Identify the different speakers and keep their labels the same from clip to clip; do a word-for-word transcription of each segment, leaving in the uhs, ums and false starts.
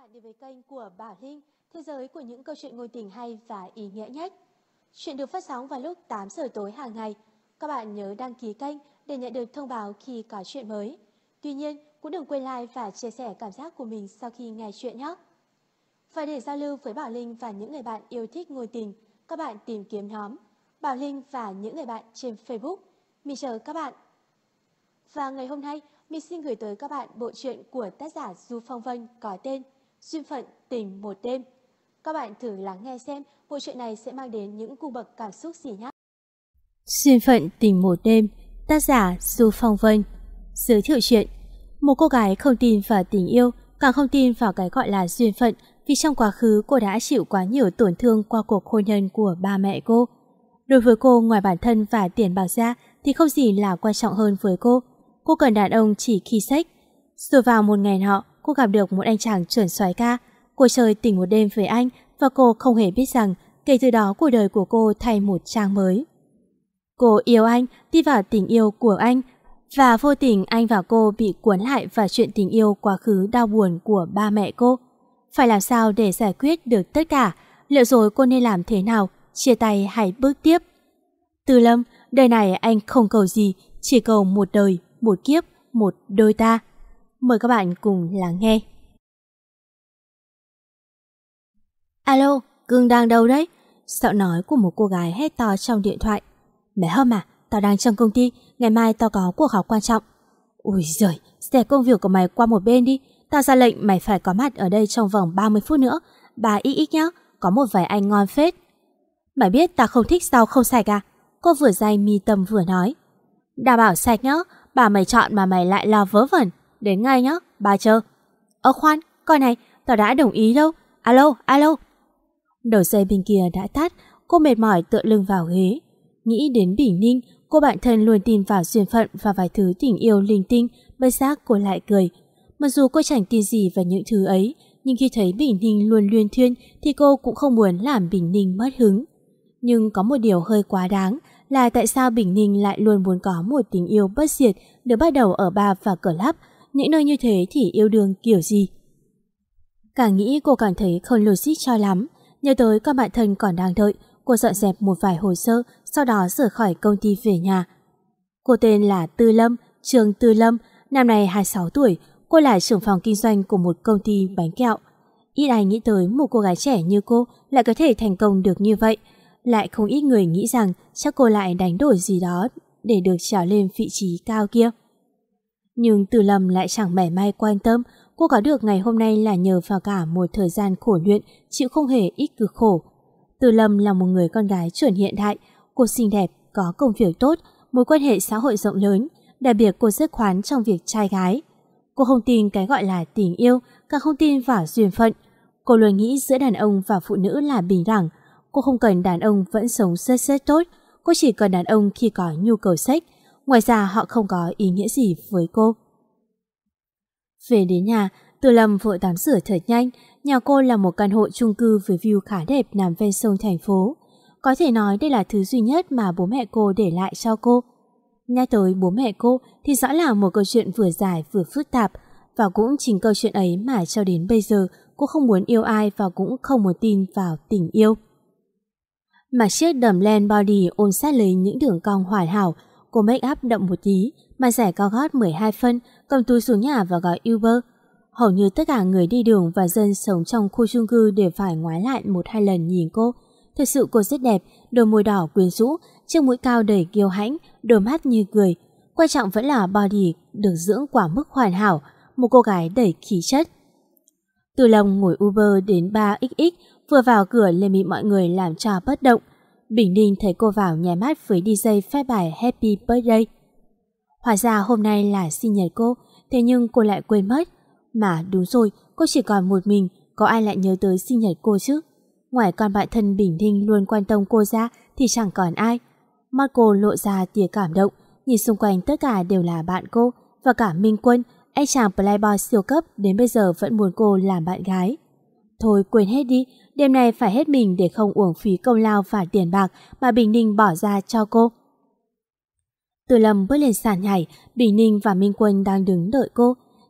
Speaker 1: bạn đến với kênh của Bảo Linh, thế giới của những câu chuyện ngôn tình hay và ý nghĩa nhất. Chuyện được phát sóng vào lúc tám giờ tối hàng ngày. Các bạn nhớ đăng ký kênh để nhận được thông báo khi có chuyện mới. Tuy nhiên, cũng đừng quên like và chia sẻ cảm giác của mình sau khi nghe chuyện nhé. Và để giao lưu với Bảo Linh và những người bạn yêu thích ngôn tình, các bạn tìm kiếm nhóm Bảo Linh và những người bạn trên Facebook. Mình chờ các bạn. Và ngày hôm nay, mình xin gửi tới các bạn bộ truyện của tác giả Du Phong Vân có tên Duyên Phận Tình Một Đêm. Các bạn thử lắng nghe xem bộ truyện này sẽ mang đến những cung bậc cảm xúc gì nhé.
Speaker 2: Duyên Phận Tình Một Đêm, tác giả Du Phong Vân. Giới thiệu chuyện: một cô gái không tin vào tình yêu, càng không tin vào cái gọi là duyên phận, vì trong quá khứ cô đã chịu quá nhiều tổn thương qua cuộc hôn nhân của ba mẹ cô. Đối với cô, ngoài bản thân và tiền bạc ra thì không gì là quan trọng hơn với cô. Cô cần đàn ông chỉ khi sex. Rồi vào một ngày nọ, cô gặp được một anh chàng chuẩn soái ca. Cô chơi tình một đêm với anh và cô không hề biết rằng kể từ đó cuộc đời của cô thay một trang mới. Cô yêu anh, đi vào tình yêu của anh, và vô tình anh và cô bị cuốn lại vào chuyện tình yêu quá khứ đau buồn của ba mẹ cô. Phải làm sao để giải quyết được tất cả? Liệu rồi cô nên làm thế nào? Chia tay hay bước tiếp? Từ Lâm, đời này anh không cầu gì, chỉ cầu một đời, một kiếp, một đôi ta. Mời các bạn cùng lắng nghe. Alo, Cưng đang đâu đấy? Giọng nói của một cô gái hét to trong điện thoại. Mẹ Hâm à, tao đang trong công ty, ngày mai tao có cuộc họp quan trọng. Ui giời, để công việc của mày qua một bên đi. Tao ra lệnh mày phải có mặt ở đây trong vòng ba mươi phút nữa. Bà ít ít nhá, có một vài anh ngon phết. Mày biết tao không thích rau không sạch à? Cô vừa day mi tâm vừa nói. Đảm bảo sạch nhá, bà mày chọn mà mày lại lo vớ vẩn. Đến ngay nhá, bà chờ. Ơ khoan, coi này, tao đã đồng ý đâu. Alo, alo. Đầu dây bên kia đã tắt, cô mệt mỏi tựa lưng vào ghế. Nghĩ đến Bình Ninh, cô bạn thân luôn tin vào duyên phận và vài thứ tình yêu linh tinh, bất giác cô lại cười. Mặc dù cô chẳng tin gì vào những thứ ấy, nhưng khi thấy Bình Ninh luôn luyên thuyên thì cô cũng không muốn làm Bình Ninh mất hứng. Nhưng có một điều hơi quá đáng là tại sao Bình Ninh lại luôn muốn có một tình yêu bất diệt được bắt đầu ở bar và club, những nơi như thế thì yêu đương kiểu gì? Càng nghĩ cô càng thấy không logic cho lắm. Nhớ tới các bạn thân còn đang đợi, cô dọn dẹp một vài hồ sơ, sau đó rời khỏi công ty về nhà. Cô tên là Tư Lâm, Trương Tư Lâm, năm nay hai mươi sáu tuổi, cô là trưởng phòng kinh doanh của một công ty bánh kẹo. Ít ai nghĩ tới một cô gái trẻ như cô lại có thể thành công được như vậy. Lại không ít người nghĩ rằng chắc cô lại đánh đổi gì đó để được trèo lên vị trí cao kia. Nhưng Tư Lâm lại chẳng mảy may quan tâm. Cô có được ngày hôm nay là nhờ vào cả một thời gian khổ luyện, chịu không hề ít cực khổ. Tư Lâm là một người con gái chuẩn hiện đại. Cô xinh đẹp, có công việc tốt, mối quan hệ xã hội rộng lớn. Đặc biệt cô rất khoán trong việc trai gái. Cô không tin cái gọi là tình yêu, càng không tin vào duyên phận. Cô luôn nghĩ giữa đàn ông và phụ nữ là bình đẳng. Cô không cần đàn ông vẫn sống rất rất tốt. Cô chỉ cần đàn ông khi có nhu cầu sex. Ngoài ra họ không có ý nghĩa gì với cô. Về đến nhà, Tư Lâm vội tắm rửa thật nhanh. Nhà cô là một căn hộ chung cư với view khá đẹp nằm ven sông thành phố. Có thể nói đây là thứ duy nhất mà bố mẹ cô để lại cho cô. Nhắc tới bố mẹ cô thì rõ là một câu chuyện vừa dài vừa phức tạp. Và cũng chính câu chuyện ấy mà cho đến bây giờ cô không muốn yêu ai và cũng không muốn tin vào tình yêu. Mặc chiếc đầm len body ôm sát lấy những đường cong hoàn hảo. Cô make up đậm một tí, mà giày cao gót mười hai phân, cầm túi xuống nhà và gọi Uber. Hầu như tất cả người đi đường và dân sống trong khu chung cư đều phải ngoái lại một hai lần nhìn cô. Thật sự cô rất đẹp, đôi môi đỏ quyến rũ, chiếc mũi cao đầy kiêu hãnh, đôi mắt như cười. Quan trọng vẫn là body được dưỡng quả mức hoàn hảo, một cô gái đầy khí chất. Từ Lâm ngồi Uber đến ba ích ích, vừa vào cửa liền bị mọi người làm cho bất động. Bình Ninh thấy cô vào nháy mắt với đi jay phát bài Happy Birthday. Hóa ra hôm nay là sinh nhật cô, thế nhưng cô lại quên mất. Mà đúng rồi, cô chỉ còn một mình, có ai lại nhớ tới sinh nhật cô chứ? Ngoài con bạn thân Bình Ninh luôn quan tâm cô ra thì chẳng còn ai. Mắt cô lộ ra tia cảm động, nhìn xung quanh tất cả đều là bạn cô, và cả Minh Quân, anh chàng playboy siêu cấp đến bây giờ vẫn muốn cô làm bạn gái. Thôi quên hết đi, đêm nay phải hết mình để không uổng phí công lao và tiền bạc mà Bình Ninh bỏ ra cho cô. Từ Lâm bước lên sàn nhảy, Bình Ninh và Minh Quân đang đứng đợi cô.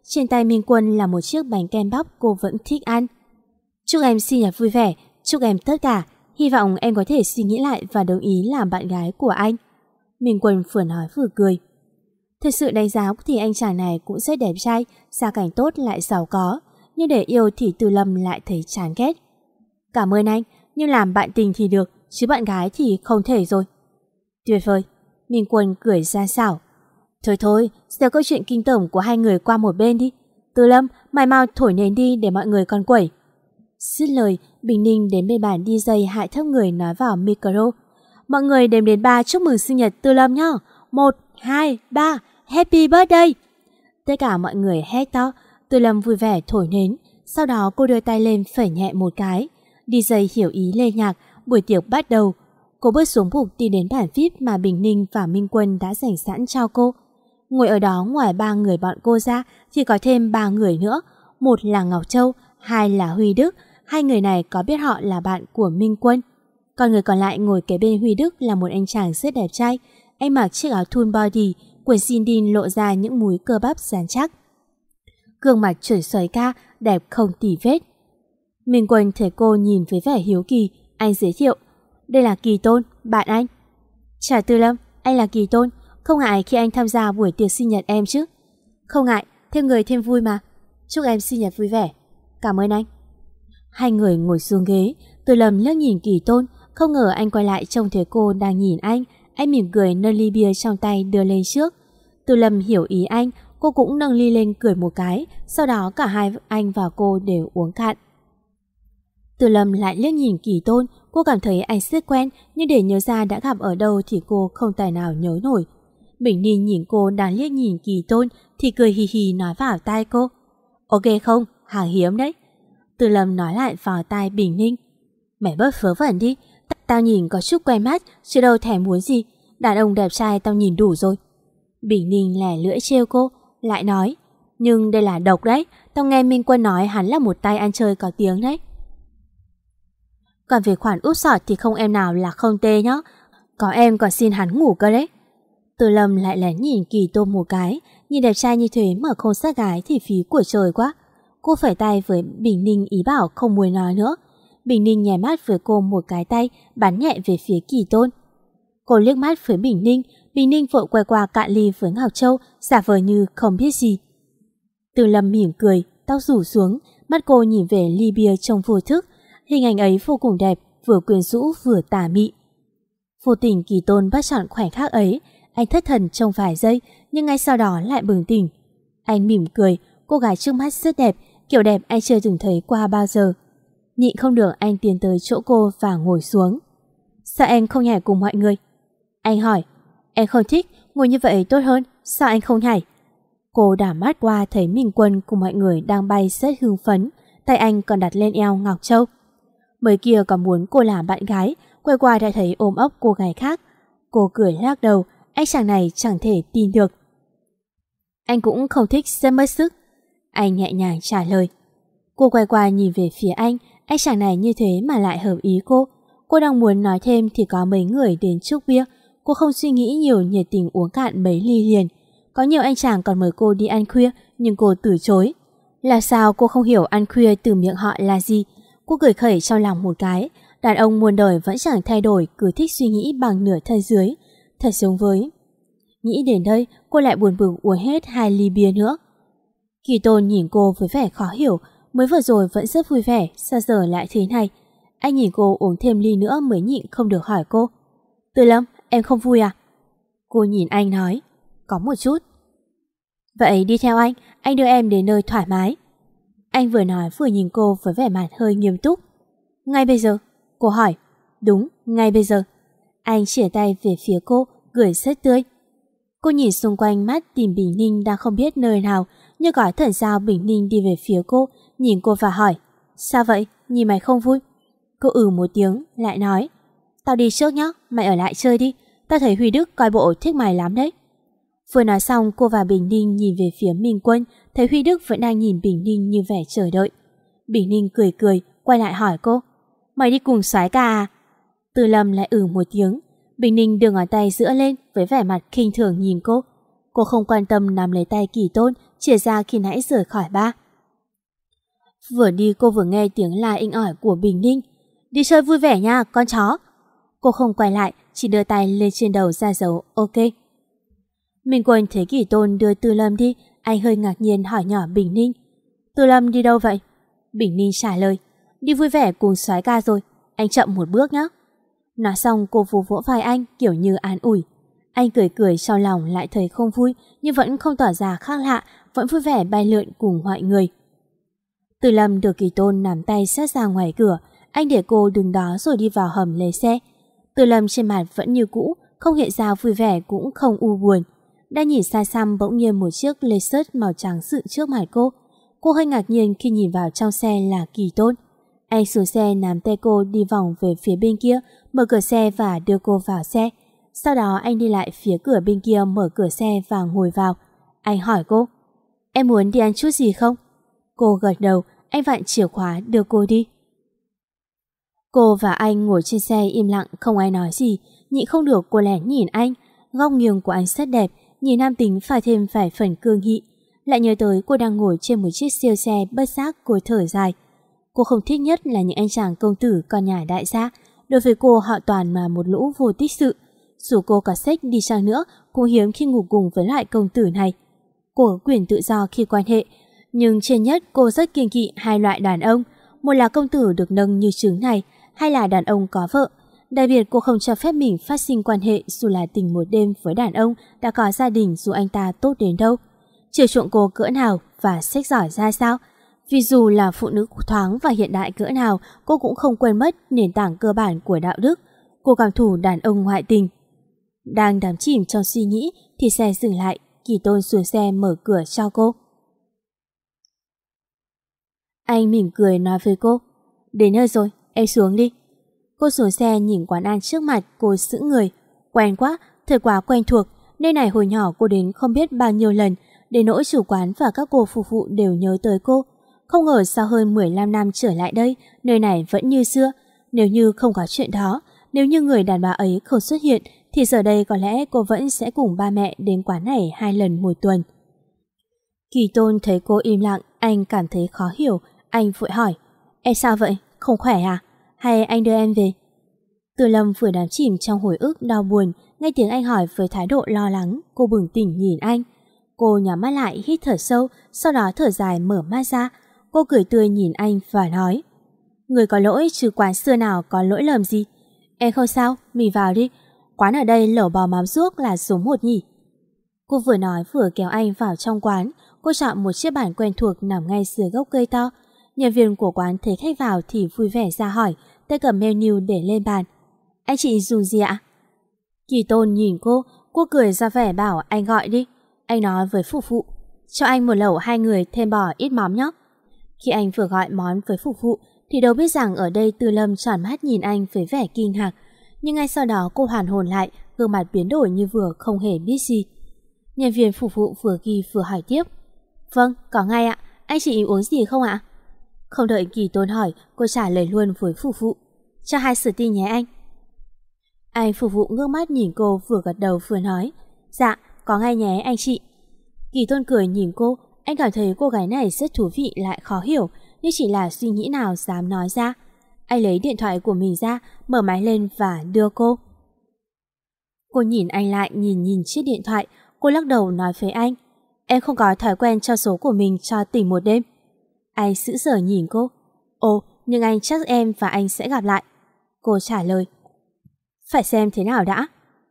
Speaker 2: Trên tay Minh Quân là một chiếc bánh kem bắp cô vẫn thích ăn. Chúc em sinh nhật vui vẻ, chúc em tất cả. Hy vọng em có thể suy nghĩ lại và đồng ý làm bạn gái của anh. Minh Quân vừa nói vừa cười. Thật sự đánh giá thì anh chàng này cũng rất đẹp trai, gia cảnh tốt lại giàu có, nhưng để yêu thì Từ Lâm lại thấy chán ghét. Cảm ơn anh, nhưng làm bạn tình thì được, chứ bạn gái thì không thể rồi. Tuyệt vời, Minh Quân cười ra xảo. Thôi thôi, xéo câu chuyện kinh tởm của hai người qua một bên đi. Từ Lâm, mày mau thổi nến đi để mọi người còn quẩy. Dứt lời, Bình Ninh đến bên bàn đi giày hạ thấp người nói vào micro. Mọi người đếm đến ba chúc mừng sinh nhật Từ Lâm nhá. Một, hai, ba, happy birthday. Tất cả mọi người hét to. Từ Lâm vui vẻ thổi nến. Sau đó cô đưa tay lên phẩy nhẹ một cái. đi jay hiểu ý lên nhạc, buổi tiệc bắt đầu. Cô bước xuống bục đi đến bàn vi ai pi mà Bình Ninh và Minh Quân đã dành sẵn cho cô. Ngồi ở đó ngoài ba người bọn cô ra thì có thêm ba người nữa. Một là Ngọc Châu, hai là Huy Đức. Hai người này có biết họ là bạn của Minh Quân. Còn người còn lại ngồi kế bên Huy Đức là một anh chàng rất đẹp trai. Anh mặc chiếc áo thun body, quần jean đin lộ ra những múi cơ bắp rắn chắc. Gương mặt chuẩn xoáy ca, đẹp không tì vết. Minh Quân thấy cô nhìn với vẻ hiếu kỳ, anh giới thiệu. Đây là Kỳ Tôn, bạn anh. Chào Tư Lâm, anh là Kỳ Tôn. Không ngại khi anh tham gia buổi tiệc sinh nhật em chứ? Không ngại, thêm người thêm vui mà. Chúc em sinh nhật vui vẻ. Cảm ơn anh. Hai người ngồi xuống ghế. Tư Lâm liếc nhìn Kỳ Tôn. Không ngờ anh quay lại trông thấy cô đang nhìn anh. Anh mỉm cười nâng ly bia trong tay đưa lên trước. Tư Lâm hiểu ý anh. Cô cũng nâng ly lên cười một cái. Sau đó cả hai anh và cô đều uống cạn. Tư Lâm lại liếc nhìn Kỳ Tôn. Cô cảm thấy anh rất quen, nhưng để nhớ ra đã gặp ở đâu thì cô không tài nào nhớ nổi. Bình Ninh nhìn cô đang liếc nhìn Kỳ Tôn thì cười hì hì nói vào tai cô. Ok không, hàng hiếm đấy. Tư Lâm nói lại vào tai Bình Ninh. Mày bớt vớ vẩn đi, tao nhìn có chút quen mắt, chứ đâu thèm muốn gì. Đàn ông đẹp trai tao nhìn đủ rồi. Bình Ninh lẻ lưỡi trêu cô, lại nói. Nhưng đây là độc đấy, tao nghe Minh Quân nói hắn là một tay ăn chơi có tiếng đấy. Còn về khoản úp sọt thì không em nào là không tê nhá. Có em còn xin hắn ngủ cơ đấy. Tư Lâm lại lén nhìn Kỳ Tôn một cái. Nhìn đẹp trai như thế mà không sát gái thì phí của trời quá. Cô phẩy tay với Bình Ninh ý bảo không muốn nói nữa. Bình Ninh nhè mắt với cô một cái tay, bắn nhẹ về phía Kỳ Tôn. Cô liếc mắt với Bình Ninh. Bình Ninh vội quay qua cạn ly với Ngọc Châu, giả vờ như không biết gì. Tư Lâm mỉm cười, tóc rủ xuống. Mắt cô nhìn về ly bia trong vô thức. Hình ảnh ấy vô cùng đẹp, vừa quyến rũ vừa tà mị. Vô tình Kỳ Tôn bắt chọn khoảnh khắc ấy. Anh thất thần trong vài giây, nhưng ngay sau đó lại bừng tỉnh. Anh mỉm cười, cô gái trước mắt rất đẹp, kiểu đẹp anh chưa từng thấy qua bao giờ. Nhịn không được anh tiến tới chỗ cô và ngồi xuống. Sao em không nhảy cùng mọi người? Anh hỏi. Em không thích, ngồi như vậy tốt hơn, sao anh không nhảy? Cô đảo mắt qua thấy Minh Quân cùng mọi người đang bay rất hưng phấn, tay anh còn đặt lên eo Ngọc Châu. Mới kia còn muốn cô làm bạn gái, quay qua đã thấy ôm ấp cô gái khác. Cô cười lắc đầu, anh chàng này chẳng thể tin được. Anh cũng không thích rất mất sức. Anh nhẹ nhàng trả lời. Cô quay qua nhìn về phía anh, anh chàng này như thế mà lại hợp ý cô. Cô đang muốn nói thêm thì có mấy người đến chúc bia. Cô không suy nghĩ nhiều, nhiệt tình uống cạn mấy ly liền. Có nhiều anh chàng còn mời cô đi ăn khuya, nhưng cô từ chối. Là sao cô không hiểu ăn khuya từ miệng họ là gì? Cô cười khẩy trong lòng một cái. Đàn ông muôn đời vẫn chẳng thay đổi, cứ thích suy nghĩ bằng nửa thân dưới. Thật giống với... Nghĩ đến đây, cô lại buồn bực uống hết hai ly bia nữa. Kỳ Tôn nhìn cô với vẻ khó hiểu. Mới vừa rồi vẫn rất vui vẻ, sao giờ lại thế này? Anh nhìn cô uống thêm ly nữa mới nhịn không được hỏi cô. Tư Lâm, em không vui à? Cô nhìn anh nói. Có một chút. Vậy đi theo anh, anh đưa em đến nơi thoải mái. Anh vừa nói vừa nhìn cô với vẻ mặt hơi nghiêm túc. Ngay bây giờ? Cô hỏi. Đúng, ngay bây giờ. Anh chìa tay về phía cô, cười rất tươi. Cô nhìn xung quanh mắt tìm Bình Ninh đang không biết nơi nào, nhưng có thần sao Bình Ninh đi về phía cô, nhìn cô và hỏi. Sao vậy? Nhìn mày không vui? Cô ừ một tiếng, lại nói. Tao đi trước nhá, mày ở lại chơi đi. Tao thấy Huy Đức coi bộ thích mày lắm đấy. Vừa nói xong cô và Bình Ninh nhìn về phía Minh Quân, thấy Huy Đức vẫn đang nhìn Bình Ninh như vẻ chờ đợi. Bình Ninh cười cười, quay lại hỏi cô. Mày đi cùng soái ca à? Tư Lâm lại ừ một tiếng. Bình Ninh đưa ngón tay giữa lên với vẻ mặt khinh thường nhìn cô. Cô không quan tâm nắm lấy tay Kỳ Tôn, chia ra khi nãy rời khỏi ba. Vừa đi cô vừa nghe tiếng la inh ỏi của Bình Ninh. Đi chơi vui vẻ nha, con chó. Cô không quay lại, chỉ đưa tay lên trên đầu ra dấu ok. Minh Quân thấy Kỳ Tôn đưa Tư Lâm đi, anh hơi ngạc nhiên hỏi nhỏ Bình Ninh. Tư Lâm đi đâu vậy? Bình Ninh trả lời. Đi vui vẻ cùng soái ca rồi, anh chậm một bước nhé. Nói xong cô vỗ vỗ vai anh kiểu như an ủi. Anh cười cười trong lòng lại thấy không vui, nhưng vẫn không tỏ ra khác lạ, vẫn vui vẻ bay lượn cùng mọi người. Tư Lâm được Kỳ Tôn nắm tay sát ra ngoài cửa, anh để cô đứng đó rồi đi vào hầm lấy xe. Tư Lâm trên mặt vẫn như cũ, không hiện ra vui vẻ cũng không u buồn. Đang nhìn xa xăm bỗng nhiên một chiếc Lexus màu trắng dựng trước mặt cô. Cô hơi ngạc nhiên khi nhìn vào trong xe là Kỳ Tôn. Anh xuống xe nắm tay cô đi vòng về phía bên kia, mở cửa xe và đưa cô vào xe. Sau đó anh đi lại phía cửa bên kia mở cửa xe và ngồi vào. Anh hỏi cô, em muốn đi ăn chút gì không? Cô gật đầu, anh vặn chìa khóa đưa cô đi. Cô và anh ngồi trên xe im lặng không ai nói gì, nhịn không được cô lén nhìn anh. Góc nghiêng của anh rất đẹp, nhìn nam tính phải thêm vài phần cương nghị. Lại nhớ tới cô đang ngồi trên một chiếc siêu xe, bất giác cô thở dài. Cô không thích nhất là những anh chàng công tử con nhà đại gia. Đối với cô họ toàn mà một lũ vô tích sự. Dù cô có xếch đi chăng nữa cũng hiếm khi ngủ cùng với loại công tử này. Cô có quyền tự do khi quan hệ, nhưng trên nhất cô rất kiêng kỵ hai loại đàn ông. Một là công tử được nâng như trứng này, hay là đàn ông có vợ. Đặc biệt cô không cho phép mình phát sinh quan hệ dù là tình một đêm với đàn ông đã có gia đình dù anh ta tốt đến đâu. Chiều chuộng cô cỡ nào và xếch giỏi ra sao. Vì dù là phụ nữ thoáng và hiện đại cỡ nào, cô cũng không quên mất nền tảng cơ bản của đạo đức. Cô cảm thủ đàn ông ngoại tình. Đang đắm chìm trong suy nghĩ thì xe dừng lại, Kỳ Tôn xuống xe mở cửa cho cô. Anh mỉm cười nói với cô, đến nơi rồi, em xuống đi. Cô xuống xe nhìn quán ăn trước mặt, cô sững người. Quen quá, thật quá quen thuộc. Nơi này hồi nhỏ cô đến không biết bao nhiêu lần, đến nỗi chủ quán và các cô phục vụ đều nhớ tới cô. Không ngờ sau hơn mười lăm năm trở lại đây, nơi này vẫn như xưa. Nếu như không có chuyện đó, nếu như người đàn bà ấy không xuất hiện, thì giờ đây có lẽ cô vẫn sẽ cùng ba mẹ đến quán này hai lần một tuần. Kỳ Tôn thấy cô im lặng, anh cảm thấy khó hiểu. Anh vội hỏi, em sao vậy? Không khỏe à? Hay anh đưa em về? Tư Lâm vừa đắm chìm trong hồi ức đau buồn, nghe tiếng anh hỏi với thái độ lo lắng, cô bừng tỉnh nhìn anh. Cô nhắm mắt lại hít thở sâu, sau đó thở dài mở mắt ra. Cô cười tươi nhìn anh và nói, người có lỗi chứ quán xưa nào có lỗi lầm gì. Em không sao, mình vào đi. Quán ở đây lẩu bò mắm ruốc là số một nhỉ? Cô vừa nói vừa kéo anh vào trong quán. Cô chọn một chiếc bàn quen thuộc nằm ngay dưới gốc cây to. Nhân viên của quán thấy khách vào thì vui vẻ ra hỏi, tay cầm menu để lên bàn. Anh chị dùng gì ạ? Kỳ Tôn nhìn cô, cô cười ra vẻ bảo anh gọi đi. Anh nói với phục vụ, cho anh một lẩu hai người thêm bò ít mắm nhé. Khi anh vừa gọi món với phục vụ thì đâu biết rằng ở đây Tư Lâm tròn mắt nhìn anh với vẻ kinh ngạc. Nhưng ngay sau đó cô hoàn hồn lại, gương mặt biến đổi như vừa không hề biết gì. Nhân viên phục vụ vừa ghi vừa hỏi tiếp. Vâng, có ngay ạ, anh chị uống gì không ạ? Không đợi Kỳ Tôn hỏi, cô trả lời luôn với phục vụ. Cho hai sữa ti nhé anh. Anh phục vụ ngước mắt nhìn cô vừa gật đầu vừa nói. Dạ, có ngay nhé anh chị. Kỳ Tôn cười nhìn cô, anh cảm thấy cô gái này rất thú vị lại khó hiểu, nhưng chỉ là suy nghĩ nào dám nói ra. Anh lấy điện thoại của mình ra, mở máy lên và đưa cô. Cô nhìn anh lại nhìn nhìn chiếc điện thoại, cô lắc đầu nói với anh. Em không có thói quen cho số của mình cho tỉnh một đêm. Anh sững sờ nhìn cô. Ồ, nhưng anh chắc em và anh sẽ gặp lại. Cô trả lời. Phải xem thế nào đã.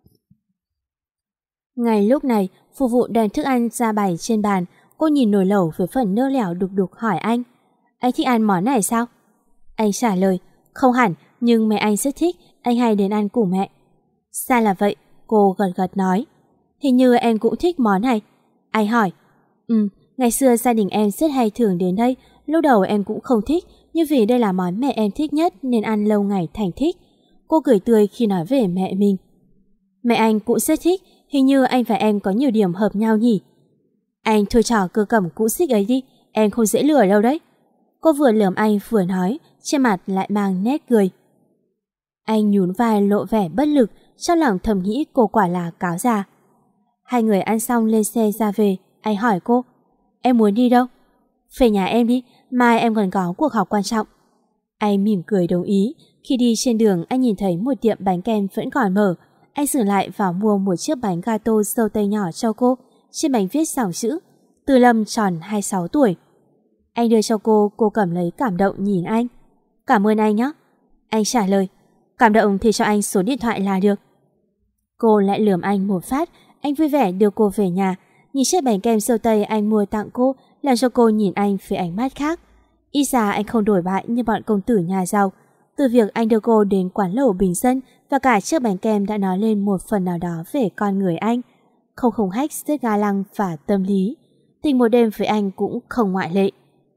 Speaker 2: Ngay lúc này, phục vụ đem thức ăn ra bày trên bàn. Cô nhìn nồi lẩu với phần nước lèo đục đục hỏi anh. Anh thích ăn món này sao? Anh trả lời. Không hẳn, nhưng mẹ anh rất thích. Anh hay đến ăn cùng mẹ. Sao là vậy? Cô gật gật nói. Hình như em cũng thích món này. Anh hỏi. Ừ, ngày xưa gia đình em rất hay thường đến đây. Lúc đầu em cũng không thích, nhưng vì đây là món mẹ em thích nhất nên ăn lâu ngày thành thích. Cô cười tươi khi nói về mẹ mình. Mẹ anh cũng rất thích, hình như anh và em có nhiều điểm hợp nhau nhỉ? Anh thôi trò cơ cẩm cũ xích ấy đi, em không dễ lừa đâu đấy. Cô vừa lườm anh vừa nói, trên mặt lại mang nét cười. Anh nhún vai lộ vẻ bất lực, trong lòng thầm nghĩ cô quả là cáo già. Hai người ăn xong lên xe ra về, anh hỏi cô. Em muốn đi đâu? Về nhà em đi, mai em còn có cuộc họp quan trọng. Anh mỉm cười đồng ý. Khi đi trên đường anh nhìn thấy một tiệm bánh kem vẫn còn mở. Anh dừng lại và mua một chiếc bánh gato dâu tây nhỏ cho cô. Trên bánh viết dòng chữ Từ Lâm tròn hai mươi sáu tuổi. Anh đưa cho cô, cô cầm lấy cảm động nhìn anh. Cảm ơn anh nhé. Anh trả lời, cảm động thì cho anh số điện thoại là được. Cô lại lườm anh một phát. Anh vui vẻ đưa cô về nhà. Nhìn chiếc bánh kem dâu tây anh mua tặng cô làm cho cô nhìn anh với ánh mắt khác. Ít ra anh không đổi bại như bọn công tử nhà giàu. Từ việc anh đưa cô đến quán lẩu bình dân và cả chiếc bánh kem đã nói lên một phần nào đó về con người anh. Không không hách, rất ga lăng và tâm lý. Tình một đêm với anh cũng không ngoại lệ.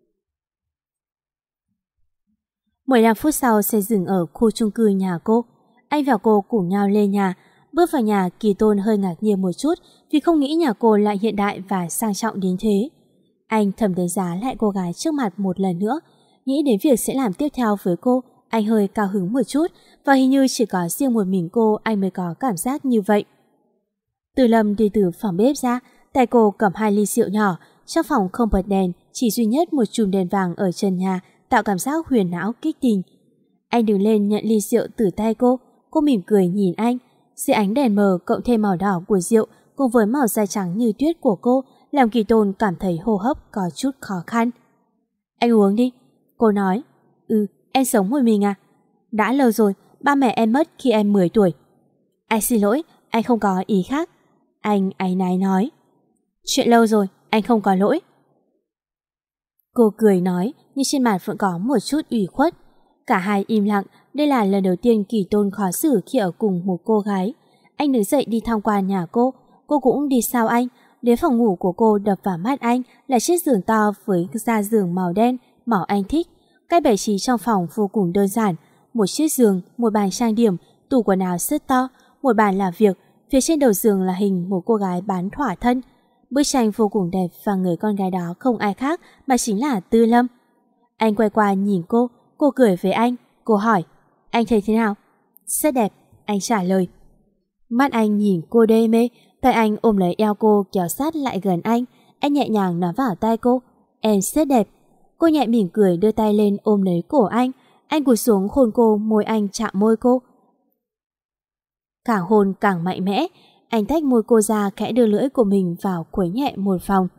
Speaker 2: mười lăm phút sau xe dừng ở khu chung cư nhà cô. Anh và cô cùng nhau lên nhà. Bước vào nhà, Kỳ Tôn hơi ngạc nhiên một chút vì không nghĩ nhà cô lại hiện đại và sang trọng đến thế. Anh thầm đánh giá lại cô gái trước mặt một lần nữa. Nghĩ đến việc sẽ làm tiếp theo với cô, anh hơi cao hứng một chút và hình như chỉ có riêng một mình cô anh mới có cảm giác như vậy. Từ Lâm đi từ phòng bếp ra, tay cô cầm hai ly rượu nhỏ. Trong phòng không bật đèn, chỉ duy nhất một chùm đèn vàng ở trần nhà tạo cảm giác huyền não kích tình. Anh đứng lên nhận ly rượu từ tay cô. Cô mỉm cười nhìn anh. Dưới ánh đèn mờ cộng thêm màu đỏ của rượu cùng với màu da trắng như tuyết của cô làm Kỳ Tôn cảm thấy hô hấp có chút khó khăn. Anh uống đi. Cô nói. Ừ, em sống một mình à? Đã lâu rồi, ba mẹ em mất khi em mười tuổi. Anh xin lỗi, anh không có ý khác. Anh áy náy nói. Chuyện lâu rồi, anh không có lỗi. Cô cười nói nhưng trên mặt vẫn có một chút ủy khuất. Cả hai im lặng. Đây là lần đầu tiên Kỳ Tôn khó xử khi ở cùng một cô gái. Anh đứng dậy đi tham quan nhà cô. Cô cũng đi sau anh. Đến phòng ngủ của cô đập vào mắt anh là chiếc giường to với da giường màu đen, màu anh thích. Cách bày trí trong phòng vô cùng đơn giản. Một chiếc giường, một bàn trang điểm, tủ quần áo rất to, một bàn làm việc. Phía trên đầu giường là hình một cô gái bán thỏa thân. Bức tranh vô cùng đẹp và người con gái đó không ai khác mà chính là Tư Lâm. Anh quay qua nhìn cô, cô cười với anh. Cô hỏi, anh thấy thế nào? Rất đẹp, anh trả lời. Mắt anh nhìn cô đê mê, tay anh ôm lấy eo cô kéo sát lại gần anh. Anh nhẹ nhàng nói vào tai cô, em rất đẹp. Cô nhẹ mỉm cười đưa tay lên ôm lấy cổ anh. Anh cúi xuống hôn cô, môi anh chạm môi cô. Càng hôn càng mạnh mẽ. Anh tách môi cô ra, khẽ đưa lưỡi của mình vào quấy nhẹ một vòng.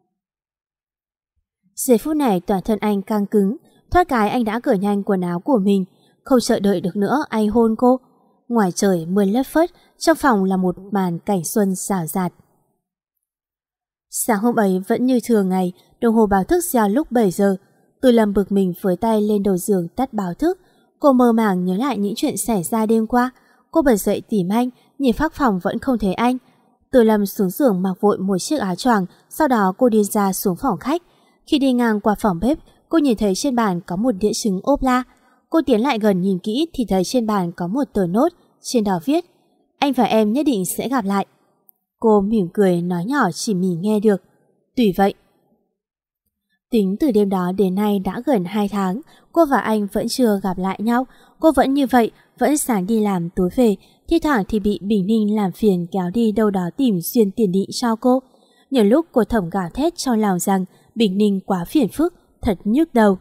Speaker 2: Giây phút này toàn thân anh căng cứng. Thoát cái anh đã cởi nhanh quần áo của mình. Không chờ đợi được nữa anh hôn cô. Ngoài trời mưa lất phất, trong phòng là một màn cảnh xuân rào rạt. Sáng hôm ấy vẫn như thường ngày, đồng hồ báo thức reo lúc bảy giờ. Từ Lâm bực mình với tay lên đầu giường tắt báo thức. Cô mơ màng nhớ lại những chuyện xảy ra đêm qua. Cô bật dậy tìm anh, nhìn khắp phòng vẫn không thấy anh. Từ Lâm xuống giường mặc vội một chiếc áo choàng, sau đó cô đi ra xuống phòng khách. Khi đi ngang qua phòng bếp, cô nhìn thấy trên bàn có một đĩa trứng ốp la. Cô tiến lại gần nhìn kỹ thì thấy trên bàn có một tờ nốt, trên đó viết: anh và em nhất định sẽ gặp lại. Cô mỉm cười nói nhỏ chỉ mình nghe được: tùy vậy. Tính từ đêm đó đến nay đã gần hai tháng, cô và anh vẫn chưa gặp lại nhau. Cô vẫn như vậy, vẫn sáng đi làm tối về, thi thoảng thì bị Bình Ninh làm phiền kéo đi đâu đó tìm xuyên tiền định cho cô. Nhiều lúc cô thầm gào thét trong lòng rằng Bình Ninh quá phiền phức, thật nhức đầu.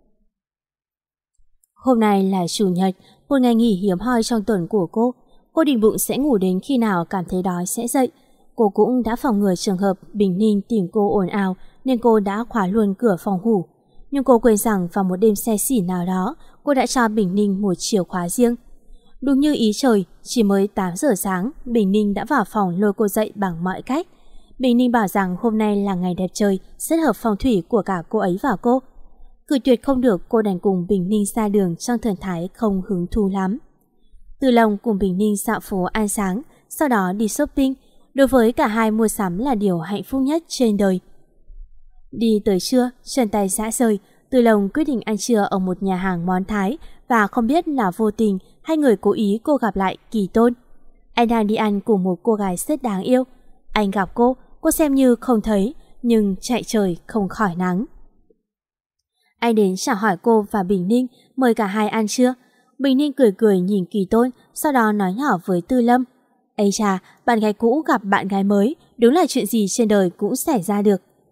Speaker 2: Hôm nay là Chủ nhật, một ngày nghỉ hiếm hoi trong tuần của cô. Cô định bụng sẽ ngủ đến khi nào cảm thấy đói sẽ dậy. Cô cũng đã phòng ngừa trường hợp Bình Ninh tìm cô ồn ào nên cô đã khóa luôn cửa phòng ngủ. Nhưng cô quên rằng vào một đêm say xỉn nào đó, cô đã cho Bình Ninh một chìa khóa riêng. Đúng như ý trời, chỉ mới tám giờ sáng, Bình Ninh đã vào phòng lôi cô dậy bằng mọi cách. Bình Ninh bảo rằng hôm nay là ngày đẹp trời, rất hợp phong thủy của cả cô ấy và cô. Cự tuyệt không được, cô đành cùng Bình Ninh ra đường trong thần thái không hứng thú lắm. Từ Long cùng Bình Ninh dạo phố ăn sáng, sau đó đi shopping. Đối với cả hai, mua sắm là điều hạnh phúc nhất trên đời. Đi tới trưa, chân tay rã rời, Từ Long quyết định ăn trưa ở một nhà hàng món Thái và không biết là vô tình hay người cố ý cô gặp lại Kỳ Tôn. Anh đang đi ăn cùng một cô gái rất đáng yêu. Anh gặp cô, cô xem như không thấy, nhưng chạy trời không khỏi nắng. Anh đến chào hỏi cô và Bình Ninh, mời cả hai ăn trưa. Bình Ninh cười cười nhìn Kỳ Tôn, sau đó nói nhỏ với Tư Lâm: ây chà, bạn gái cũ gặp bạn gái mới, đúng là chuyện gì trên đời cũng xảy ra được.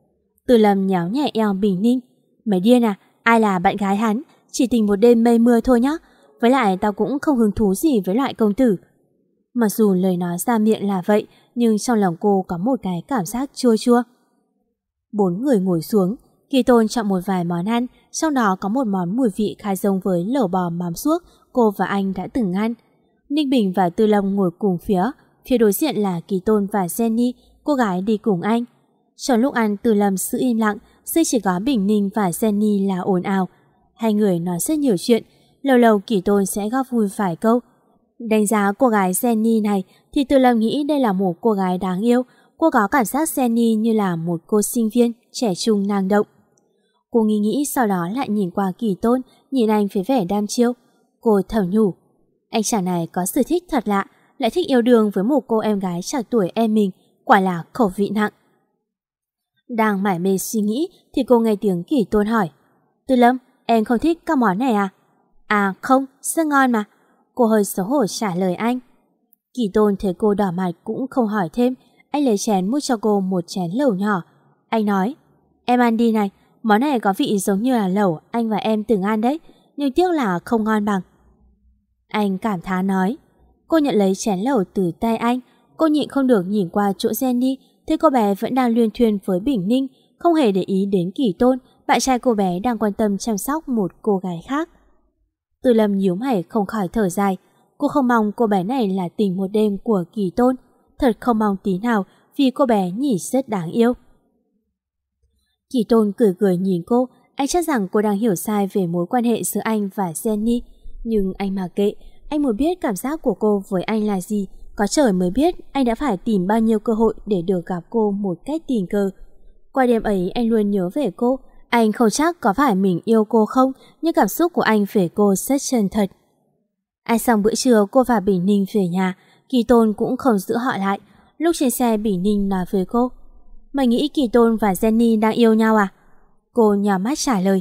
Speaker 2: Từ Lâm nhéo nhẹ eo Bình Ninh. Mày điên à, ai là bạn gái hắn, chỉ tình một đêm mây mưa thôi nhá. Với lại tao cũng không hứng thú gì với loại công tử. Mặc dù lời nói ra miệng là vậy, nhưng trong lòng cô có một cái cảm giác chua chua. Bốn người ngồi xuống, Kỳ Tôn chọn một vài món ăn, trong đó có một món mùi vị khá giống với lẩu bò mắm ruốc cô và anh đã từng ăn. Ninh Bình và Tư Lâm ngồi cùng phía, phía đối diện là Kỳ Tôn và Jenny, cô gái đi cùng anh. Trong lúc ăn, Tư Lâm giữ im lặng, duy chỉ có Bình Ninh và Jenny là ồn ào. Hai người nói rất nhiều chuyện, lâu lâu Kỳ Tôn sẽ góp vui vài câu. Đánh giá cô gái Jenny này thì Tư Lâm nghĩ đây là một cô gái đáng yêu. Cô có cảm giác Jenny như là một cô sinh viên trẻ trung năng động. Cô nghĩ nghĩ sau đó lại nhìn qua Kỳ Tôn, nhìn anh với vẻ đam chiêu. Cô thầm nhủ, anh chàng này có sở thích thật lạ, lại thích yêu đương với một cô em gái trạc tuổi em mình, quả là khẩu vị nặng. Đang mải mê suy nghĩ thì cô nghe tiếng Kỳ Tôn hỏi, Tư Lâm, em không thích các món này à? À không, rất ngon mà. Cô hơi xấu hổ trả lời anh. Kỳ Tôn thấy cô đỏ mặt cũng không hỏi thêm. Anh lấy chén múc cho cô một chén lẩu nhỏ. Anh nói, em ăn đi này, món này có vị giống như là lẩu anh và em từng ăn đấy, nhưng tiếc là không ngon bằng. Anh cảm thán nói. Cô nhận lấy chén lẩu từ tay anh. Cô nhịn không được nhìn qua chỗ Jenny, thấy cô bé vẫn đang luyên thuyên với Bình Ninh, không hề để ý đến Kỳ Tôn, bạn trai cô bé đang quan tâm chăm sóc một cô gái khác. Tư Lâm nhíu mày không khỏi thở dài. Cô không mong cô bé này là tình một đêm của Kỳ Tôn, thật không mong tí nào vì cô bé nhìn rất đáng yêu. Kỳ Tôn cười cười nhìn cô, anh chắc rằng cô đang hiểu sai về mối quan hệ giữa anh và Jenny, nhưng anh mà kệ, anh muốn biết cảm giác của cô với anh là gì. Có trời mới biết anh đã phải tìm bao nhiêu cơ hội để được gặp cô một cách tình cờ. Qua đêm ấy anh luôn nhớ về cô. Anh không chắc có phải mình yêu cô không, nhưng cảm xúc của anh về cô rất chân thật. Ăn xong bữa trưa, cô và Bình Ninh về nhà. Kỳ Tôn cũng không giữ họ lại. Lúc trên xe, Bình Ninh nói với cô, mày nghĩ Kỳ Tôn và Jenny đang yêu nhau à? Cô nhắm mắt trả lời,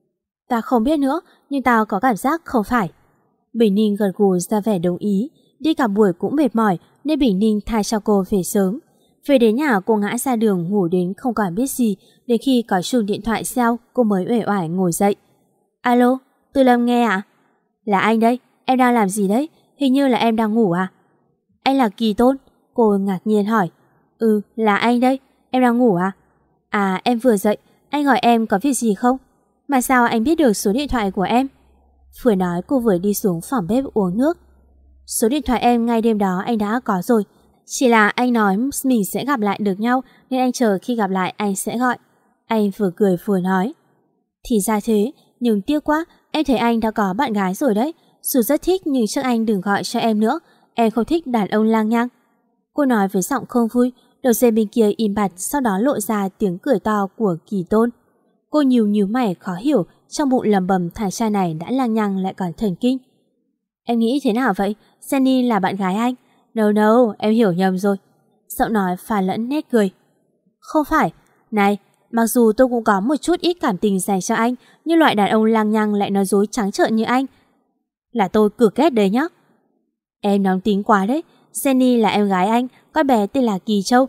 Speaker 2: ta không biết nữa, nhưng tao có cảm giác không phải. Bình Ninh gật gù ra vẻ đồng ý. Đi cả buổi cũng mệt mỏi nên Bình Ninh tha cho cô về sớm. Về đến nhà cô ngã ra đường ngủ đến không còn biết gì, đến khi có chuông điện thoại reo cô mới uể oải ngồi dậy. Alo, Tư Lâm nghe ạ? À? Là anh đây, em đang làm gì đấy? Hình như là em đang ngủ à? Anh là Kỳ Tôn? Cô ngạc nhiên hỏi. Ừ, là anh đây, em đang ngủ à? À, em vừa dậy, anh gọi em có việc gì không? Mà sao anh biết được số điện thoại của em? Vừa nói cô vừa đi xuống phòng bếp uống nước. Số điện thoại em ngay đêm đó anh đã có rồi. Chỉ là anh nói mình sẽ gặp lại được nhau, nên anh chờ khi gặp lại anh sẽ gọi. Anh vừa cười vừa nói. Thì ra thế, nhưng tiếc quá, em thấy anh đã có bạn gái rồi đấy. Dù rất thích nhưng chắc anh đừng gọi cho em nữa. Em không thích đàn ông lang nhang. Cô nói với giọng không vui. Đầu dây bên kia im bặt, sau đó lộ ra tiếng cười to của Kỳ Tôn. Cô nhíu nhíu mày khó hiểu, trong bụng lầm bầm thằng trai này đã lang nhang lại còn thần kinh. Em nghĩ thế nào vậy? Jenny là bạn gái anh? No no, em hiểu nhầm rồi. Giọng nói pha lẫn nét cười. Không phải. Này, mặc dù tôi cũng có một chút ít cảm tình dành cho anh, nhưng loại đàn ông lang nhang lại nói dối trắng trợn như anh là tôi cực ghét đấy nhá. Em nóng tính quá đấy. Jenny là em gái anh, con bé tên là Kỳ Châu.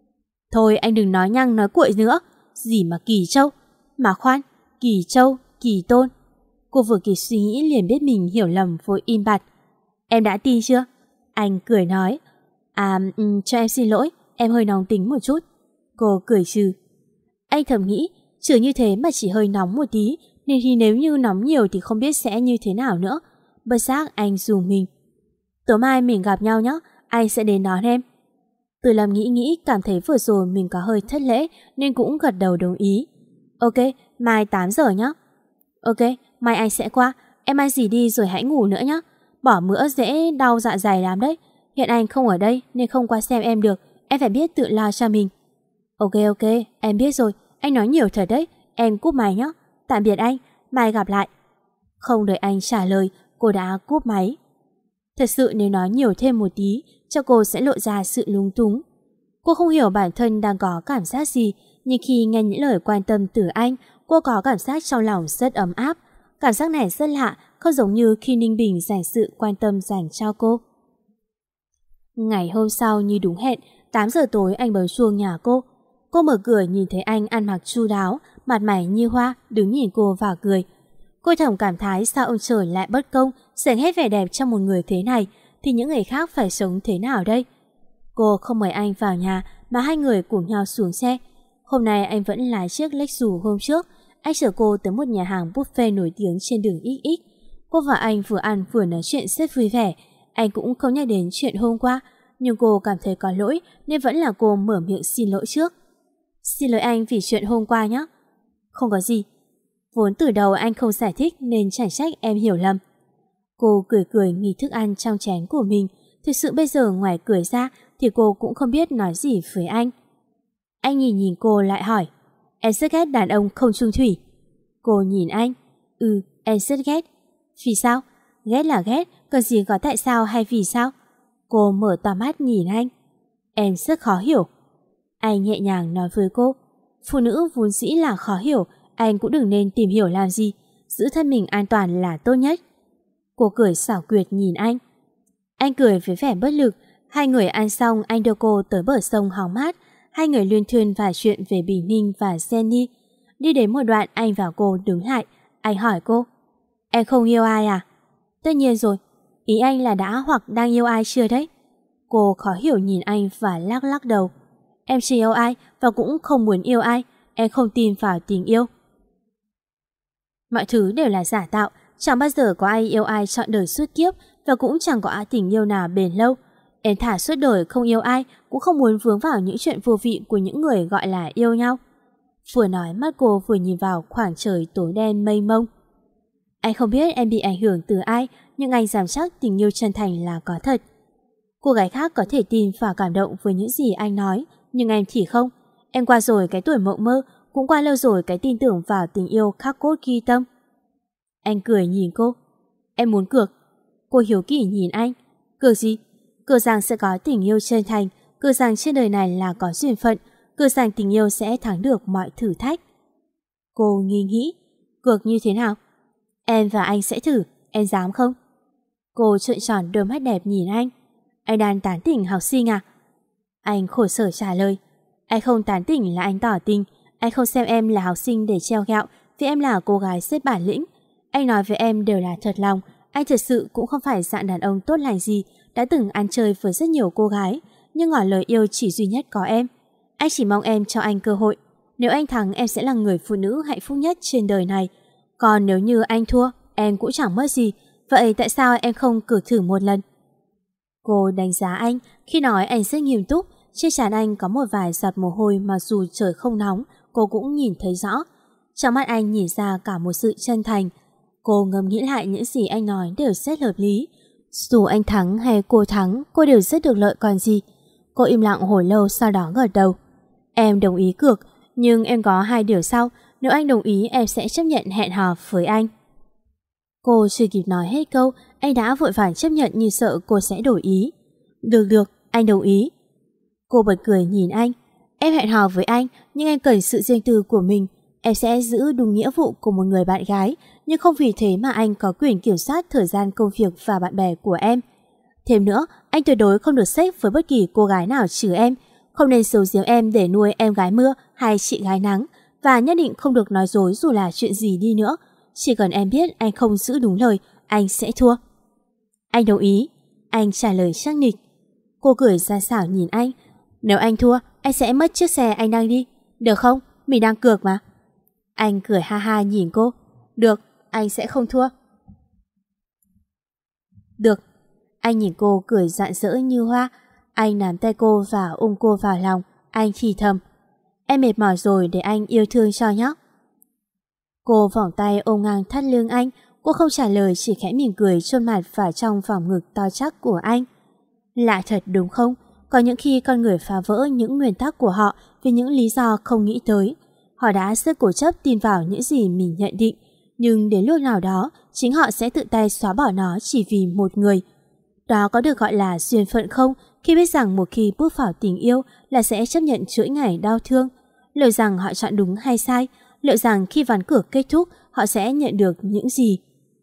Speaker 2: Thôi anh đừng nói nhăng nói cuội nữa. Gì mà Kỳ Châu? Mà khoan, Kỳ Châu, Kỳ Tôn. Cô vừa kịp suy nghĩ liền biết mình hiểu lầm, vội im bặt. Em đã tin chưa? Anh cười nói. À, um, cho em xin lỗi, em hơi nóng tính một chút. Cô cười trừ. Anh thầm nghĩ, trừ như thế mà chỉ hơi nóng một tí, nên thì nếu như nóng nhiều thì không biết sẽ như thế nào nữa. Bất giác anh rủ mình. Tối mai mình gặp nhau nhé, anh sẽ đến đón em. Từ Lâm nghĩ nghĩ cảm thấy vừa rồi mình có hơi thất lễ nên cũng gật đầu đồng ý. Ok, mai tám giờ nhé. Ok, mai anh sẽ qua. Em ăn gì đi rồi hãy ngủ nữa nhé. Bỏ bữa dễ đau dạ dày lắm đấy. Hiện anh không ở đây nên không qua xem em được. Em phải biết tự lo cho mình. Ok ok, em biết rồi. Anh nói nhiều thật đấy. Em cúp máy nhé. Tạm biệt anh, mai gặp lại. Không đợi anh trả lời, cô đã cúp máy. Thật sự nếu nói nhiều thêm một tí, cho cô sẽ lộ ra sự lúng túng. Cô không hiểu bản thân đang có cảm giác gì, nhưng khi nghe những lời quan tâm từ anh, cô có cảm giác trong lòng rất ấm áp. Cảm giác này rất lạ, không giống như khi Ninh Bình dành sự quan tâm dành cho cô. Ngày hôm sau như đúng hẹn, tám giờ tối anh bấm chuông nhà cô. Cô mở cửa nhìn thấy anh ăn mặc chu đáo, mặt mày như hoa, đứng nhìn cô và cười. Cô thầm cảm thái sao ông trời lại bất công, dành hết vẻ đẹp cho một người thế này, thì những người khác phải sống thế nào đây? Cô không mời anh vào nhà mà hai người cùng nhau xuống xe. Hôm nay anh vẫn lái chiếc Lexus hôm trước. Anh chở cô tới một nhà hàng buffet nổi tiếng trên đường ích ích. Cô và anh vừa ăn vừa nói chuyện rất vui vẻ. Anh cũng không nhắc đến chuyện hôm qua, nhưng cô cảm thấy có lỗi nên vẫn là cô mở miệng xin lỗi trước. Xin lỗi anh vì chuyện hôm qua nhé. Không có gì. Vốn từ đầu anh không giải thích nên chẳng trách em hiểu lầm. Cô cười cười nghỉ thức ăn trong chén của mình. Thực sự bây giờ ngoài cười ra thì cô cũng không biết nói gì với anh. Anh nhìn nhìn cô lại hỏi, em rất ghét đàn ông không chung thủy. Cô nhìn anh, ừ, em rất ghét. Vì sao? Ghét là ghét, cần gì có tại sao hay vì sao? Cô mở to mắt nhìn anh. Em rất khó hiểu. Anh nhẹ nhàng nói với cô, phụ nữ vốn dĩ là khó hiểu, anh cũng đừng nên tìm hiểu làm gì, giữ thân mình an toàn là tốt nhất. Cô cười xảo quyệt nhìn anh. Anh cười với vẻ bất lực. Hai người ăn xong anh đưa cô tới bờ sông hóng mát. Hai người luyên thuyên vài chuyện về Bình Ninh và Jenny. Đi đến một đoạn anh và cô đứng lại. Anh hỏi cô, em không yêu ai à? Tất nhiên rồi. Ý anh là đã hoặc đang yêu ai chưa đấy? Cô khó hiểu nhìn anh và lắc lắc đầu. Em chưa yêu ai và cũng không muốn yêu ai. Em không tin vào tình yêu. Mọi thứ đều là giả tạo. Chẳng bao giờ có ai yêu ai trọn đời suốt kiếp, và cũng chẳng có tình yêu nào bền lâu. Em thả suốt đời không yêu ai, cũng không muốn vướng vào những chuyện vô vị của những người gọi là yêu nhau. Vừa nói mắt cô vừa nhìn vào khoảng trời tối đen mây mông. Anh không biết em bị ảnh hưởng từ ai, nhưng anh dám chắc tình yêu chân thành là có thật. Cô gái khác có thể tin và cảm động với những gì anh nói, nhưng em thì không. Em qua rồi cái tuổi mộng mơ, cũng qua lâu rồi cái tin tưởng vào tình yêu khắc cốt ghi tâm. Anh cười nhìn cô. Em muốn cược. Cô hiếu kỳ nhìn anh. Cược gì? Cược rằng sẽ có tình yêu chân thành, cược rằng trên đời này là có duyên phận, cược rằng tình yêu sẽ thắng được mọi thử thách. Cô nghi nghĩ. Cược như thế nào? Em và anh sẽ thử, em dám không? Cô trợn tròn đôi mắt đẹp nhìn anh. Anh đang tán tỉnh học sinh à? Anh khổ sở trả lời. Anh không tán tỉnh là anh tỏ tình. Anh không xem em là học sinh để treo gẹo, vì em là cô gái rất bản lĩnh. Anh nói với em đều là thật lòng. Anh thật sự cũng không phải dạng đàn ông tốt lành gì, đã từng ăn chơi với rất nhiều cô gái, nhưng ngỏ lời yêu chỉ duy nhất có em. Anh chỉ mong em cho anh cơ hội. Nếu anh thắng, em sẽ là người phụ nữ hạnh phúc nhất trên đời này. Còn nếu như anh thua, em cũng chẳng mất gì. Vậy tại sao em không cược thử một lần? Cô đánh giá anh. Khi nói anh rất nghiêm túc. Trên trán anh có một vài giọt mồ hôi, mà dù trời không nóng, cô cũng nhìn thấy rõ. Trong mắt anh nhìn ra cả một sự chân thành. Cô ngẫm nghĩ lại những gì anh nói đều rất hợp lý. Dù anh thắng hay cô thắng, cô đều rất được lợi còn gì. Cô im lặng hồi lâu, sau đó gật đầu. Em đồng ý cược, nhưng em có hai điều sau. Nếu anh đồng ý, em sẽ chấp nhận hẹn hò với anh. Cô chưa kịp nói hết câu, anh đã vội vàng chấp nhận như sợ cô sẽ đổi ý. Được được, anh đồng ý. Cô bật cười nhìn anh. Em hẹn hò với anh, nhưng em cần sự riêng tư của mình. Em sẽ giữ đúng nghĩa vụ của một người bạn gái, nhưng không vì thế mà anh có quyền kiểm soát thời gian công việc và bạn bè của em. Thêm nữa, anh tuyệt đối không được sex với bất kỳ cô gái nào trừ em, không nên giấu giếm em để nuôi em gái mưa hay chị gái nắng, và nhất định không được nói dối dù là chuyện gì đi nữa. Chỉ cần em biết anh không giữ đúng lời, anh sẽ thua. Anh đồng ý. Anh trả lời chắc nịch. Cô cười ra xảo nhìn anh. Nếu anh thua, anh sẽ mất chiếc xe anh đang đi. Được không? Mình đang cược mà. Anh cười ha ha nhìn cô. Được, anh sẽ không thua. Được. Anh nhìn cô cười rạng rỡ như hoa. Anh nắm tay cô và ôm cô vào lòng. Anh thì thầm. Em mệt mỏi rồi, để anh yêu thương cho nhé. Cô vòng tay ôm ngang thắt lưng anh. Cô không trả lời, chỉ khẽ mỉm cười chôn mặt vào trong vòng ngực to chắc của anh. Lạ thật đúng không? Có những khi con người phá vỡ những nguyên tắc của họ vì những lý do không nghĩ tới. Họ đã rất cố chấp tin vào những gì mình nhận định, nhưng đến lúc nào đó, chính họ sẽ tự tay xóa bỏ nó chỉ vì một người. Đó có được gọi là duyên phận không, khi biết rằng một khi bước vào tình yêu là sẽ chấp nhận chuỗi ngày đau thương? Liệu rằng họ chọn đúng hay sai? Liệu rằng khi ván cược kết thúc, họ sẽ nhận được những gì?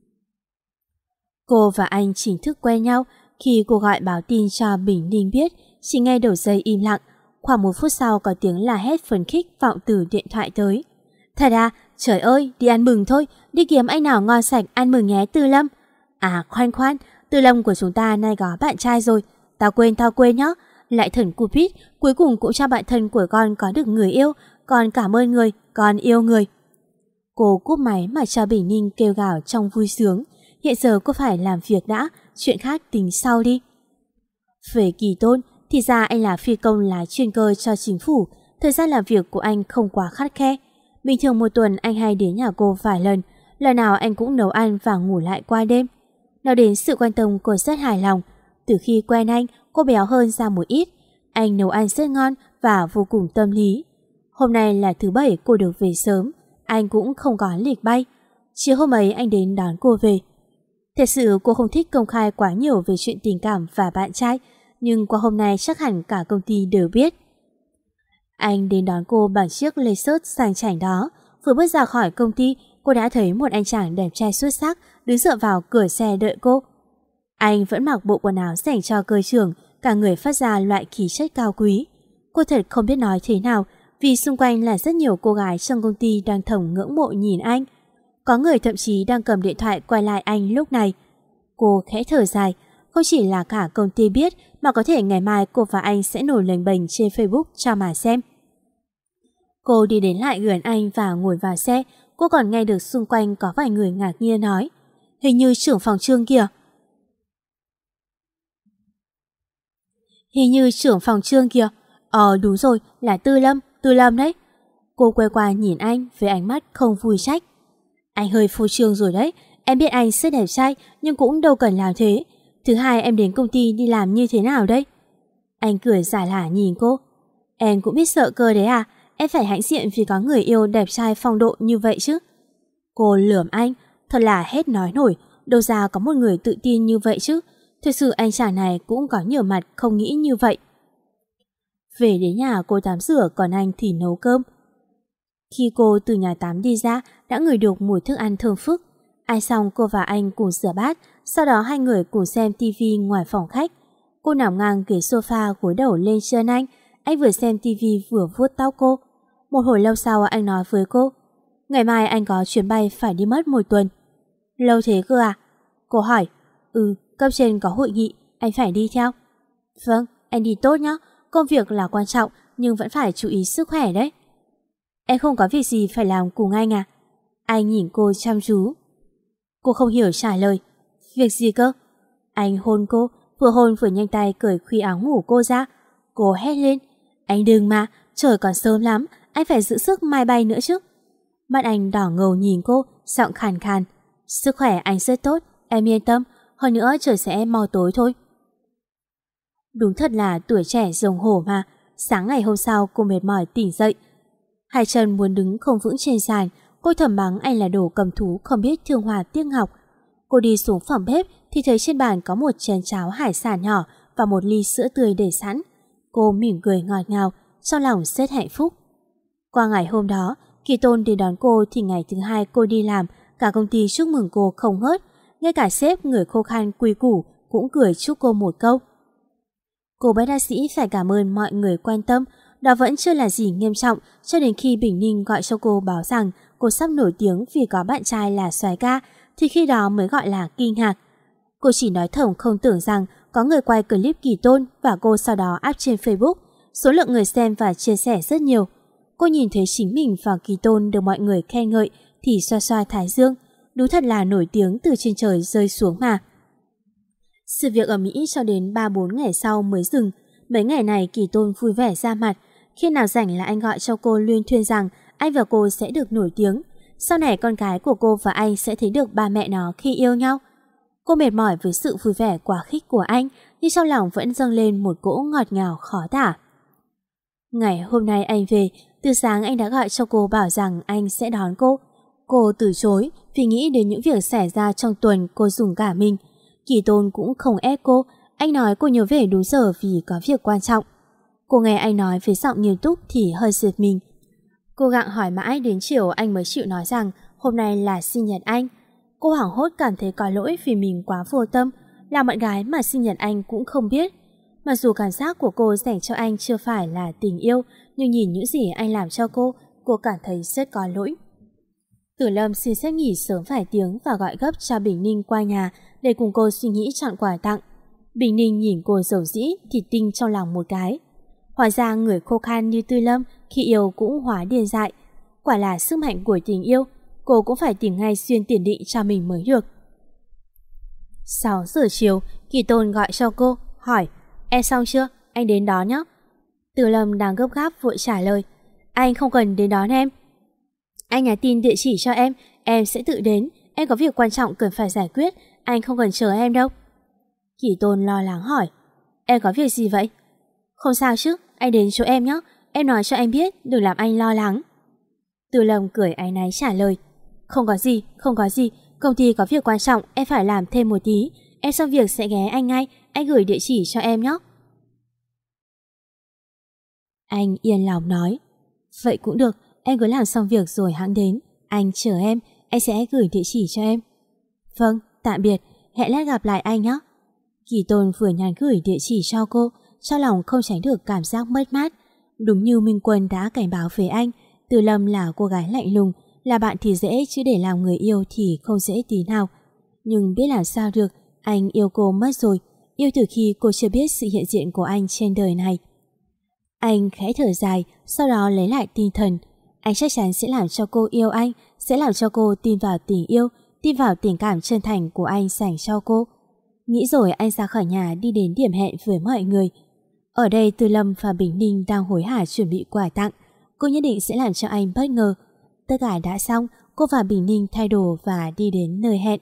Speaker 2: Cô và anh chính thức quen nhau khi cô gọi báo tin cho Bình Ninh biết. Chỉ nghe đầu dây im lặng. Khoảng một phút sau có tiếng la hét phấn khích vọng từ điện thoại tới. Thật à, trời ơi, đi ăn mừng thôi, đi kiếm anh nào ngon sạch ăn mừng nhé Tư Lâm. À khoan khoan, Tư Lâm của chúng ta nay có bạn trai rồi. Tao quên, tao quên nhá. Lại thần Cupid, cuối cùng cũng cho bạn thân của con có được người yêu. Con cảm ơn người, con yêu người. Cô cúp máy mà cho Bình Ninh kêu gào trong vui sướng. Hiện giờ cô phải làm việc đã, chuyện khác tính sau đi. Về Kỳ Tôn, thì ra anh là phi công lái chuyên cơ cho chính phủ. Thời gian làm việc của anh không quá khắt khe. Bình thường một tuần anh hay đến nhà cô vài lần. Lần nào anh cũng nấu ăn và ngủ lại qua đêm. Nói đến sự quan tâm, cô rất hài lòng. Từ khi quen anh, cô béo hơn ra một ít. Anh nấu ăn rất ngon và vô cùng tâm lý. Hôm nay là thứ bảy cô được về sớm. Anh cũng không có lịch bay. Chiều hôm ấy anh đến đón cô về. Thật sự cô không thích công khai quá nhiều về chuyện tình cảm và bạn trai, nhưng qua hôm nay chắc hẳn cả công ty đều biết. Anh đến đón cô bằng chiếc Lexus sang chảnh đó. Vừa bước ra khỏi công ty, cô đã thấy một anh chàng đẹp trai xuất sắc đứng dựa vào cửa xe đợi cô. Anh vẫn mặc bộ quần áo dành cho cơ trưởng, cả người phát ra loại khí chất cao quý. Cô thật không biết nói thế nào, vì xung quanh là rất nhiều cô gái trong công ty đang thầm ngưỡng mộ nhìn anh. Có người thậm chí đang cầm điện thoại quay lại anh lúc này. Cô khẽ thở dài, không chỉ là cả công ty biết mà có thể ngày mai cô và anh sẽ nổi lềnh bềnh trên Facebook cho mà xem. Cô đi đến lại gần anh và ngồi vào xe. Cô còn nghe được xung quanh có vài người ngạc nhiên nói: Hình như trưởng phòng Trương kìa. Hình như trưởng phòng Trương kìa. Ờ đúng rồi, là Tư Lâm, Tư Lâm đấy. Cô quay qua nhìn anh với ánh mắt không vui trách. Anh hơi phô trương rồi đấy. Em biết anh rất đẹp trai, nhưng cũng đâu cần làm thế. Thứ hai, em đến công ty đi làm như thế nào đây? Anh cười giả lả nhìn cô. Em cũng biết sợ cơ đấy à? Em phải hãnh diện vì có người yêu đẹp trai phong độ như vậy chứ. Cô lườm anh, thật là hết nói nổi. Đâu ra có một người tự tin như vậy chứ. Thực sự anh chàng này cũng có nhiều mặt không nghĩ như vậy. Về đến nhà cô tắm rửa, còn anh thì nấu cơm. Khi cô từ nhà tắm đi ra, đã ngửi được mùi thức ăn thơm phức. Ăn xong cô và anh cùng rửa bát, sau đó hai người cùng xem tivi ngoài phòng khách. Cô nằm ngang ghế sofa gối đầu lên chân anh. Anh vừa xem tivi vừa vuốt tóc cô. Một hồi lâu sau anh nói với cô: Ngày mai anh có chuyến bay phải đi mất một tuần. Lâu thế cơ à? Cô hỏi. Ừ, cấp trên có hội nghị, anh phải đi theo. Vâng, anh đi tốt nhá. Công việc là quan trọng nhưng vẫn phải chú ý sức khỏe đấy. Em không có việc gì phải làm cùng anh à? Anh nhìn cô chăm chú. Cô không hiểu trả lời. Việc gì cơ? Anh hôn cô, vừa hôn vừa nhanh tay cởi khuy áo ngủ cô ra. Cô hét lên. Anh đừng mà, trời còn sớm lắm, anh phải giữ sức mai bay nữa chứ. Mắt anh đỏ ngầu nhìn cô, giọng khàn khàn. Sức khỏe anh rất tốt, em yên tâm. Hơn nữa trời sẽ mau tối thôi. Đúng thật là tuổi trẻ rồng hổ mà. Sáng ngày hôm sau cô mệt mỏi tỉnh dậy. Hai chân muốn đứng không vững trên sàn. Cô thầm mắng anh là đồ cầm thú không biết thương hòa tiếc ngọc. Cô đi xuống phòng bếp thì thấy trên bàn có một chén cháo hải sản nhỏ và một ly sữa tươi để sẵn. Cô mỉm cười ngọt ngào, trong lòng rất hạnh phúc. Qua ngày hôm đó, Kỳ Tôn đến đón cô thì ngày thứ hai cô đi làm, cả công ty chúc mừng cô không ngớt. Ngay cả sếp người khô khan quy củ cũng cười chúc cô một câu. Cô bất đắc dĩ phải cảm ơn mọi người quan tâm. Đó vẫn chưa là gì nghiêm trọng cho đến khi Bình Ninh gọi cho cô báo rằng cô sắp nổi tiếng vì có bạn trai là soái ca, thì khi đó mới gọi là kinh ngạc. Cô chỉ nói thầm không tưởng rằng có người quay clip Kỳ Tôn và cô sau đó up trên Facebook. Số lượng người xem và chia sẻ rất nhiều. Cô nhìn thấy chính mình và Kỳ Tôn được mọi người khen ngợi thì xoa xoa thái dương. Đúng thật là nổi tiếng từ trên trời rơi xuống mà. Sự việc ở Mỹ cho đến ba bốn ngày sau mới dừng. Mấy ngày này Kỳ Tôn vui vẻ ra mặt. Khi nào rảnh là anh gọi cho cô luyên thuyên rằng anh và cô sẽ được nổi tiếng. Sau này con gái của cô và anh sẽ thấy được ba mẹ nó khi yêu nhau. Cô mệt mỏi với sự vui vẻ quá khích của anh, nhưng trong lòng vẫn dâng lên một cỗ ngọt ngào khó tả. Ngày hôm nay anh về, từ sáng anh đã gọi cho cô bảo rằng anh sẽ đón cô. Cô từ chối vì nghĩ đến những việc xảy ra trong tuần cô dùng cả mình. Kỳ Tôn cũng không ép cô, anh nói cô nhớ về đúng giờ vì có việc quan trọng. Cô nghe anh nói với giọng nghiêm túc thì hơi giật mình. Cô gặng hỏi mãi đến chiều anh mới chịu nói rằng hôm nay là sinh nhật anh. Cô hoảng hốt cảm thấy có lỗi vì mình quá vô tâm, là bạn gái mà sinh nhật anh cũng không biết. Mặc dù cảm giác của cô dành cho anh chưa phải là tình yêu, nhưng nhìn những gì anh làm cho cô, cô cảm thấy rất có lỗi. Tử Lâm xin phép nghỉ sớm vài tiếng và gọi gấp cho Bình Ninh qua nhà để cùng cô suy nghĩ chọn quà tặng. Bình Ninh nhìn cô dầu dĩ thì tinh trong lòng một cái. Hóa ra người khô khan như Tử Lâm khi yêu cũng hóa điên dại. Quả là sức mạnh của tình yêu, cô cũng phải tìm ngay xuyên tiền định cho mình mới được. sáu giờ chiều, Kỳ Tôn gọi cho cô, hỏi: "Em xong chưa? Anh đến đón nhé." Tử Lâm đang gấp gáp vội trả lời: "Anh không cần đến đón em. Anh nhắn tin địa chỉ cho em, em sẽ tự đến. Em có việc quan trọng cần phải giải quyết, anh không cần chờ em đâu." Kỳ Tôn lo lắng hỏi: "Em có việc gì vậy?" "Không sao chứ, anh đến chỗ em nhé. Em nói cho anh biết, đừng làm anh lo lắng." Tử Lâm cười áy náy trả lời: "Không có gì, không có gì. Công ty có việc quan trọng, em phải làm thêm một tí. Em xong việc sẽ ghé anh ngay, anh gửi địa chỉ cho em nhé." Anh yên lòng nói: "Vậy cũng được, em cứ làm xong việc rồi hãng đến. Anh chờ em, anh sẽ gửi địa chỉ cho em." "Vâng, tạm biệt, hẹn lát gặp lại anh nhé." Kỳ Tôn vừa nhắn gửi địa chỉ cho cô, trong lòng không tránh được cảm giác mất mát. Đúng như Minh Quân đã cảnh báo về anh, Tử Lâm là cô gái lạnh lùng, là bạn thì dễ chứ để làm người yêu thì không dễ tí nào. Nhưng biết làm sao được, anh yêu cô mất rồi, yêu từ khi cô chưa biết sự hiện diện của anh trên đời này. Anh khẽ thở dài, sau đó lấy lại tinh thần. Anh chắc chắn sẽ làm cho cô yêu anh, sẽ làm cho cô tin vào tình yêu, tin vào tình cảm chân thành của anh dành cho cô. Nghĩ rồi anh ra khỏi nhà đi đến điểm hẹn với mọi người. Ở đây Tử Lâm và Bình Ninh đang hối hả chuẩn bị quà tặng. Cô nhất định sẽ làm cho anh bất ngờ. Tất cả đã xong, cô và Bình Ninh thay đồ và đi đến nơi hẹn.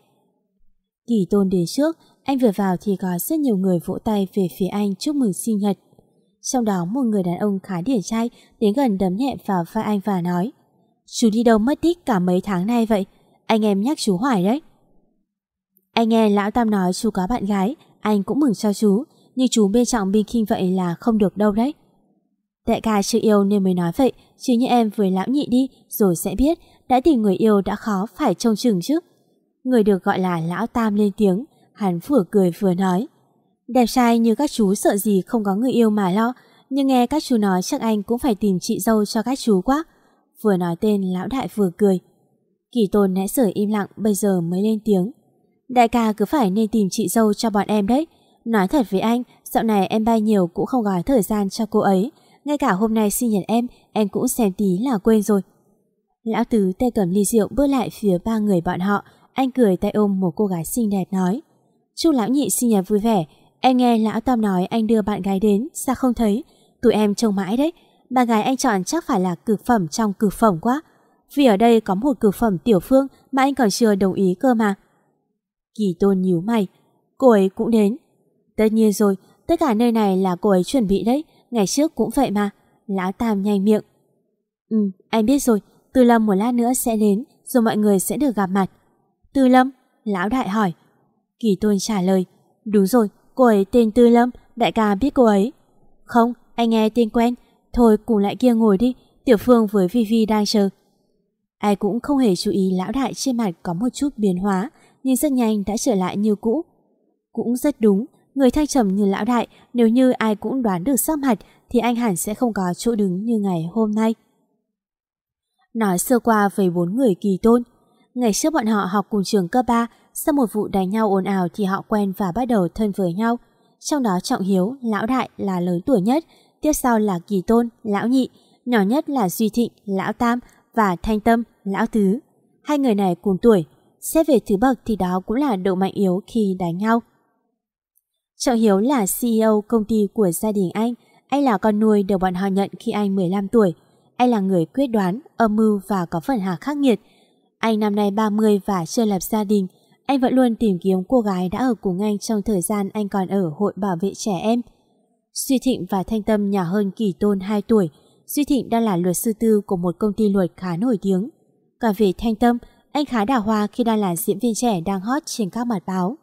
Speaker 2: Kỳ Tôn đến trước, anh vừa vào thì có rất nhiều người vỗ tay về phía anh chúc mừng sinh nhật. Trong đó một người đàn ông khá điển trai đến gần đấm nhẹ vào vai anh và nói: "Chú đi đâu mất tích cả mấy tháng nay vậy? Anh em nhắc chú hoài đấy." "Anh nghe lão Tam nói chú có bạn gái, anh cũng mừng cho chú, nhưng chú bên trọng bên khinh vậy là không được đâu đấy." "Đại ca chưa yêu nên mới nói vậy, chứ như em với lão nhị đi rồi sẽ biết, đã tìm người yêu đã khó phải trông chừng chứ." Người được gọi là lão Tam lên tiếng, hắn vừa cười vừa nói: "Đẹp trai như các chú sợ gì không có người yêu mà lo, nhưng nghe các chú nói chắc anh cũng phải tìm chị dâu cho các chú quá." Vừa nói tên lão đại vừa cười. Kỳ Tôn nãy giờ im lặng bây giờ mới lên tiếng: "Đại ca cứ phải nên tìm chị dâu cho bọn em đấy. Nói thật với anh, dạo này em bay nhiều cũng không gói thời gian cho cô ấy. Ngay cả hôm nay sinh nhật em, em cũng xem tí là quên rồi." Lão Tứ tay cầm ly rượu bước lại phía ba người bọn họ. Anh cười tay ôm một cô gái xinh đẹp nói: "Chúc lão nhị sinh nhật vui vẻ. Em nghe lão Tam nói anh đưa bạn gái đến, sao không thấy? Tụi em trông mãi đấy. Bạn gái anh chọn chắc phải là cực phẩm trong cực phẩm quá. Vì ở đây có một cực phẩm tiểu phương mà anh còn chưa đồng ý cơ mà." Kỳ Tôn nhíu mày: "Cô ấy cũng đến?" "Tất nhiên rồi, tất cả nơi này là cô ấy chuẩn bị đấy, ngày trước cũng vậy mà." Lão Tam nhanh miệng: "Ừ, anh biết rồi, Tư Lâm một lát nữa sẽ đến, rồi mọi người sẽ được gặp mặt." "Tư Lâm?" Lão đại hỏi. Kỳ Tôn trả lời: "Đúng rồi, cô ấy tên Tư Lâm, đại ca biết cô ấy." "Không, anh nghe tên quen. Thôi cùng lại kia ngồi đi, Tiểu Phương với Vi Vi đang chờ." Ai cũng không hề chú ý lão đại trên mặt có một chút biến hóa, nhưng rất nhanh đã trở lại như cũ. Cũng rất đúng, người thăng trầm như lão đại, nếu như ai cũng đoán được sắc mặt thì anh hẳn sẽ không có chỗ đứng như ngày hôm nay. Nói sơ qua về bốn người Kỳ Tôn. Ngày trước bọn họ học cùng trường cấp ba, sau một vụ đánh nhau ồn ào thì họ quen và bắt đầu thân với nhau. Trong đó Trọng Hiếu, lão đại là lớn tuổi nhất, tiếp sau là Kỳ Tôn, lão nhị, nhỏ nhất là Duy Thịnh, lão tam và Thanh Tâm, lão tứ. Hai người này cùng tuổi, xét về thứ bậc thì đó cũng là độ mạnh yếu khi đánh nhau. Trọng Hiếu là xê e ô công ty của gia đình anh, anh là con nuôi được bọn họ nhận khi anh mười lăm tuổi. Anh là người quyết đoán, âm mưu và có phần hà khắc nghiệt. Anh năm nay ba mươi và chưa lập gia đình. Anh vẫn luôn tìm kiếm cô gái đã ở cùng anh trong thời gian anh còn ở hội bảo vệ trẻ em. Duy Thịnh và Thanh Tâm nhỏ hơn Kỳ Tôn hai tuổi. Duy Thịnh đang là luật sư tư của một công ty luật khá nổi tiếng. Còn về Thanh Tâm, anh khá đào hoa khi đang là diễn viên trẻ đang hot trên các mặt báo.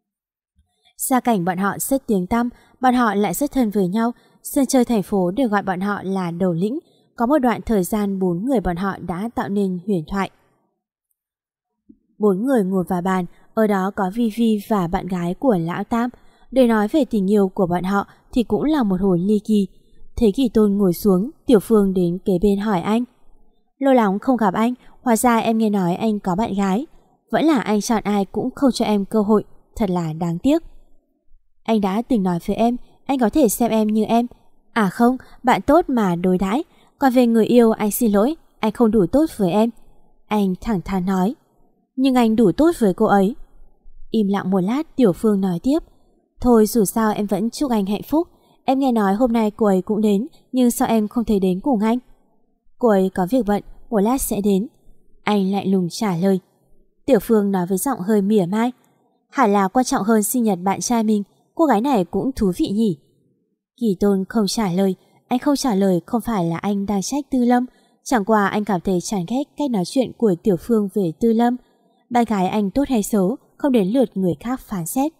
Speaker 2: Gia cảnh bọn họ rất tiếng tăm, bọn họ lại rất thân với nhau. Sân chơi thành phố đều gọi bọn họ là đầu lĩnh. Có một đoạn thời gian bốn người bọn họ đã tạo nên huyền thoại. Bốn người ngồi vào bàn, ở đó có Vi Vi và bạn gái của lão Tam. để nói về tình yêu của bọn họ thì cũng là một hồi ly kỳ. Thấy Kỳ Tôn ngồi xuống, Tiểu Phương đến kế bên hỏi anh. Lâu lắm không gặp anh, hóa ra em nghe nói anh có bạn gái. Vẫn là anh chọn ai cũng không cho em cơ hội, thật là đáng tiếc. Anh đã từng nói với em, anh có thể xem em như em. À không, bạn tốt mà đối đãi. Còn về người yêu, anh xin lỗi, anh không đủ tốt với em. Anh thẳng thắn nói. Nhưng anh đủ tốt với cô ấy. Im lặng một lát, Tiểu Phương nói tiếp. Thôi dù sao em vẫn chúc anh hạnh phúc. Em nghe nói hôm nay cô ấy cũng đến, nhưng sao em không thể đến cùng anh? Cô ấy có việc bận, một lát sẽ đến. Anh lạnh lùng trả lời. Tiểu Phương nói với giọng hơi mỉa mai. Hẳn là quan trọng hơn sinh nhật bạn trai mình, cô gái này cũng thú vị nhỉ. Kỳ Tôn không trả lời. Anh không trả lời không phải là anh đang trách Tư Lâm, chẳng qua anh cảm thấy chán ghét cách nói chuyện của Tiểu Phương về Tư Lâm. Bạn gái anh tốt hay xấu, không đến lượt người khác phán xét.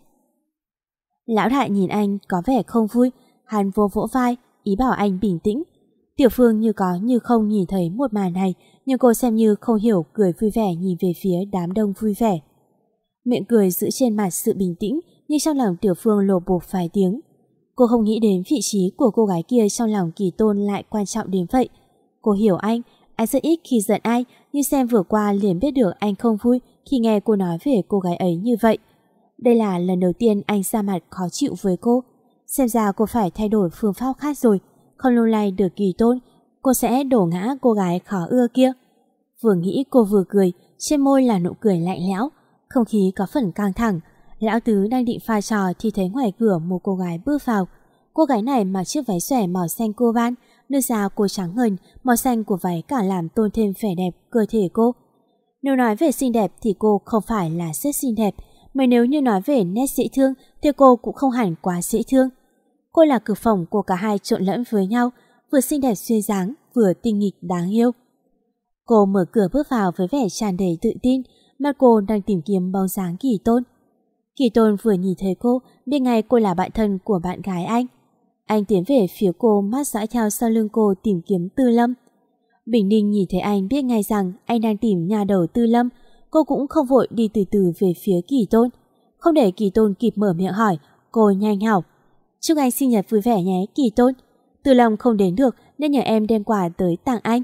Speaker 2: Lão đại nhìn anh có vẻ không vui, hắn vô vỗ vai, ý bảo anh bình tĩnh. Tiểu Phương như có như không nhìn thấy một màn này, nhưng cô xem như không hiểu, cười vui vẻ nhìn về phía đám đông vui vẻ. Miệng cười giữ trên mặt sự bình tĩnh, nhưng trong lòng Tiểu Phương lồ bột vài tiếng. Cô không nghĩ đến vị trí của cô gái kia trong lòng Kỳ Tôn lại quan trọng đến vậy. Cô hiểu anh, anh rất ít khi giận ai, nhưng xem vừa qua liền biết được anh không vui khi nghe cô nói về cô gái ấy như vậy. Đây là lần đầu tiên anh ra mặt khó chịu với cô. Xem ra cô phải thay đổi phương pháp khác rồi. Không lâu nay được Kỳ Tôn, cô sẽ đổ ngã cô gái khó ưa kia. Vừa nghĩ cô vừa cười, trên môi là nụ cười lạnh lẽo. Không khí có phần căng thẳng. Lão Tứ đang định pha trò thì thấy ngoài cửa một cô gái bước vào. Cô gái này mặc chiếc váy xòe màu xanh cô ban, nước da cô trắng ngần, màu xanh của váy cả làm tôn thêm vẻ đẹp cơ thể cô. Nếu nói về xinh đẹp thì cô không phải là rất xinh đẹp, mà nếu như nói về nét dễ thương thì cô cũng không hẳn quá dễ thương. Cô là cực phẩm của cả hai trộn lẫn với nhau, vừa xinh đẹp duyên dáng, vừa tinh nghịch đáng yêu. Cô mở cửa bước vào với vẻ tràn đầy tự tin, mà cô đang tìm kiếm bóng dáng Kỳ Tôn. Kỳ Tôn vừa nhìn thấy cô, biết ngay cô là bạn thân của bạn gái anh. Anh tiến về phía cô, mắt dõi theo sau lưng cô tìm kiếm Tư Lâm. Bình Ninh nhìn thấy anh biết ngay rằng anh đang tìm nhà đầu Tư Lâm. Cô cũng không vội đi từ từ về phía Kỳ Tôn. Không để Kỳ Tôn kịp mở miệng hỏi, cô nhanh hỏng. Chúc anh sinh nhật vui vẻ nhé Kỳ Tôn. Tư Lâm không đến được nên nhờ em đem quà tới tặng anh.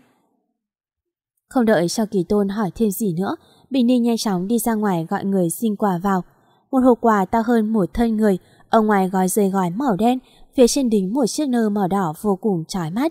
Speaker 2: Không đợi cho Kỳ Tôn hỏi thêm gì nữa, Bình Ninh nhanh chóng đi ra ngoài gọi người xin quà vào. Một hộp quà to hơn một thân người, ở ngoài gói dây gói màu đen, phía trên đính một chiếc nơ màu đỏ vô cùng chói mắt.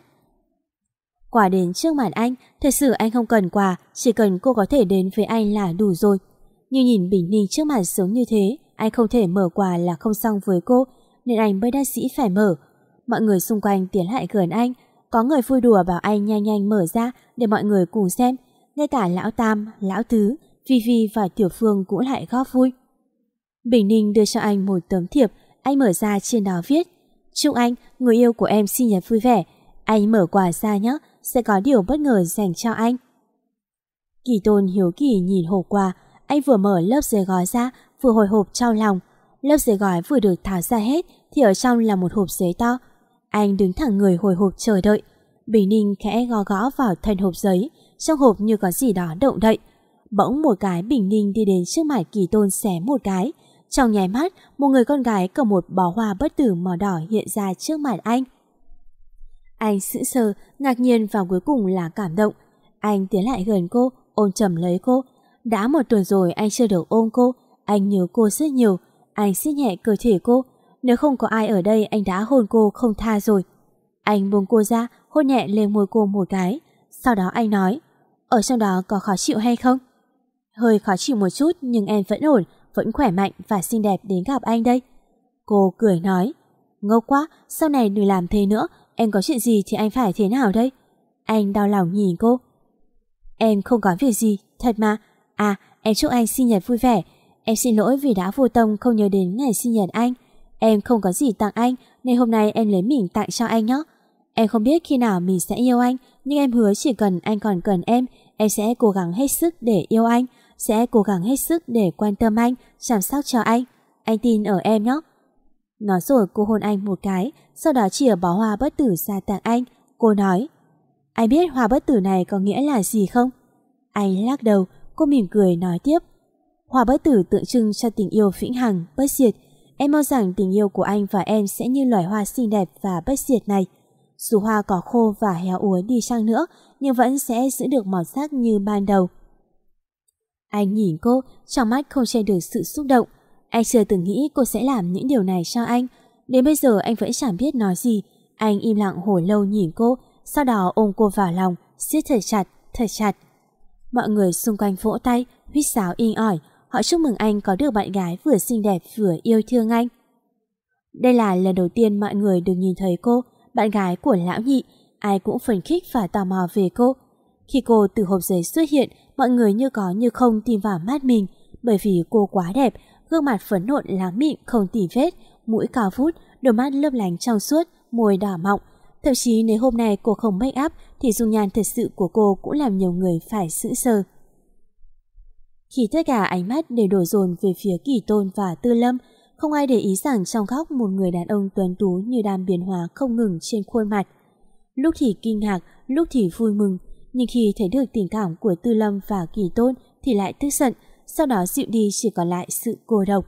Speaker 2: Quà đến trước mặt anh, thật sự anh không cần quà, chỉ cần cô có thể đến với anh là đủ rồi. Nhưng nhìn Bình Ninh trước mặt giống như thế, anh không thể mở quà là không xong với cô, nên anh bất đắc dĩ phải mở. Mọi người xung quanh tiến lại gần anh, có người vui đùa bảo anh nhanh nhanh mở ra để mọi người cùng xem. Ngay cả Lão Tam, Lão Tứ, Vi Vi và Tiểu Phương cũng lại góp vui. Bình Ninh đưa cho anh một tấm thiệp, anh mở ra trên đó viết: chúc anh, người yêu của em sinh nhật vui vẻ. Anh mở quà ra nhé, sẽ có điều bất ngờ dành cho anh. Kỳ Tôn hiếu kỳ nhìn hộp quà, anh vừa mở lớp giấy gói ra, vừa hồi hộp trong lòng. Lớp giấy gói vừa được tháo ra hết thì ở trong là một hộp giấy to. Anh đứng thẳng người hồi hộp chờ đợi. Bình Ninh khẽ gõ gõ vào thân hộp giấy, trong hộp như có gì đó động đậy. Bỗng một cái, Bình Ninh đi đến trước mặt Kỳ Tôn xé một cái. Trong nháy mắt, một người con gái cầm một bó hoa bất tử màu đỏ hiện ra trước mặt anh. Anh sững sờ, ngạc nhiên và cuối cùng là cảm động. Anh tiến lại gần cô, ôm chầm lấy cô. Đã một tuần rồi anh chưa được ôm cô, anh nhớ cô rất nhiều. Anh siết nhẹ cơ thể cô. Nếu không có ai ở đây anh đã hôn cô không tha rồi. Anh buông cô ra, hôn nhẹ lên môi cô một cái. Sau đó anh nói: ở trong đó có khó chịu hay không? Hơi khó chịu một chút, nhưng em vẫn ổn, vẫn khỏe mạnh và xinh đẹp đến gặp anh đây. Cô cười nói: ngốc quá, sau này đừng làm thế nữa, em có chuyện gì thì anh phải thế nào đây? Anh đau lòng nhìn cô. Em không có việc gì, thật mà. À, em chúc anh sinh nhật vui vẻ. Em xin lỗi vì đã vô tâm không nhớ đến ngày sinh nhật anh. Em không có gì tặng anh, nên hôm nay em lấy mình tặng cho anh nhé. Em không biết khi nào mình sẽ yêu anh, nhưng em hứa chỉ cần anh còn cần em, em sẽ cố gắng hết sức để yêu anh, sẽ cố gắng hết sức để quan tâm anh, chăm sóc cho anh. Anh tin ở em nhé. Nói rồi cô hôn anh một cái, sau đó chìa bó hoa bất tử ra tặng anh. Cô nói: anh biết hoa bất tử này có nghĩa là gì không? Anh lắc đầu. Cô mỉm cười nói tiếp: hoa bất tử tượng trưng cho tình yêu vĩnh hằng, bất diệt. em mong rằng tình yêu của anh và em sẽ như loài hoa xinh đẹp và bất diệt này. Dù hoa có khô và héo úa đi chăng nữa, nhưng vẫn sẽ giữ được màu sắc như ban đầu. Anh nhìn cô, trong mắt không che được sự xúc động. Anh chưa từng nghĩ cô sẽ làm những điều này cho anh. Đến bây giờ anh vẫn chẳng biết nói gì. Anh im lặng hồi lâu nhìn cô, sau đó ôm cô vào lòng, siết thật chặt, thật chặt. Mọi người xung quanh vỗ tay, huýt sáo inh ỏi. Họ chúc mừng anh có được bạn gái vừa xinh đẹp vừa yêu thương anh. Đây là lần đầu tiên mọi người được nhìn thấy cô, bạn gái của lão nhị. Ai cũng phấn khích và tò mò về cô. Khi cô từ hộp giấy xuất hiện, mọi người như có như không tin vào mắt mình, bởi vì cô quá đẹp, gương mặt phấn nộn láng mịn không tì vết, mũi cao vút, đôi mắt lấp lánh trong suốt, môi đỏ mọng. Thậm chí nếu hôm nay cô không make up thì dung nhan thật sự của cô cũng làm nhiều người phải sững sờ. Khi tất cả ánh mắt đều đổ dồn về phía Kỳ Tôn và Tư Lâm, không ai để ý rằng trong góc một người đàn ông tuấn tú như đang biến hóa không ngừng trên khuôn mặt. Lúc thì kinh ngạc, lúc thì vui mừng, nhưng khi thấy được tình cảm của Tư Lâm và Kỳ Tôn thì lại tức giận, sau đó dịu đi chỉ còn lại sự cô độc.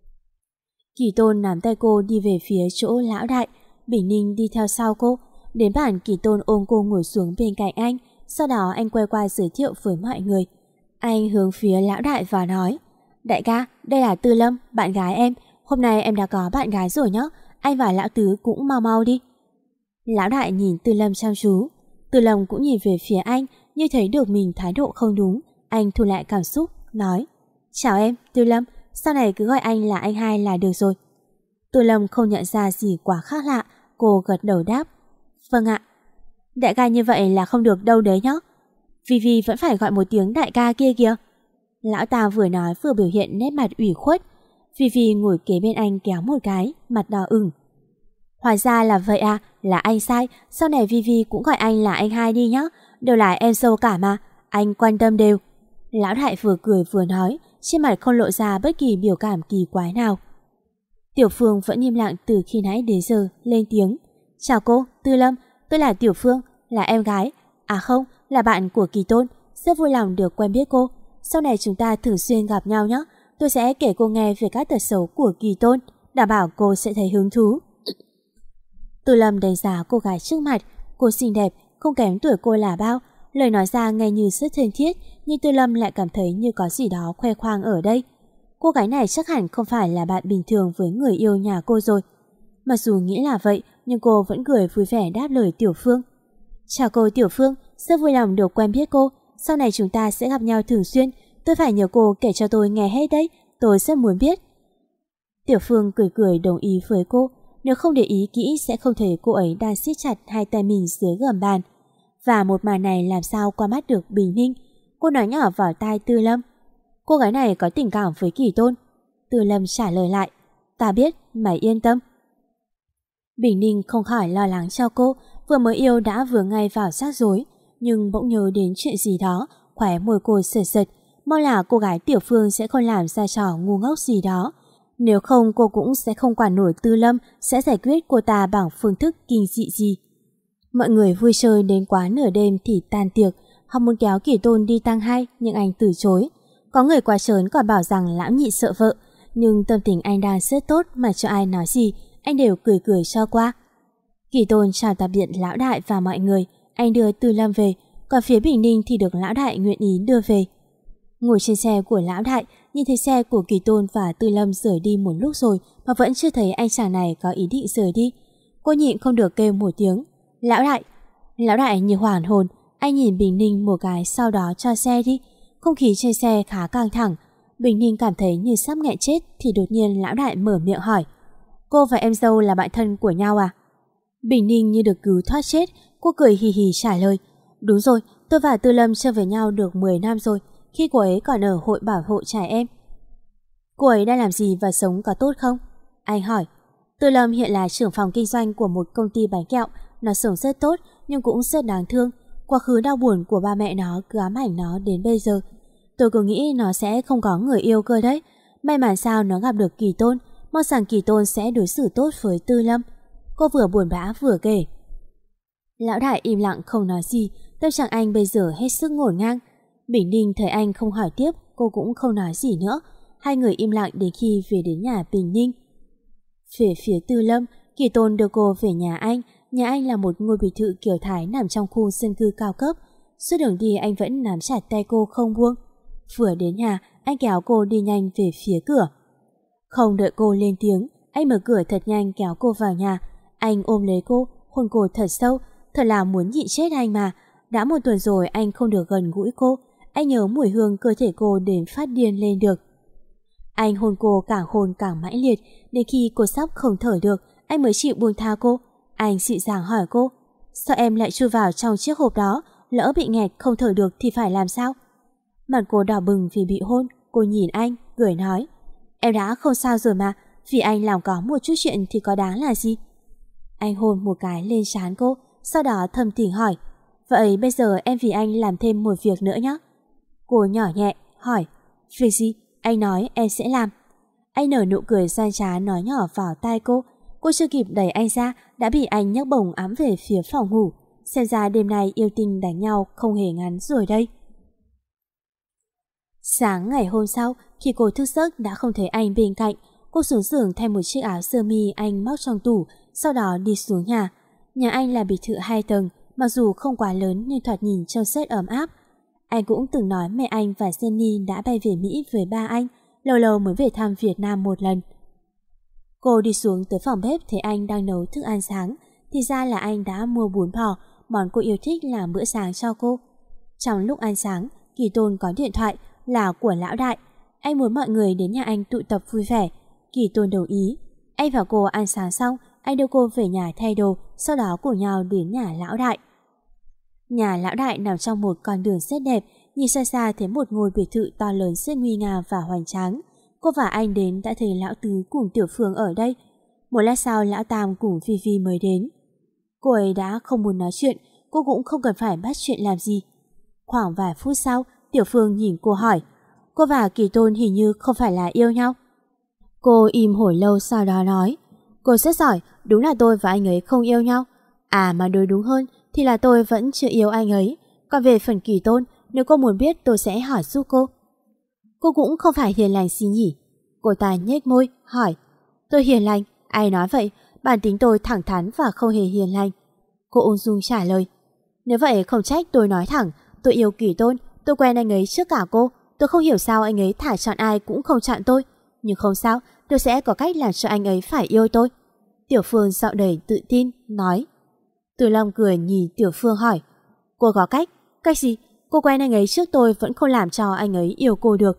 Speaker 2: Kỳ Tôn nắm tay cô đi về phía chỗ lão đại, Bình Ninh đi theo sau cô. Đến bản Kỳ Tôn ôm cô ngồi xuống bên cạnh anh, sau đó anh quay qua giới thiệu với mọi người. Anh hướng phía lão đại và nói: Đại ca, đây là Tư Lâm, bạn gái em. Hôm nay em đã có bạn gái rồi nhé, anh và lão tứ cũng mau mau đi. Lão đại nhìn Tư Lâm chăm chú. Tư Lâm cũng nhìn về phía anh, như thấy được mình thái độ không đúng. Anh thu lại cảm xúc, nói: Chào em, Tư Lâm, sau này cứ gọi anh là anh hai là được rồi. Tư Lâm không nhận ra gì quá khác lạ, cô gật đầu đáp: Vâng ạ. Đại ca như vậy là không được đâu đấy nhé. Vivi vẫn phải gọi một tiếng đại ca kia kìa. Lão ta vừa nói vừa biểu hiện nét mặt ủy khuất. Vivi ngồi kế bên anh kéo một cái, mặt đỏ ửng. Hóa ra là vậy à, là anh sai, sau này Vivi cũng gọi anh là anh hai đi nhé, đều là em dâu cả mà, anh quan tâm đều. Lão đại vừa cười vừa nói, trên mặt không lộ ra bất kỳ biểu cảm kỳ quái nào. Tiểu Phương vẫn im lặng từ khi nãy đến giờ, lên tiếng: Chào cô, Tư Lâm, tôi là Tiểu Phương, là em gái, à không, là bạn của Kỳ Tôn, rất vui lòng được quen biết cô. Sau này chúng ta thường xuyên gặp nhau nhé, tôi sẽ kể cô nghe về các tật xấu của Kỳ Tôn, đảm bảo cô sẽ thấy hứng thú. Tư Lâm đánh giá cô gái trước mặt, cô xinh đẹp, không kém tuổi cô là bao, lời nói ra nghe như rất thân thiết, nhưng Tư Lâm lại cảm thấy như có gì đó khoe khoang ở đây. Cô gái này chắc hẳn không phải là bạn bình thường với người yêu nhà cô rồi. Mặc dù nghĩ là vậy, nhưng cô vẫn cười vui vẻ đáp lời Tiểu Phương. Chào cô Tiểu Phương, rất vui lòng được quen biết cô, sau này chúng ta sẽ gặp nhau thường xuyên, tôi phải nhờ cô kể cho tôi nghe hết đấy, tôi rất muốn biết. Tiểu Phương cười cười đồng ý với cô, nếu không để ý kỹ sẽ không thấy cô ấy đang siết chặt hai tay mình dưới gầm bàn. Và một màn này làm sao qua mắt được Bình Ninh. Cô nói nhỏ vào tai Tư Lâm: Cô gái này có tình cảm với Kỳ Tôn. Tư Lâm trả lời lại: Ta biết, mày yên tâm. Bình Ninh không khỏi lo lắng cho cô, vừa mới yêu đã vừa ngay vào rắc rối, nhưng bỗng nhớ đến chuyện gì đó, khóe môi cô sệt sệt, mong là cô gái Tiểu Phương sẽ không làm ra trò ngu ngốc gì đó. Nếu không cô cũng sẽ không quản nổi Tư Lâm sẽ giải quyết cô ta bằng phương thức kinh dị gì. Mọi người vui chơi đến quá nửa đêm thì tan tiệc. Họ muốn kéo Kỳ Tôn đi tăng hai, nhưng anh từ chối. Có người quá trớn còn bảo rằng lão nhị sợ vợ, nhưng tâm tình anh đang rất tốt mà cho ai nói gì anh đều cười cười cho qua. Kỳ Tôn chào tạm biệt lão đại và mọi người, anh đưa Tư Lâm về, còn phía Bình Ninh thì được lão đại nguyện ý đưa về. Ngồi trên xe của lão đại, nhìn thấy xe của Kỳ Tôn và Tư Lâm rời đi một lúc rồi mà vẫn chưa thấy anh chàng này có ý định rời đi. Cô nhịn không được kêu một tiếng: Lão đại! Lão đại như hoàn hồn, anh nhìn Bình Ninh một cái sau đó cho xe đi. Không khí trên xe khá căng thẳng, Bình Ninh cảm thấy như sắp nghẹn chết thì đột nhiên lão đại mở miệng hỏi: Cô và em dâu là bạn thân của nhau à? Bình Ninh như được cứu thoát chết, cô cười hì hì trả lời: Đúng rồi, tôi và Tư Lâm chơi với nhau được mười năm rồi, khi cô ấy còn ở hội bảo hộ trẻ em. Cô ấy đang làm gì và sống có tốt không? Anh hỏi. Tư Lâm hiện là trưởng phòng kinh doanh của một công ty bánh kẹo, nó sống rất tốt nhưng cũng rất đáng thương. Quá khứ đau buồn của ba mẹ nó cứ ám ảnh nó đến bây giờ. Tôi cứ nghĩ nó sẽ không có người yêu cơ đấy. May mắn sao nó gặp được Kỳ Tôn, mong rằng Kỳ Tôn sẽ đối xử tốt với Tư Lâm. Cô vừa buồn bã vừa kể. Lão đại im lặng không nói gì, tâm trạng anh bây giờ hết sức ngổn ngang. Bình Ninh thấy anh không hỏi tiếp, cô cũng không nói gì nữa. Hai người im lặng đến khi về đến nhà Bình Ninh. Về phía Từ Lâm, Kỳ Tôn đưa cô về nhà anh. Nhà anh là một ngôi biệt thự kiểu Thái nằm trong khu dân cư cao cấp. Suốt đường đi anh vẫn nắm chặt tay cô không buông. Vừa đến nhà, anh kéo cô đi nhanh về phía cửa. Không đợi cô lên tiếng, anh mở cửa thật nhanh kéo cô vào nhà. Anh ôm lấy cô, hôn cô thật sâu, thật là muốn nhịn chết anh mà. Đã một tuần rồi anh không được gần gũi cô. Anh nhớ mùi hương cơ thể cô đến phát điên lên được. Anh hôn cô càng hôn càng mãnh liệt, đến khi cô sắp không thở được, anh mới chịu buông tha cô. Anh dịu dàng hỏi cô, sao em lại chui vào trong chiếc hộp đó, lỡ bị nghẹt không thở được thì phải làm sao? Mặt cô đỏ bừng vì bị hôn, cô nhìn anh, cười nói, em đã không sao rồi mà, vì anh làm có một chút chuyện thì có đáng là gì? Anh hôn một cái lên trán cô, sau đó thầm tình hỏi, vậy bây giờ em vì anh làm thêm một việc nữa nhé. Cô nhỏ nhẹ, hỏi, việc gì? Anh nói em sẽ làm. Anh nở nụ cười gian trá nói nhỏ vào tai cô. Cô chưa kịp đẩy anh ra đã bị anh nhấc bổng ẵm về phía phòng ngủ. Xem ra đêm nay yêu tinh đánh nhau không hề ngắn rồi đây. Sáng ngày hôm sau, khi cô thức giấc đã không thấy anh bên cạnh. Cô xuống giường thay một chiếc áo sơ mi anh móc trong tủ, sau đó đi xuống nhà. Nhà anh là biệt thự hai tầng, mặc dù không quá lớn nhưng thoạt nhìn trông rất ấm áp. Anh cũng từng nói mẹ anh và Jenny đã bay về Mỹ với ba anh, lâu lâu mới về thăm Việt Nam một lần. Cô đi xuống tới phòng bếp thấy anh đang nấu thức ăn sáng, thì ra là anh đã mua bún bò, món cô yêu thích làm bữa sáng cho cô. Trong lúc ăn sáng, Kỳ Tôn có điện thoại là của lão đại. Anh muốn mọi người đến nhà anh tụ tập vui vẻ. Kỳ Tôn đồng ý. Anh và cô ăn sáng xong, anh đưa cô về nhà thay đồ, sau đó cùng nhau đến nhà lão đại. Nhà lão đại nằm trong một con đường rất đẹp, nhìn xa xa thấy một ngôi biệt thự to lớn rất nguy nga và hoành tráng. Cô và anh đến đã thấy lão tứ cùng Tiểu Phương ở đây. Một lát sau lão Tam cùng Phi Phi mới đến. Cô ấy đã không muốn nói chuyện, cô cũng không cần phải bắt chuyện làm gì. Khoảng vài phút sau, Tiểu Phương nhìn cô hỏi, cô và Kỳ Tôn hình như không phải là yêu nhau. Cô im hồi lâu sau đó nói, cô rất giỏi, đúng là tôi và anh ấy không yêu nhau. À mà đối đúng hơn thì là tôi vẫn chưa yêu anh ấy. Còn về phần Kỳ Tôn, nếu cô muốn biết tôi sẽ hỏi giúp cô. Cô cũng không phải hiền lành gì nhỉ? Cô ta nhếch môi, hỏi, tôi hiền lành, ai nói vậy? Bản tính tôi thẳng thắn và không hề hiền lành. Cô ung dung trả lời, nếu vậy không trách tôi nói thẳng, tôi yêu Kỳ Tôn, tôi quen anh ấy trước cả cô. Tôi không hiểu sao anh ấy thả chọn ai cũng không chọn tôi. Nhưng không sao, tôi sẽ có cách làm cho anh ấy phải yêu tôi. Tiểu Phương giọng đầy tự tin, nói. Từ Lâm cười nhìn Tiểu Phương hỏi, cô có cách? Cách gì? Cô quen anh ấy trước tôi vẫn không làm cho anh ấy yêu cô được.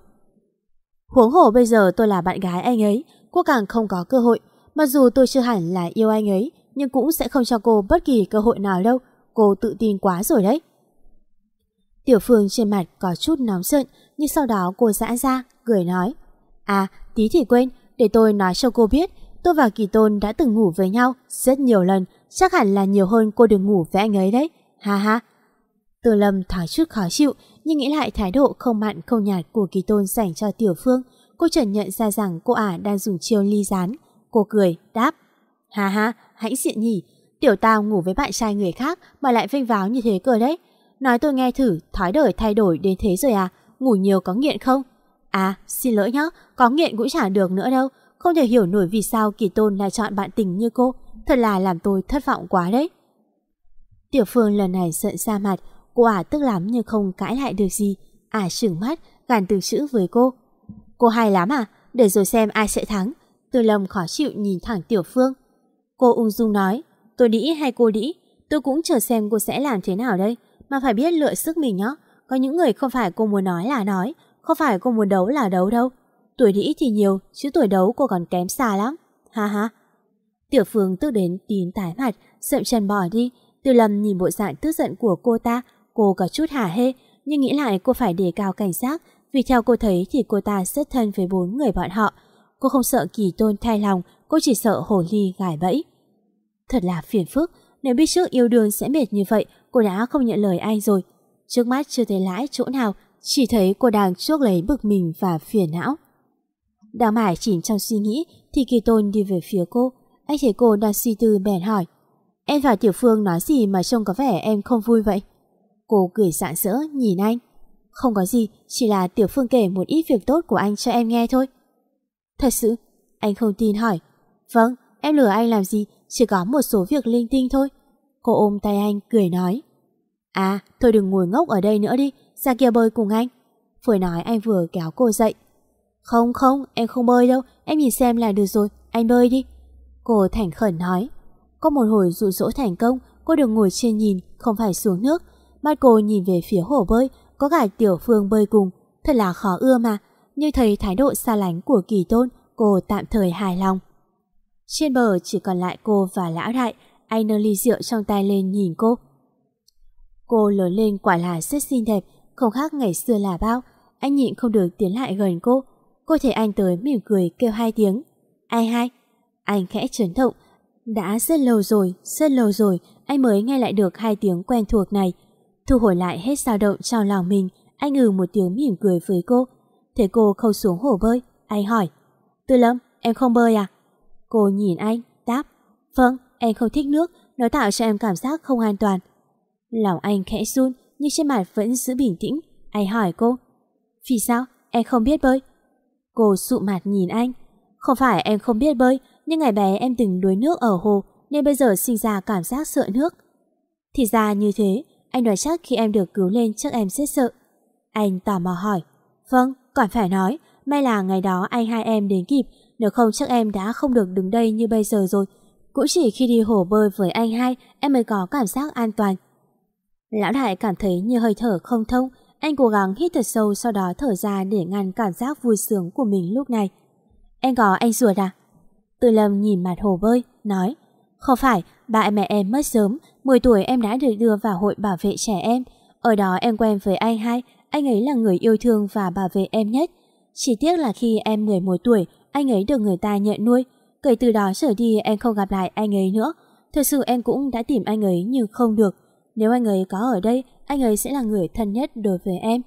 Speaker 2: Huống hồ bây giờ tôi là bạn gái anh ấy, cô càng không có cơ hội. Mặc dù tôi chưa hẳn là yêu anh ấy, nhưng cũng sẽ không cho cô bất kỳ cơ hội nào đâu. Cô tự tin quá rồi đấy. Tiểu Phương trên mặt có chút nóng giận, nhưng sau đó cô giãn ra, cười nói, à, tí thì quên, để tôi nói cho cô biết, tôi và Kỳ Tôn đã từng ngủ với nhau rất nhiều lần, chắc hẳn là nhiều hơn cô được ngủ với anh ấy đấy, ha ha. Từ Lâm thoáng chút khó chịu, nhưng nghĩ lại thái độ không mặn không nhạt của Kỳ Tôn dành cho Tiểu Phương, cô chợt nhận ra rằng cô ả đang dùng chiêu ly gián. Cô cười, đáp, ha ha, hãnh diện nhỉ, Tiểu Tao ngủ với bạn trai người khác mà lại vênh váo như thế cơ đấy. Nói tôi nghe thử, thói đời thay đổi đến thế rồi à, ngủ nhiều có nghiện không? À, xin lỗi nhá, có nghiện cũng chả được nữa đâu, không thể hiểu nổi vì sao Kỳ Tôn lại chọn bạn tình như cô, thật là làm tôi thất vọng quá đấy. Tiểu Phương lần này giận ra mặt, cô ả tức lắm nhưng không cãi lại được gì, ả trừng mắt, gàn từng chữ với cô. Cô hay lắm à, để rồi xem ai sẽ thắng. Từ Lâm khó chịu nhìn thẳng Tiểu Phương. Cô ung dung nói, tôi đĩ hay cô đĩ, tôi cũng chờ xem cô sẽ làm thế nào đây, mà phải biết lựa sức mình nhá. Có những người không phải cô muốn nói là nói, không phải cô muốn đấu là đấu đâu. Tuổi đĩ thì nhiều, chứ tuổi đấu cô còn kém xa lắm, ha ha. Tiểu Phương tức đến tím tái mặt, sậm chân bỏ đi. Từ Lâm nhìn bộ dạng tức giận của cô ta, cô có chút hả hê, nhưng nghĩ lại cô phải đề cao cảnh giác, vì theo cô thấy thì cô ta rất thân với bốn người bọn họ. Cô không sợ Kỳ Tôn thay lòng, cô chỉ sợ hồ ly gài bẫy. Thật là phiền phức, nếu biết trước yêu đương sẽ mệt như vậy, cô đã không nhận lời anh rồi. Trước mắt chưa thấy lãi chỗ nào, chỉ thấy cô đang chuốc lấy bực mình và phiền não. Đang mải chìm trong suy nghĩ thì Kỳ Tôn đi về phía cô. Anh thấy cô đang suy tư bèn hỏi, em và Tiểu Phương nói gì mà trông có vẻ em không vui vậy? Cô cười rạng rỡ nhìn anh. Không có gì, chỉ là Tiểu Phương kể một ít việc tốt của anh cho em nghe thôi. Thật sự? Anh không tin hỏi. Vâng, em lừa anh làm gì, chỉ có một số việc linh tinh thôi. Cô ôm tay anh cười nói. À, thôi đừng ngồi ngốc ở đây nữa đi, ra kia bơi cùng anh. Vừa nói anh vừa kéo cô dậy. Không không, em không bơi đâu, em nhìn xem là được rồi, anh bơi đi. Cô thành khẩn nói. Có một hồi dụ dỗ thành công, cô được ngồi trên nhìn, không phải xuống nước. Mắt cô nhìn về phía hồ bơi, có cả Tiểu Phương bơi cùng, thật là khó ưa mà. Nhưng thấy thái độ xa lánh của Kỳ Tôn, cô tạm thời hài lòng. Trên bờ chỉ còn lại cô và lão đại, anh nâng ly rượu trong tay lên nhìn cô. Cô lớn lên quả là rất xinh đẹp, không khác ngày xưa là bao. Anh nhịn không được tiến lại gần cô. Cô thấy anh tới mỉm cười kêu hai tiếng. Ai hai? Anh khẽ chấn động. Đã rất lâu rồi, rất lâu rồi anh mới nghe lại được hai tiếng quen thuộc này. Thu hồi lại hết dao động trong lòng mình, anh ừ một tiếng mỉm cười với cô. Thấy cô không xuống hồ bơi, anh hỏi. Tư Lâm, em không bơi à? Cô nhìn anh, đáp. Vâng, em không thích nước, nó tạo cho em cảm giác không an toàn. Lòng anh khẽ run, nhưng trên mặt vẫn giữ bình tĩnh. Anh hỏi cô. Vì sao, em không biết bơi? Cô sụ mặt nhìn anh. Không phải em không biết bơi, nhưng ngày bé em từng đuối nước ở hồ, nên bây giờ sinh ra cảm giác sợ nước. Thì ra như thế, anh nói chắc khi em được cứu lên chắc em sẽ sợ. Anh tò mò hỏi. Vâng, còn phải nói, may là ngày đó anh hai em đến kịp, nếu không chắc em đã không được đứng đây như bây giờ rồi. Cũng chỉ khi đi hồ bơi với anh hai, em mới có cảm giác an toàn. Lão đại cảm thấy như hơi thở không thông, anh cố gắng hít thật sâu, sau đó thở ra để ngăn cảm giác vui sướng của mình lúc này. Em có anh ruột à? Tư Lâm nhìn mặt hồ bơi, nói. Không phải, ba mẹ em mất sớm, mười tuổi em đã được đưa vào hội bảo vệ trẻ em. Ở đó em quen với anh hai, anh ấy là người yêu thương và bảo vệ em nhất. Chỉ tiếc là khi em mười một tuổi, anh ấy được người ta nhận nuôi. Kể từ đó trở đi em không gặp lại anh ấy nữa. Thực sự em cũng đã tìm anh ấy nhưng không được. Nếu anh ấy có ở đây, anh ấy sẽ là người thân nhất đối với em.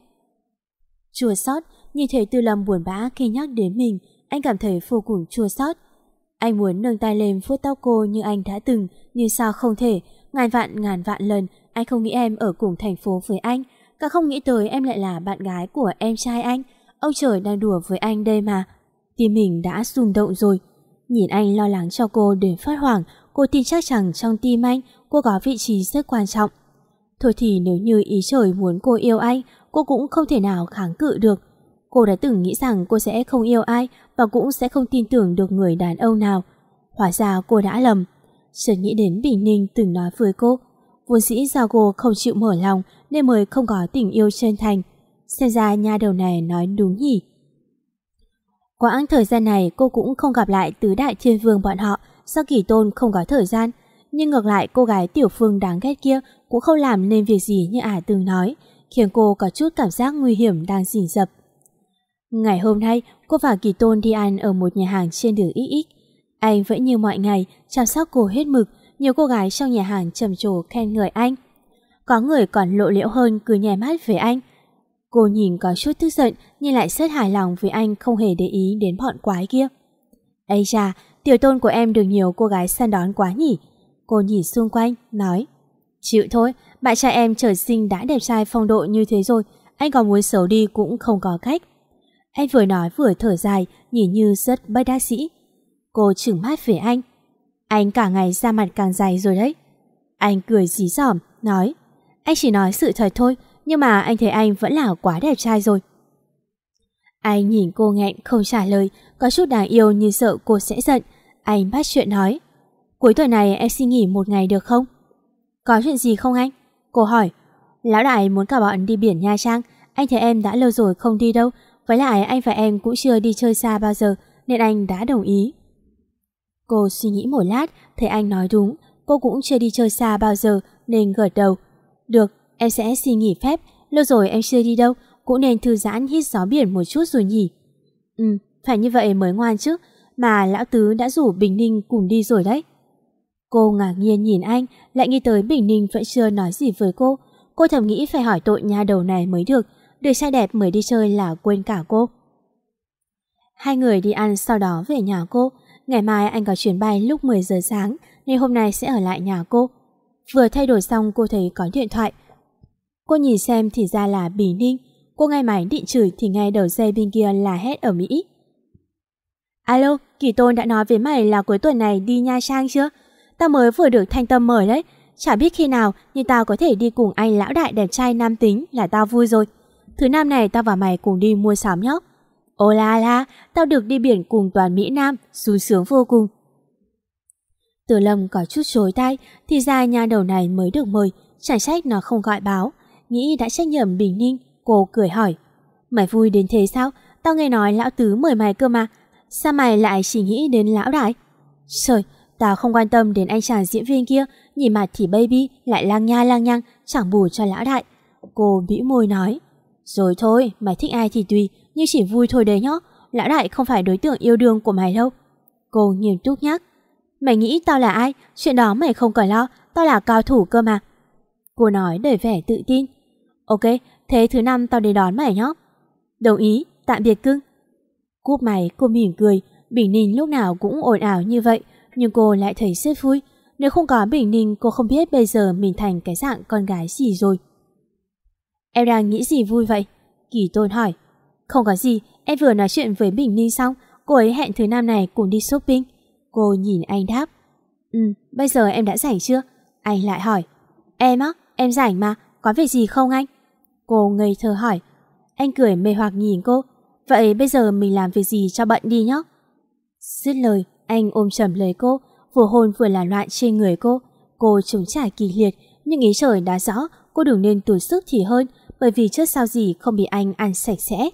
Speaker 2: Chua xót, nhìn thấy Tư Lâm buồn bã khi nhắc đến mình, anh cảm thấy vô cùng chua xót. Anh muốn nâng tay lên vuốt tóc cô như anh đã từng, nhưng sao không thể. Ngàn vạn ngàn vạn lần anh không nghĩ em ở cùng thành phố với anh, cả không nghĩ tới em lại là bạn gái của em trai anh. Ông trời đang đùa với anh đây mà. Tim mình đã rung động rồi. Nhìn anh lo lắng cho cô đến phát hoảng, cô tin chắc rằng trong tim anh cô có vị trí rất quan trọng. Thôi thì nếu như ý trời muốn cô yêu anh, cô cũng không thể nào kháng cự được. Cô đã từng nghĩ rằng cô sẽ không yêu ai và cũng sẽ không tin tưởng được người đàn ông nào. Hóa ra cô đã lầm. Chợt nghĩ đến Bình Ninh từng nói với cô, vốn dĩ do cô không chịu mở lòng nên mới không có tình yêu chân thành. Xem ra nha đầu này nói đúng nhỉ. Quãng thời gian này cô cũng không gặp lại tứ đại thiên vương bọn họ do Kỳ Tôn không có thời gian. Nhưng ngược lại cô gái Tiểu Phương đáng ghét kia cũng không làm nên việc gì như ả từng nói, khiến cô có chút cảm giác nguy hiểm đang rình rập. Ngày hôm nay cô và Kỳ Tôn đi ăn ở một nhà hàng trên đường ích ích. Anh vẫn như mọi ngày chăm sóc cô hết mực. Nhiều cô gái trong nhà hàng trầm trồ khen ngợi anh. Có người còn lộ liễu hơn cứ nhè mắt về anh. Cô nhìn có chút tức giận nhưng lại rất hài lòng vì anh không hề để ý đến bọn quái kia. Ây chà, Tiểu Tôn của em được nhiều cô gái săn đón quá nhỉ. Cô nhìn xung quanh, nói. Chịu thôi, bạn trai em trời sinh đã đẹp trai phong độ như thế rồi, anh còn muốn xấu đi cũng không có cách. Anh vừa nói vừa thở dài, nhìn như rất bất đắc dĩ. Cô trừng mắt về anh. Anh cả ngày da mặt càng dày rồi đấy. Anh cười dí dỏm, nói. Anh chỉ nói sự thật thôi, nhưng mà anh thấy anh vẫn là quá đẹp trai rồi. Anh nhìn cô nghẹn không trả lời, có chút đáng yêu như sợ cô sẽ giận. Anh bắt chuyện nói. Cuối tuần này em xin nghỉ một ngày được không? Có chuyện gì không anh? Cô hỏi. Lão đại muốn cả bọn đi biển Nha Trang. Anh thấy em đã lâu rồi không đi đâu. Với lại anh và em cũng chưa đi chơi xa bao giờ, nên anh đã đồng ý. Cô suy nghĩ một lát, thấy anh nói đúng. Cô cũng chưa đi chơi xa bao giờ nên gật đầu. Được, em sẽ xin nghỉ phép. Lâu rồi em chưa đi đâu, cũng nên thư giãn hít gió biển một chút rồi nhỉ. Ừ, phải như vậy mới ngoan chứ. Mà lão tứ đã rủ Bình Ninh cùng đi rồi đấy. Cô ngạc nhiên nhìn anh, lại nghĩ tới Bình Ninh vẫn chưa nói gì với cô. Cô thầm nghĩ phải hỏi tội nha đầu này mới được. Được trai đẹp mới đi chơi là quên cả cô. Hai người đi ăn sau đó về nhà cô. Ngày mai anh có chuyến bay lúc mười giờ sáng, nên hôm nay sẽ ở lại nhà cô. Vừa thay đổi xong cô thấy có điện thoại. Cô nhìn xem thì ra là Bình Ninh. Cô nghe máy định chửi thì nghe đầu dây bên kia là hét ở Mỹ. Alo, Kỳ Tôn đã nói với mày là cuối tuần này đi Nha Trang chưa? Tao mới vừa được Thanh Tâm mời đấy. Chả biết khi nào nhưng tao có thể đi cùng anh lão đại đẹp trai nam tính là tao vui rồi. Thứ năm này tao và mày cùng đi mua sắm nhé. Ô la la, tao được đi biển cùng toàn Mỹ Nam, sung sướng vô cùng. Từ Lâm có chút rối tay, thì ra nha đầu này mới được mời, chẳng trách nó không gọi báo. Nghĩ đã trách nhầm Bình Ninh, cô cười hỏi. Mày vui đến thế sao? Tao nghe nói lão tứ mời mày cơ mà. Sao mày lại chỉ nghĩ đến lão đại? Trời, tao không quan tâm đến anh chàng diễn viên kia, nhìn mặt thì baby, lại lang nha lang nhăng, chẳng bù cho lão đại. Cô bĩu môi nói. Rồi thôi, mày thích ai thì tùy, nhưng chỉ vui thôi đấy nhá. Lão đại không phải đối tượng yêu đương của mày đâu. Cô nghiêm túc nhắc. Mày nghĩ tao là ai? Chuyện đó mày không cần lo, tao là cao thủ cơ mà. Cô nói đầy vẻ tự tin. Ok, thế thứ năm tao đến đón mày nhé. Đồng ý, tạm biệt cưng. Cúp máy cô mỉm cười. Bình Ninh lúc nào cũng ồn ào như vậy, nhưng cô lại thấy rất vui. Nếu không có Bình Ninh, cô không biết bây giờ mình thành cái dạng con gái gì rồi. Em đang nghĩ gì vui vậy? Kỳ Tôn hỏi. Không có gì, em vừa nói chuyện với Bình Ninh xong, cô ấy hẹn thứ năm này cùng đi shopping. Cô nhìn anh đáp. Ừ, bây giờ em đã rảnh chưa? Anh lại hỏi. Em á, em rảnh mà, có việc gì không anh? Cô ngây thơ hỏi. Anh cười mê hoặc nhìn cô. Vậy bây giờ mình làm việc gì cho bận đi nhé. Dứt lời, anh ôm chầm lấy cô, vừa hôn vừa là loạn trên người cô. Cô chống trả kỳ liệt, nhưng ý trời đã rõ cô đừng nên tụt sức thì hơn, bởi vì trước sau gì không bị anh ăn sạch sẽ.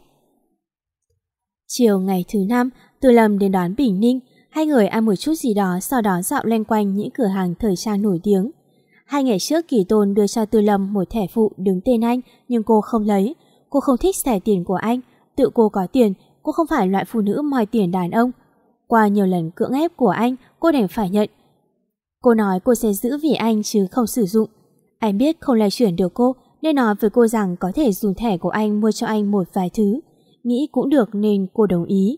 Speaker 2: Chiều ngày thứ năm, Từ Lâm đến đón Bình Ninh. Hai người ăn một chút gì đó, sau đó dạo loanh quanh những cửa hàng thời trang nổi tiếng. Hai ngày trước Kỳ Tôn đưa cho Từ Lâm một thẻ phụ đứng tên anh, nhưng cô không lấy. Cô không thích xài tiền của anh. Tự cô có tiền, cô không phải loại phụ nữ moi tiền đàn ông. Qua nhiều lần cưỡng ép của anh, cô đành phải nhận. Cô nói cô sẽ giữ vì anh chứ không sử dụng. Anh biết không lay chuyển được cô, nên nói với cô rằng có thể dùng thẻ của anh mua cho anh một vài thứ. Nghĩ cũng được nên cô đồng ý.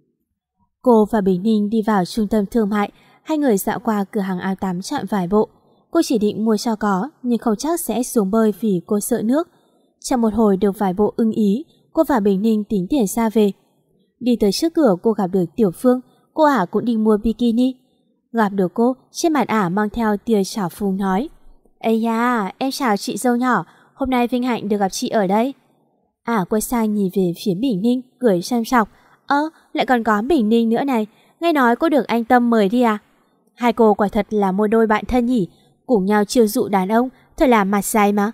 Speaker 2: Cô và Bình Ninh đi vào trung tâm thương mại. Hai người dạo qua cửa hàng áo tắm chọn vài bộ. Cô chỉ định mua cho có, nhưng không chắc sẽ xuống bơi vì cô sợ nước. Trong một hồi được vài bộ ưng ý, cô và Bình Ninh tính tiền ra về. Đi tới trước cửa cô gặp được Tiểu Phương. Cô ả cũng đi mua bikini. Gặp được cô, trên mặt ả mang theo tia trào phúng nói. Ây da, em chào chị dâu nhỏ, hôm nay vinh hạnh được gặp chị ở đây. Ả quay sang nhìn về phía Bình Ninh, cười chăm chọc. Ơ, lại còn có Bình Ninh nữa này, nghe nói cô được anh Tâm mời đi à? Hai cô quả thật là một đôi bạn thân nhỉ, cùng nhau chiêu dụ đàn ông, thật là mặt dày mà.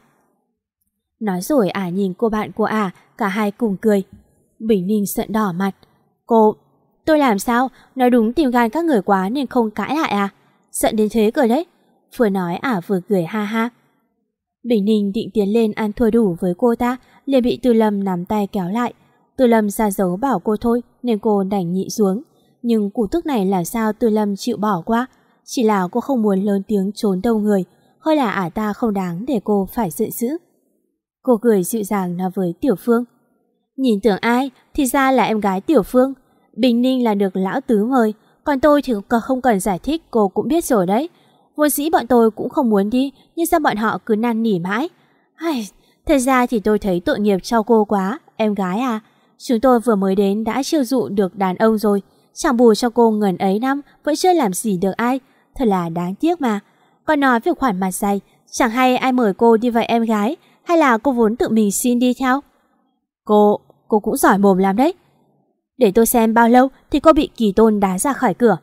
Speaker 2: Nói rồi ả nhìn cô bạn của ả, cả hai cùng cười. Bình Ninh giận đỏ mặt. Cô, tôi làm sao? Nói đúng tìm gan các người quá nên không cãi lại à? Giận đến thế cơ đấy. Vừa nói ả vừa cười ha ha. Bình Ninh định tiến lên ăn thua đủ với cô ta, liền bị Từ Lâm nắm tay kéo lại. Từ Lâm ra dấu bảo cô thôi nên cô đành nhịn xuống. Nhưng cú tức này là sao Từ Lâm chịu bỏ qua? Chỉ là cô không muốn lớn tiếng trốn đông người, hơi là ả ta không đáng để cô phải giận dữ. Cô cười dịu dàng nói với Tiểu Phương. Nhìn tưởng ai, thì ra là em gái Tiểu Phương. Bình Ninh là được lão tứ mời, còn tôi thì không cần giải thích, cô cũng biết rồi đấy. Vốn dĩ bọn tôi cũng không muốn đi, nhưng sao bọn họ cứ năn nỉ mãi. Ai, thật ra thì tôi thấy tội nghiệp cho cô quá, em gái à. Chúng tôi vừa mới đến đã chiêu dụ được đàn ông rồi, chẳng bù cho cô ngần ấy năm vẫn chưa làm gì được ai. Thật là đáng tiếc mà. Còn nói về khoản mặt dày, chẳng hay ai mời cô đi vậy em gái, hay là cô vốn tự mình xin đi theo? Cô, cô cũng giỏi mồm lắm đấy. Để tôi xem bao lâu thì cô bị Kỳ Tôn đá ra khỏi cửa.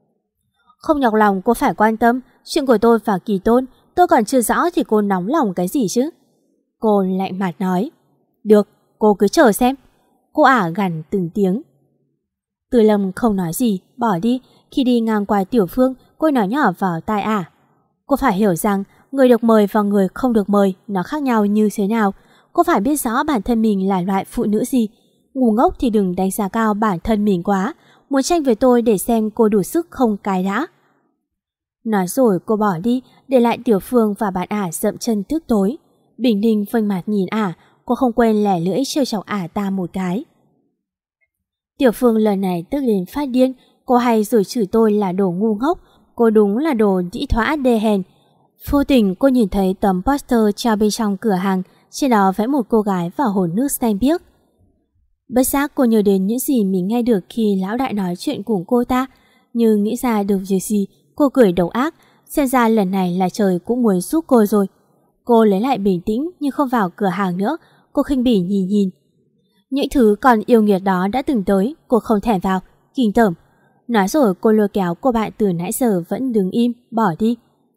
Speaker 2: Không nhọc lòng cô phải quan tâm, chuyện của tôi và Kỳ Tôn tôi còn chưa rõ thì cô nóng lòng cái gì chứ? Cô lạnh mặt nói. Được, cô cứ chờ xem. Cô ả gằn từng tiếng. Từ Lâm không nói gì, bỏ đi. Khi đi ngang qua Tiểu Phương, cô nói nhỏ vào tai ả. Cô phải hiểu rằng người được mời và người không được mời nó khác nhau như thế nào. Cô phải biết rõ bản thân mình là loại phụ nữ gì. Ngu ngốc thì đừng đánh giá cao bản thân mình quá. Muốn tranh với tôi để xem cô đủ sức không cái đã. Nói rồi cô bỏ đi, để lại Tiểu Phương và bạn ả dậm chân tức tối. Bình Ninh phanh mặt nhìn ả, cô không quên lẻ lưỡi trêu chọc ả ta một cái. Tiểu Phương lần này tức đến phát điên. Cô hay rồi chửi tôi là đồ ngu ngốc. Cô đúng là đồ dĩ thóa đê hèn. Vô tình cô nhìn thấy tấm poster treo bên trong cửa hàng, trên đó vẽ một cô gái vào hồ nước xanh biếc. Bất giác cô nhớ đến những gì mình nghe được khi lão đại nói chuyện cùng cô ta, nhưng nghĩ ra được việc gì, cô cười độc ác. Xem ra lần này là trời cũng muốn giúp cô rồi. Cô lấy lại bình tĩnh nhưng không vào cửa hàng nữa. Cô khinh bỉ nhìn nhìn. Những thứ còn yêu nghiệt đó đã từng tới, cô không thèm vào, kinh tởm. Nói rồi cô lôi kéo cô bạn từ nãy giờ vẫn đứng im, bỏ đi.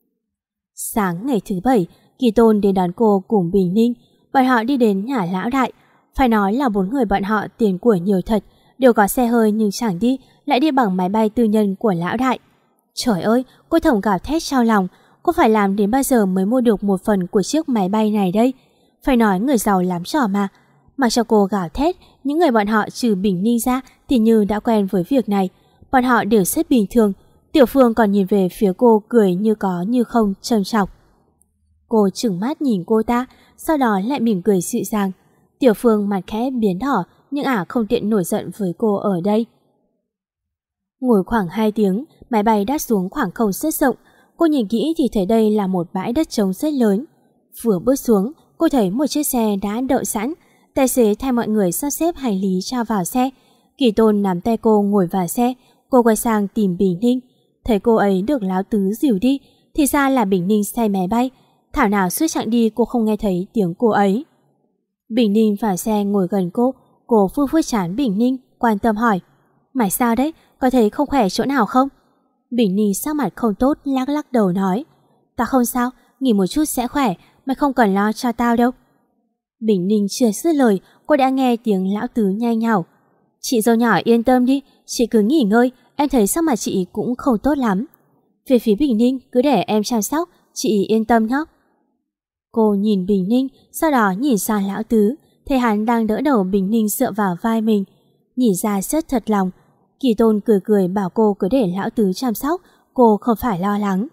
Speaker 2: Sáng ngày thứ bảy, Kỳ Tôn đến đón cô cùng Bình Ninh. Bọn họ đi đến nhà lão đại. Phải nói là bốn người bọn họ tiền của nhiều thật, đều có xe hơi nhưng chẳng đi, lại đi bằng máy bay tư nhân của lão đại. Trời ơi, cô thầm gào thét trong lòng, cô phải làm đến bao giờ mới mua được một phần của chiếc máy bay này đây? Phải nói người giàu lắm trò mà. Mặc cho cô gào thét, những người bọn họ trừ Bình Ninh ra thì như đã quen với việc này. Bọn họ đều rất bình thường. Tiểu Phương còn nhìn về phía cô cười như có như không, trầm trọng. Cô trừng mắt nhìn cô ta, sau đó lại mỉm cười dịu dàng. Tiểu Phương mặt khẽ biến đỏ, nhưng ả không tiện nổi giận với cô ở đây. Ngồi khoảng hai tiếng, máy bay đáp xuống khoảng không rất rộng. Cô nhìn kỹ thì thấy đây là một bãi đất trống rất lớn. Vừa bước xuống, cô thấy một chiếc xe đã đậu sẵn. Tài xế thay mọi người sắp xếp hành lý cho vào xe. Kỳ Tôn nắm tay cô ngồi vào xe. Cô quay sang tìm Bình Ninh. Thấy cô ấy được Lão Tứ dìu đi, thì ra là Bình Ninh say máy bay. Thảo nào suốt chặng đi cô không nghe thấy tiếng cô ấy. Bình Ninh vào xe ngồi gần cô. Cô vuốt vuốt trán Bình Ninh, quan tâm hỏi: Mày sao đấy? Có thấy không khỏe chỗ nào không? Bình Ninh sắc mặt không tốt, lắc lắc đầu nói: Ta không sao, nghỉ một chút sẽ khỏe, mày không cần lo cho tao đâu. Bình Ninh chưa dứt lời, cô đã nghe tiếng Lão Tứ nhai nhào: Chị dâu nhỏ yên tâm đi, chị cứ nghỉ ngơi, em thấy sắc mặt chị cũng không tốt lắm. Về phía Bình Ninh, cứ để em chăm sóc, chị yên tâm nhé. Cô nhìn Bình Ninh, sau đó nhìn sang Lão Tứ, thấy hắn đang đỡ đầu Bình Ninh dựa vào vai mình, nhìn ra rất thật lòng. Kỳ Tôn cười cười bảo cô cứ để Lão Tứ chăm sóc, cô không phải lo lắng.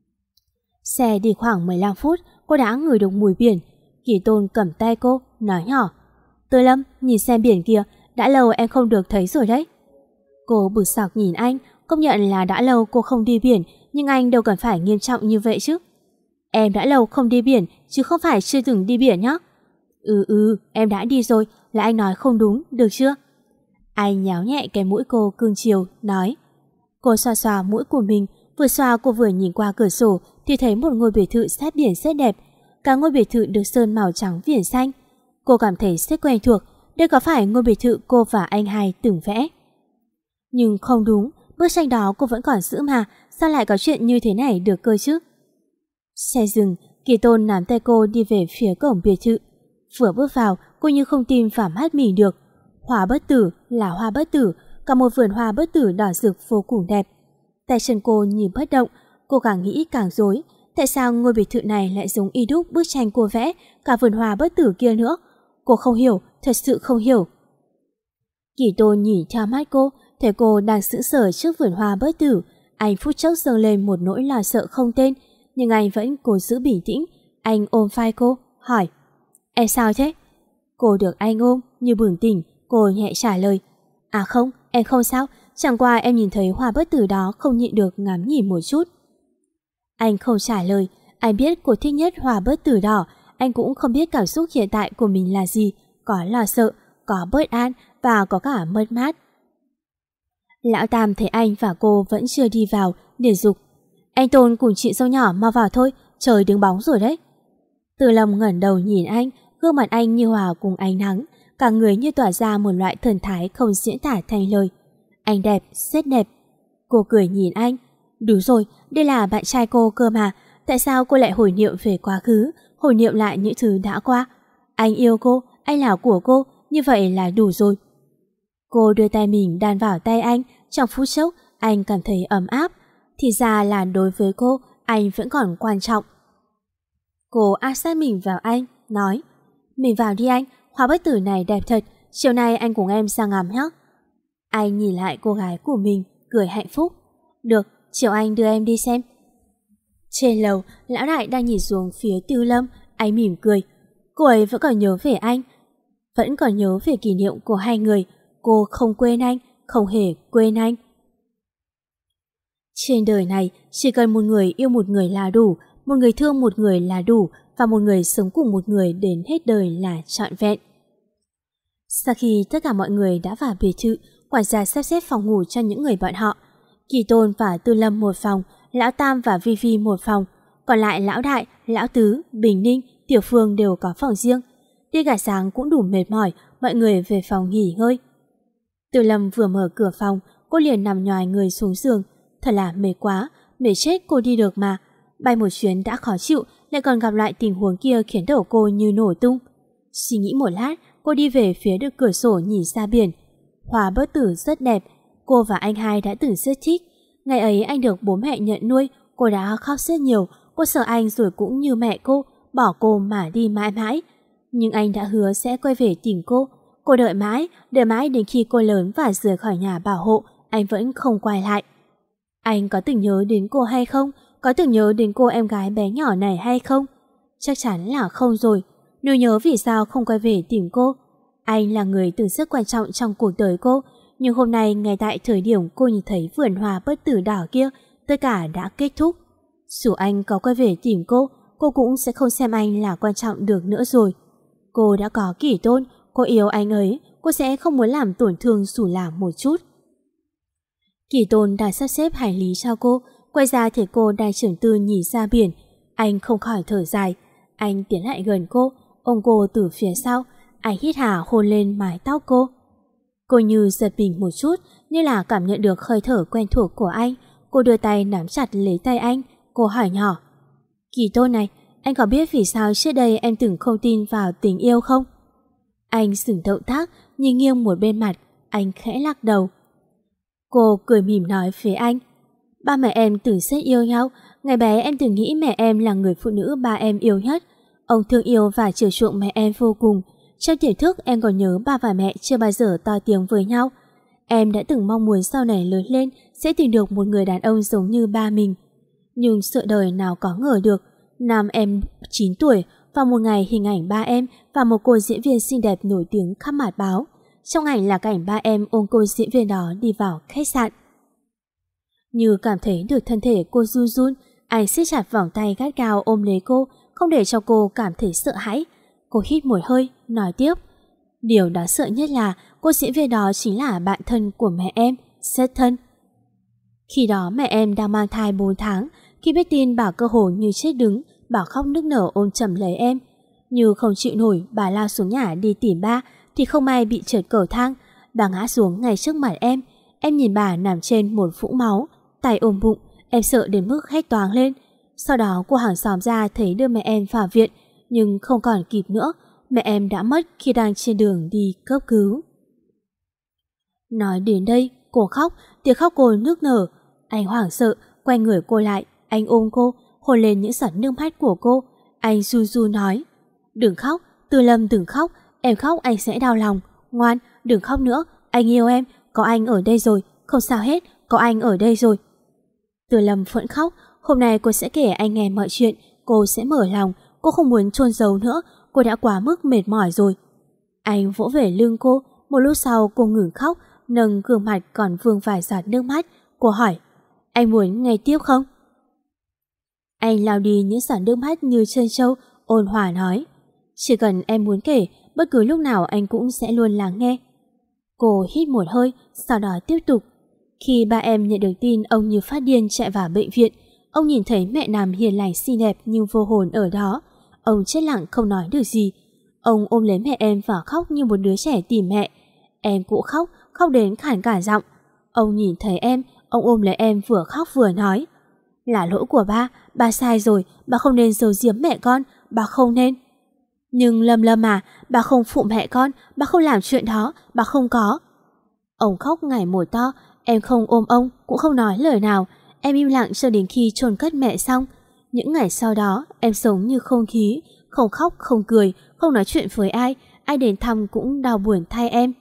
Speaker 2: Xe đi khoảng mười lăm phút, cô đã ngửi được mùi biển. Kỳ Tôn cầm tay cô, nói nhỏ: Tư Lâm, nhìn xem biển kia, đã lâu em không được thấy rồi đấy. Cô bực sọc nhìn anh, công nhận là đã lâu cô không đi biển, nhưng anh đâu cần phải nghiêm trọng như vậy chứ. Em đã lâu không đi biển, chứ không phải chưa từng đi biển nhá. Ừ ừ, em đã đi rồi, là anh nói không đúng, được chưa? Anh nhéo nhẹ cái mũi cô cương chiều, nói. Cô xoa xoa mũi của mình, vừa xoa cô vừa nhìn qua cửa sổ thì thấy một ngôi biệt thự sát biển rất đẹp. Cả ngôi biệt thự được sơn màu trắng viền xanh. Cô cảm thấy rất quen thuộc, đây có phải ngôi biệt thự cô và anh hai từng vẽ? Nhưng không đúng, bức tranh đó cô vẫn còn giữ mà, sao lại có chuyện như thế này được cơ chứ? Xe dừng, Kỳ Tôn nắm tay cô đi về phía cổng biệt thự. Vừa bước vào, cô như không tin vào mắt mình được. Hoa bất tử là hoa bất tử, cả một vườn hoa bất tử đỏ rực vô cùng đẹp. Tay chân cô nhìn bất động, cô càng nghĩ càng rối. Tại sao ngôi biệt thự này lại giống y đúc bức tranh cô vẽ, cả vườn hoa bất tử kia nữa? Cô không hiểu, thật sự không hiểu. Kỳ Tôn nhìn theo mắt cô, thấy cô đang sững sờ trước vườn hoa bất tử. Anh phút chốc dâng lên một nỗi lo sợ không tên, nhưng anh vẫn cố giữ bình tĩnh. Anh ôm vai cô, hỏi: Em sao thế? Cô được anh ôm, như bừng tỉnh, cô nhẹ trả lời: À không, em không sao, chẳng qua em nhìn thấy hoa bất tử đó không nhịn được ngắm nhìn một chút. Anh không trả lời, anh biết cô thích nhất hoa bất tử đỏ, anh cũng không biết cảm xúc hiện tại của mình là gì, có lo sợ, có bất an và có cả mất mát. Lão Tam thấy anh và cô vẫn chưa đi vào, liền giục: Anh Tôn cùng chị dâu nhỏ mau vào thôi, trời đứng bóng rồi đấy. Từ Lâm ngẩng đầu nhìn anh, gương mặt anh như hòa cùng ánh nắng, cả người như tỏa ra một loại thần thái không diễn tả thành lời. Anh đẹp, rất đẹp. Cô cười nhìn anh: Đúng rồi, đây là bạn trai cô cơ mà, tại sao cô lại hồi niệm về quá khứ, hồi niệm lại những thứ đã qua? Anh yêu cô, anh là của cô, như vậy là đủ rồi. Cô đưa tay mình đan vào tay anh, trong phút chốc anh cảm thấy ấm áp. Thì ra là đối với cô, anh vẫn còn quan trọng. Cô áp sát mình vào anh, nói: Mình vào đi anh, hoa bất tử này đẹp thật, chiều nay anh cùng em ra ngắm nhé. Anh nhìn lại cô gái của mình, cười hạnh phúc. Được, chiều anh đưa em đi xem. Trên lầu, lão đại đang nhìn xuống phía Tư Lâm, anh mỉm cười. Cô ấy vẫn còn nhớ về anh, vẫn còn nhớ về kỷ niệm của hai người. Cô không quên anh, không hề quên anh. Trên đời này, chỉ cần một người yêu một người là đủ, một người thương một người là đủ, và một người sống cùng một người đến hết đời là trọn vẹn. Sau khi tất cả mọi người đã vào biệt thự, quản gia sắp xếp phòng ngủ cho những người bọn họ. Kỳ Tôn và Tư Lâm một phòng, Lão Tam và Vi Vi một phòng, còn lại Lão Đại, Lão Tứ, Bình Ninh, Tiểu Phương đều có phòng riêng. Đi cả sáng cũng đủ mệt mỏi, mọi người về phòng nghỉ ngơi. Tư Lâm vừa mở cửa phòng, cô liền nằm nhoài người xuống giường. Thật là mệt quá, mệt chết cô đi được mà. Bay một chuyến đã khó chịu, lại còn gặp lại tình huống kia khiến đầu cô như nổ tung. Suy nghĩ một lát, cô đi về phía được cửa sổ nhìn ra biển. Hoa Bất Tử rất đẹp, cô và anh hai đã từng rất thích. Ngày ấy anh được bố mẹ nhận nuôi, cô đã khóc rất nhiều. Cô sợ anh rồi cũng như mẹ cô, bỏ cô mà đi mãi mãi. Nhưng anh đã hứa sẽ quay về tìm cô. Cô đợi mãi, đợi mãi đến khi cô lớn và rời khỏi nhà bảo hộ, anh vẫn không quay lại. Anh có từng nhớ đến cô hay không? Có từng nhớ đến cô em gái bé nhỏ này hay không? Chắc chắn là không rồi. Nếu nhớ vì sao không quay về tìm cô? Anh là người từng rất quan trọng trong cuộc đời cô, nhưng hôm nay ngay tại thời điểm cô nhìn thấy vườn hoa bất tử đỏ kia, tất cả đã kết thúc. Dù anh có quay về tìm cô, cô cũng sẽ không xem anh là quan trọng được nữa rồi. Cô đã có Kỳ Tôn, cô yêu anh ấy, cô sẽ không muốn làm tổn thương dù là một chút. Kỳ Tôn đã sắp xếp hành lý cho cô, quay ra thấy cô đang chưởng tư nhìn ra biển. Anh không khỏi thở dài. Anh tiến lại gần cô, ôm cô từ phía sau. Anh hít hà hôn lên mái tóc cô. Cô như giật mình một chút, như là cảm nhận được hơi thở quen thuộc của anh. Cô đưa tay nắm chặt lấy tay anh. Cô hỏi nhỏ: Kỳ Tôn này, anh có biết vì sao trước đây em từng không tin vào tình yêu không? Anh dừng động tác, nhìn nghiêng một bên mặt. Anh khẽ lắc đầu. Cô cười mỉm nói với anh: Ba mẹ em từng rất yêu nhau. Ngày bé em từng nghĩ mẹ em là người phụ nữ ba em yêu nhất. Ông thương yêu và chiều chuộng mẹ em vô cùng. Trong tiềm thức em còn nhớ ba và mẹ chưa bao giờ to tiếng với nhau. Em đã từng mong muốn sau này lớn lên sẽ tìm được một người đàn ông giống như ba mình. Nhưng sự đời nào có ngờ được. Năm em chín tuổi, vào một ngày hình ảnh ba em và một cô diễn viên xinh đẹp nổi tiếng khắp mặt báo. Trong ảnh là cảnh ba em ôm cô diễn viên đó đi vào khách sạn. Như cảm thấy được thân thể cô run run, anh siết chặt vòng tay gắt gao ôm lấy cô, không để cho cô cảm thấy sợ hãi. Cô hít một hơi, nói tiếp: Điều đáng sợ nhất là cô diễn viên đó chính là bạn thân của mẹ em, rất thân. Khi đó mẹ em đang mang thai bốn tháng, khi biết tin bà cơ hồ như chết đứng, bà khóc nức nở ôm chầm lấy em. Như không chịu nổi, bà lao xuống nhà đi tìm ba, thì không may bị trượt cầu thang. Bà ngã xuống ngay trước mặt em. Em nhìn bà nằm trên một vũng máu, tay ôm bụng, em sợ đến mức hét toáng lên. Sau đó cô hàng xóm ra thấy đưa mẹ em vào viện, nhưng không còn kịp nữa, mẹ em đã mất khi đang trên đường đi cấp cứu. Nói đến đây, cô khóc, tiếng khóc cô nức nở. Anh hoảng sợ, quay người cô lại, anh ôm cô, hôn lên những giọt nước mắt của cô. Anh ru ru nói: Đừng khóc, Tư Lâm đừng khóc, em khóc anh sẽ đau lòng. Ngoan, đừng khóc nữa, anh yêu em, có anh ở đây rồi, không sao hết, có anh ở đây rồi. Tư Lâm vẫn khóc. Hôm nay cô sẽ kể anh nghe mọi chuyện, cô sẽ mở lòng, cô không muốn chôn giấu nữa, cô đã quá mức mệt mỏi rồi. Anh vỗ về lưng cô, một lúc sau cô ngừng khóc, nâng gương mặt còn vương vài giọt nước mắt. Cô hỏi: Anh muốn nghe tiếp không? Anh lau đi những giọt nước mắt như trân châu, ôn hòa nói: Chỉ cần em muốn kể, bất cứ lúc nào anh cũng sẽ luôn lắng nghe. Cô hít một hơi, sau đó tiếp tục: Khi ba em nhận được tin ông như phát điên chạy vào bệnh viện, ông nhìn thấy mẹ nằm hiền lành xinh đẹp nhưng vô hồn ở đó. Ông chết lặng không nói được gì. Ông ôm lấy mẹ em và khóc như một đứa trẻ tìm mẹ. Em cũng khóc, khóc đến khản cả giọng. Ông nhìn thấy em, ông ôm lấy em vừa khóc vừa nói: Là lỗi của ba, ba sai rồi, ba không nên giấu giếm mẹ con, ba không nên. Nhưng Lâm Lâm à, ba không phụ mẹ con, ba không làm chuyện đó, ba không có. Ông khóc ngày một to, em không ôm ông, cũng không nói lời nào. Em im lặng cho đến khi chôn cất mẹ xong. Những ngày sau đó, em sống như không khí, không khóc, không cười, không nói chuyện với ai, ai đến thăm cũng đau buồn thay em.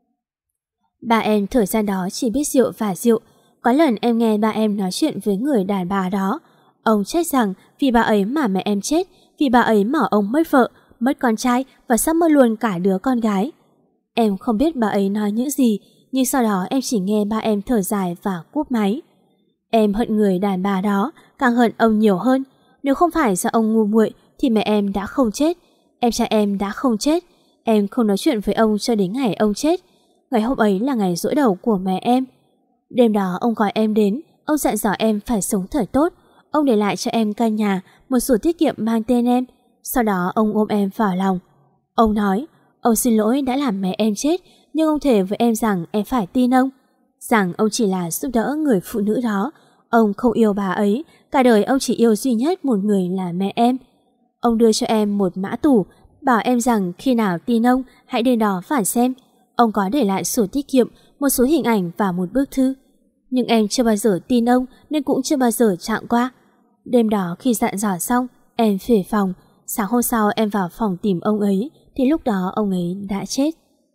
Speaker 2: Ba em thời gian đó chỉ biết rượu và rượu. Có lần em nghe ba em nói chuyện với người đàn bà đó. Ông trách rằng vì bà ấy mà mẹ em chết, vì bà ấy mà ông mất vợ, mất con trai và sắp mất luôn cả đứa con gái. Em không biết bà ấy nói những gì, nhưng sau đó em chỉ nghe ba em thở dài và cúp máy. Em hận người đàn bà đó, càng hận ông nhiều hơn. Nếu không phải do ông ngu muội thì mẹ em đã không chết, em trai em đã không chết. Em không nói chuyện với ông cho đến ngày ông chết. Ngày hôm ấy là ngày giỗ đầu của mẹ em. Đêm đó ông gọi em đến, ông dặn dò em phải sống thật tốt. Ông để lại cho em căn nhà, một sổ tiết kiệm mang tên em. Sau đó ông ôm em vào lòng. Ông nói, ông xin lỗi đã làm mẹ em chết, nhưng ông thề với em rằng em phải tin ông. Rằng ông chỉ là giúp đỡ người phụ nữ đó. Ông không yêu bà ấy, cả đời ông chỉ yêu duy nhất một người là mẹ em. Ông đưa cho em một mã tủ, bảo em rằng khi nào tin ông, hãy đến đó và xem. Ông có để lại sổ tiết kiệm, một số hình ảnh và một bức thư. Nhưng em chưa bao giờ tin ông nên cũng chưa bao giờ chạm qua. Đêm đó khi dặn dò xong, em về phòng. Sáng hôm sau em vào phòng tìm ông ấy, thì lúc đó ông ấy đã chết.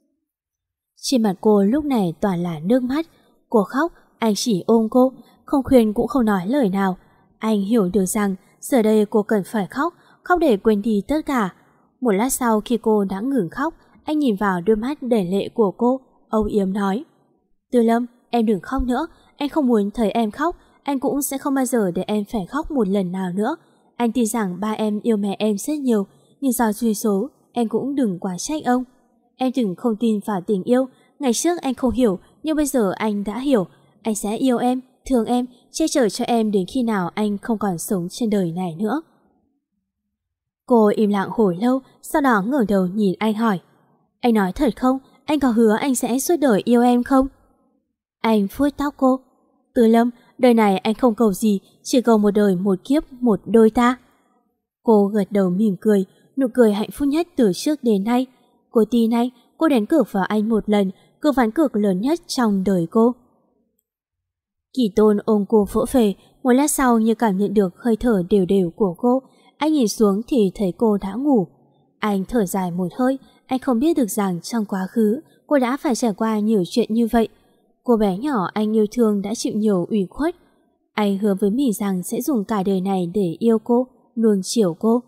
Speaker 2: Trên mặt cô lúc này toàn là nước mắt. Cô khóc, anh chỉ ôm cô, không khuyên cũng không nói lời nào. Anh hiểu được rằng giờ đây cô cần phải khóc, khóc để quên đi tất cả. Một lát sau khi cô đã ngừng khóc, anh nhìn vào đôi mắt đầy lệ của cô, âu yếm nói: Tư Lâm, em đừng khóc nữa, anh không muốn thấy em khóc, anh cũng sẽ không bao giờ để em phải khóc một lần nào nữa. Anh tin rằng ba em yêu mẹ em rất nhiều, nhưng do duy số, em cũng đừng quá trách ông. Em từng không tin vào tình yêu, ngày trước anh không hiểu, nhưng bây giờ anh đã hiểu. Anh sẽ yêu em, thương em, che chở cho em đến khi nào anh không còn sống trên đời này nữa. Cô im lặng hồi lâu, sau đó ngẩng đầu nhìn anh hỏi: Anh nói thật không? Anh có hứa anh sẽ suốt đời yêu em không? Anh vuốt tóc cô: Tư Lâm, đời này anh không cầu gì, chỉ cầu một đời một kiếp một đôi ta. Cô gật đầu mỉm cười, nụ cười hạnh phúc nhất từ trước đến nay. Cô tin anh, cô đánh cược vào anh một lần, cược ván cược lớn nhất trong đời cô. Kỳ Tôn ôm cô vỗ về, một lát sau như cảm nhận được hơi thở đều đều của cô, anh nhìn xuống thì thấy cô đã ngủ. Anh thở dài một hơi, anh không biết được rằng trong quá khứ cô đã phải trải qua nhiều chuyện như vậy. Cô bé nhỏ anh yêu thương đã chịu nhiều ủy khuất. Anh hứa với mình rằng sẽ dùng cả đời này để yêu cô, nuông chiều cô.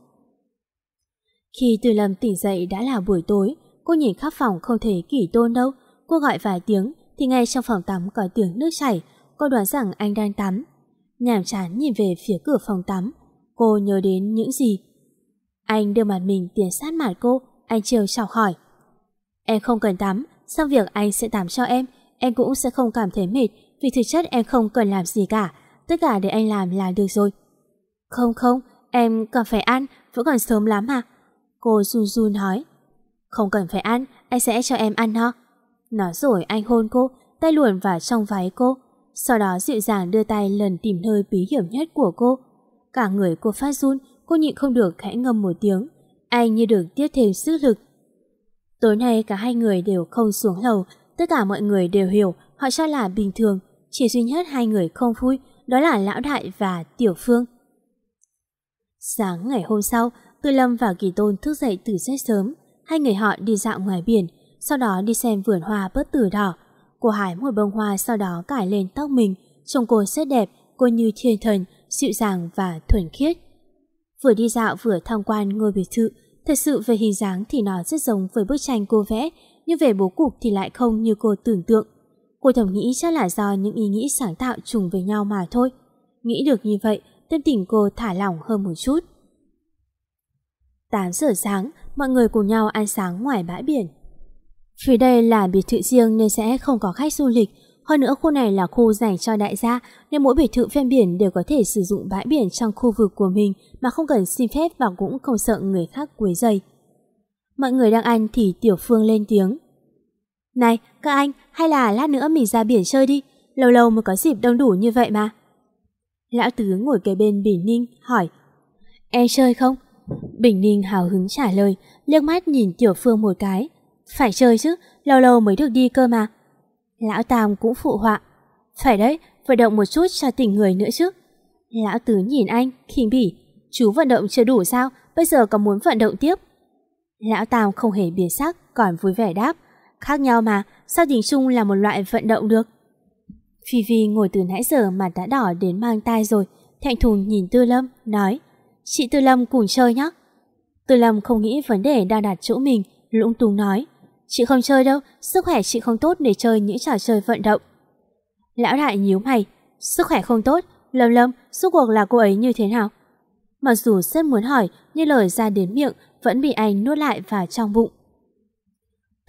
Speaker 2: Khi Từ Lâm tỉnh dậy đã là buổi tối, cô nhìn khắp phòng không thấy Kỳ Tôn đâu. Cô gọi vài tiếng thì ngay trong phòng tắm có tiếng nước chảy. Cô đoán rằng anh đang tắm. Nhàm chán nhìn về phía cửa phòng tắm, cô nhớ đến những gì. Anh đưa mặt mình tiến sát mặt cô, anh trêu chọc hỏi: Em không cần tắm, xong việc anh sẽ tắm cho em. Em cũng sẽ không cảm thấy mệt, vì thực chất em không cần làm gì cả. Tất cả để anh làm là được rồi. Không không, em còn phải ăn, vẫn còn sớm lắm mà. Cô run run nói. Không cần phải ăn, anh sẽ cho em ăn no. Nói rồi anh hôn cô, tay luồn vào trong váy cô. Sau đó dịu dàng đưa tay lần tìm nơi bí hiểm nhất của cô. Cả người cô phát run, cô nhịn không được khẽ ngâm một tiếng. Anh như được tiếp thêm sức lực. Tối nay cả hai người đều không xuống lầu. Tất cả mọi người đều hiểu, họ cho là bình thường. Chỉ duy nhất hai người không vui, đó là Lão Đại và Tiểu Phương. Sáng ngày hôm sau, Tư Lâm và Kỳ Tôn thức dậy từ rất sớm. Hai người họ đi dạo ngoài biển, sau đó đi xem vườn hoa bất tử đỏ. Cô hái một bông hoa, sau đó cài lên tóc mình. Trông cô rất đẹp, cô như thiên thần, dịu dàng và thuần khiết. Vừa đi dạo vừa tham quan ngôi biệt thự. Thật sự về hình dáng thì nó rất giống với bức tranh cô vẽ, nhưng về bố cục thì lại không như cô tưởng tượng. Cô thầm nghĩ chắc là do những ý nghĩ sáng tạo trùng với nhau mà thôi. Nghĩ được như vậy, tâm tình cô thả lỏng hơn một chút. tám giờ sáng, mọi người cùng nhau ăn sáng ngoài bãi biển. Phía đây là biệt thự riêng nên sẽ không có khách du lịch. Hơn nữa khu này là khu dành cho đại gia, nên mỗi biệt thự ven biển đều có thể sử dụng bãi biển trong khu vực của mình mà không cần xin phép và cũng không sợ người khác quấy rầy. Mọi người đang ăn thì Tiểu Phương lên tiếng. Này, các anh, hay là lát nữa mình ra biển chơi đi, lâu lâu mới có dịp đông đủ như vậy mà. Lão Tứ ngồi kế bên Bình Ninh hỏi: Em chơi không? Bình Ninh hào hứng trả lời, liếc mắt nhìn Tiểu Phương một cái. Phải chơi chứ, lâu lâu mới được đi cơ mà. Lão Tam cũng phụ họa. Phải đấy, vận động một chút cho tỉnh người nữa chứ. Lão Tứ nhìn anh, khinh bỉ. Chú vận động chưa đủ sao, bây giờ còn muốn vận động tiếp? Lão Tam không hề biến sắc, còn vui vẻ đáp. Khác nhau mà, sao tiếng Trung là một loại vận động được? Phi Phi ngồi từ nãy giờ mặt đã đỏ đến mang tai rồi, thẹn thùng nhìn Tư Lâm, nói: Chị Tư Lâm cùng chơi nhé. Tư Lâm không nghĩ vấn đề đang đặt chỗ mình, lúng túng nói: Chị không chơi đâu, sức khỏe chị không tốt để chơi những trò chơi vận động. Lão Đại nhíu mày: Sức khỏe không tốt? Lâm Lâm, rốt cuộc là cô ấy như thế nào? Mặc dù rất muốn hỏi, nhưng lời ra đến miệng vẫn bị anh nuốt lại vào trong bụng.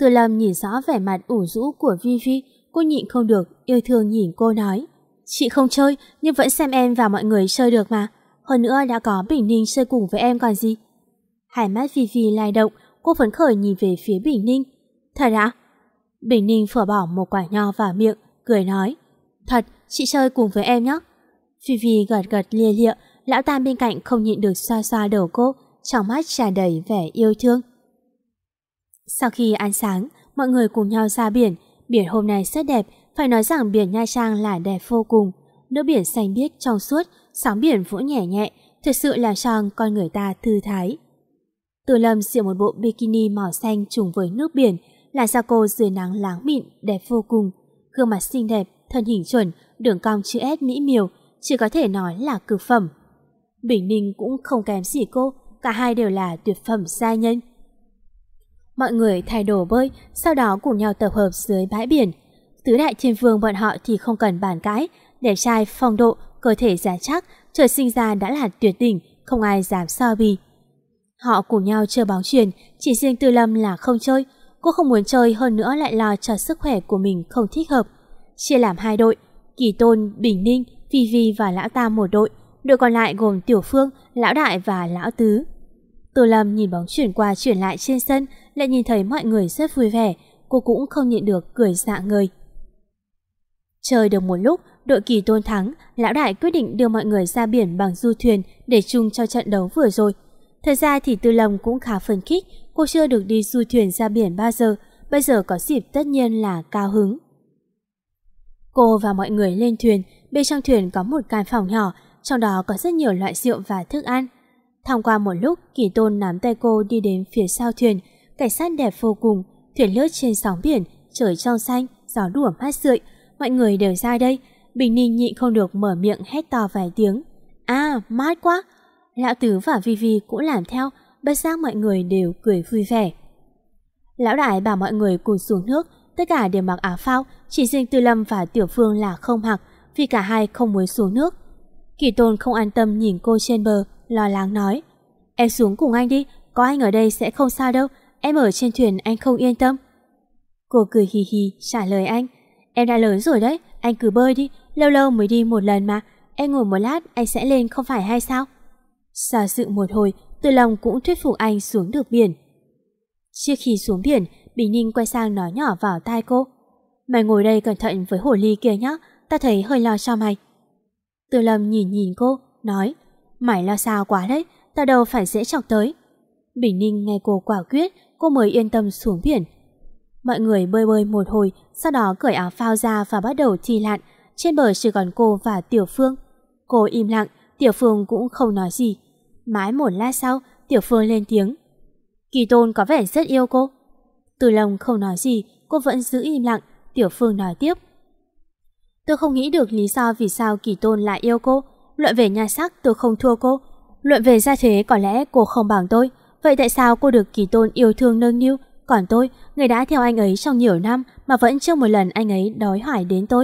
Speaker 2: Từ Lâm nhìn rõ vẻ mặt ủ rũ của Vi Vi, cô nhịn không được, yêu thương nhìn cô nói. Chị không chơi, nhưng vẫn xem em và mọi người chơi được mà. Hơn nữa đã có Bình Ninh chơi cùng với em còn gì. Hai mắt Vi Vi lay động, cô phấn khởi nhìn về phía Bình Ninh. Thật ạ? Bình Ninh phở bỏ một quả nho vào miệng, cười nói. Thật, chị chơi cùng với em nhé. Vi Vi gật gật lia lịa, lão tam bên cạnh không nhịn được xoa xoa đầu cô, trong mắt tràn đầy vẻ yêu thương. Sau khi ăn sáng, mọi người cùng nhau ra biển. Biển hôm nay rất đẹp, phải nói rằng biển Nha Trang là đẹp vô cùng. Nước biển xanh biếc trong suốt, sóng biển vỗ nhẹ nhẹ, thực sự làm cho con người ta thư thái. Từ Lâm diện một bộ bikini màu xanh trùng với nước biển, làn da cô dưới nắng láng mịn, đẹp vô cùng. Gương mặt xinh đẹp, thân hình chuẩn, đường cong chữ S mỹ miều, chỉ có thể nói là cực phẩm. Bình Ninh cũng không kém gì cô, cả hai đều là tuyệt phẩm giai nhân. Mọi người thay đồ bơi, sau đó cùng nhau tập hợp dưới bãi biển. Tứ đại thiên vương bọn họ thì không cần bàn cãi, đẹp trai, phong độ, cơ thể dán chắc, trời sinh ra đã là tuyệt đỉnh, không ai dám so bì. Họ cùng nhau chơi bóng chuyền, chỉ riêng Từ Lâm là không chơi. Cô không muốn chơi, hơn nữa lại lo cho sức khỏe của mình không thích hợp. Chia làm hai đội, Kỳ Tôn, Bình Ninh, Vi Vi và Lão Tam một đội, đội còn lại gồm Tiểu Phương, Lão Đại và Lão Tứ. Từ Lâm nhìn bóng chuyển qua chuyển lại trên sân, lại nhìn thấy mọi người rất vui vẻ, cô cũng không nhịn được cười rạng ngời. Chơi được một lúc, đội Kỳ Tôn thắng, Lão Đại quyết định đưa mọi người ra biển bằng du thuyền để chung cho trận đấu vừa rồi. Thật ra thì Từ Lâm cũng khá phấn khích, cô chưa được đi du thuyền ra biển bao giờ, bây giờ có dịp tất nhiên là cao hứng. Cô và mọi người lên thuyền, bên trong thuyền có một căn phòng nhỏ, trong đó có rất nhiều loại rượu và thức ăn. Tham qua một lúc, Kỳ Tôn nắm tay cô đi đến phía sau thuyền, cảnh sát đẹp vô cùng, thuyền lướt trên sóng biển, trời trong xanh, gió đùa mát rượi, mọi người đều ra đây. Bình Ninh nhịn không được mở miệng hét to vài tiếng. À, mát quá! Lão Tứ và Vi Vi cũng làm theo, bất giác mọi người đều cười vui vẻ. Lão Đại bảo mọi người cùng xuống nước, tất cả đều mặc áo phao, chỉ riêng Từ Lâm và Tiểu Phương là không mặc, vì cả hai không muốn xuống nước. Kỳ Tôn không an tâm nhìn cô trên bờ, lo lắng nói. Em xuống cùng anh đi, có anh ở đây sẽ không sao đâu, em ở trên thuyền anh không yên tâm. Cô cười hì hì trả lời anh. Em đã lớn rồi đấy, anh cứ bơi đi, lâu lâu mới đi một lần mà, em ngồi một lát anh sẽ lên không phải hay sao? Do dự một hồi, Từ Lâm cũng thuyết phục anh xuống được biển. Trước khi xuống biển, Bình Ninh quay sang nói nhỏ vào tai cô. Mày ngồi đây cẩn thận với hồ ly kia nhá, ta thấy hơi lo cho mày. Từ Lâm nhìn nhìn cô, nói. Mày lo sao quá đấy, ta đâu phải dễ chọc tới. Bình Ninh nghe cô quả quyết, cô mới yên tâm xuống biển. Mọi người bơi bơi một hồi, sau đó cởi áo phao ra và bắt đầu thi lặn. Trên bờ chỉ còn cô và Tiểu Phương. Cô im lặng, Tiểu Phương cũng không nói gì. Mãi một lát sau, Tiểu Phương lên tiếng. Kỳ Tôn có vẻ rất yêu cô. Từ Lâm không nói gì, cô vẫn giữ im lặng. Tiểu Phương nói tiếp. Tôi không nghĩ được lý do vì sao Kỳ Tôn lại yêu cô. Luận về nhan sắc tôi không thua cô, luận về gia thế có lẽ cô không bằng tôi. Vậy tại sao cô được Kỳ Tôn yêu thương nâng niu, còn tôi, người đã theo anh ấy trong nhiều năm mà vẫn chưa một lần anh ấy đói hoài đến tôi?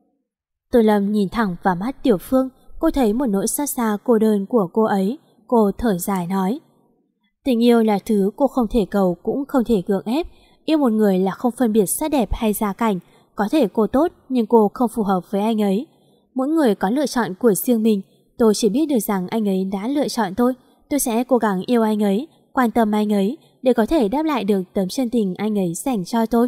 Speaker 2: Từ Lâm nhìn thẳng vào mắt Tiểu Phương, cô thấy một nỗi xót xa cô đơn của cô ấy. Cô thở dài nói. Tình yêu là thứ cô không thể cầu cũng không thể gượng ép. Yêu một người là không phân biệt sắc đẹp hay gia cảnh. Có thể cô tốt nhưng cô không phù hợp với anh ấy. Mỗi người có lựa chọn của riêng mình. Tôi chỉ biết được rằng anh ấy đã lựa chọn tôi. Tôi sẽ cố gắng yêu anh ấy, quan tâm anh ấy, để có thể đáp lại được tấm chân tình anh ấy dành cho tôi.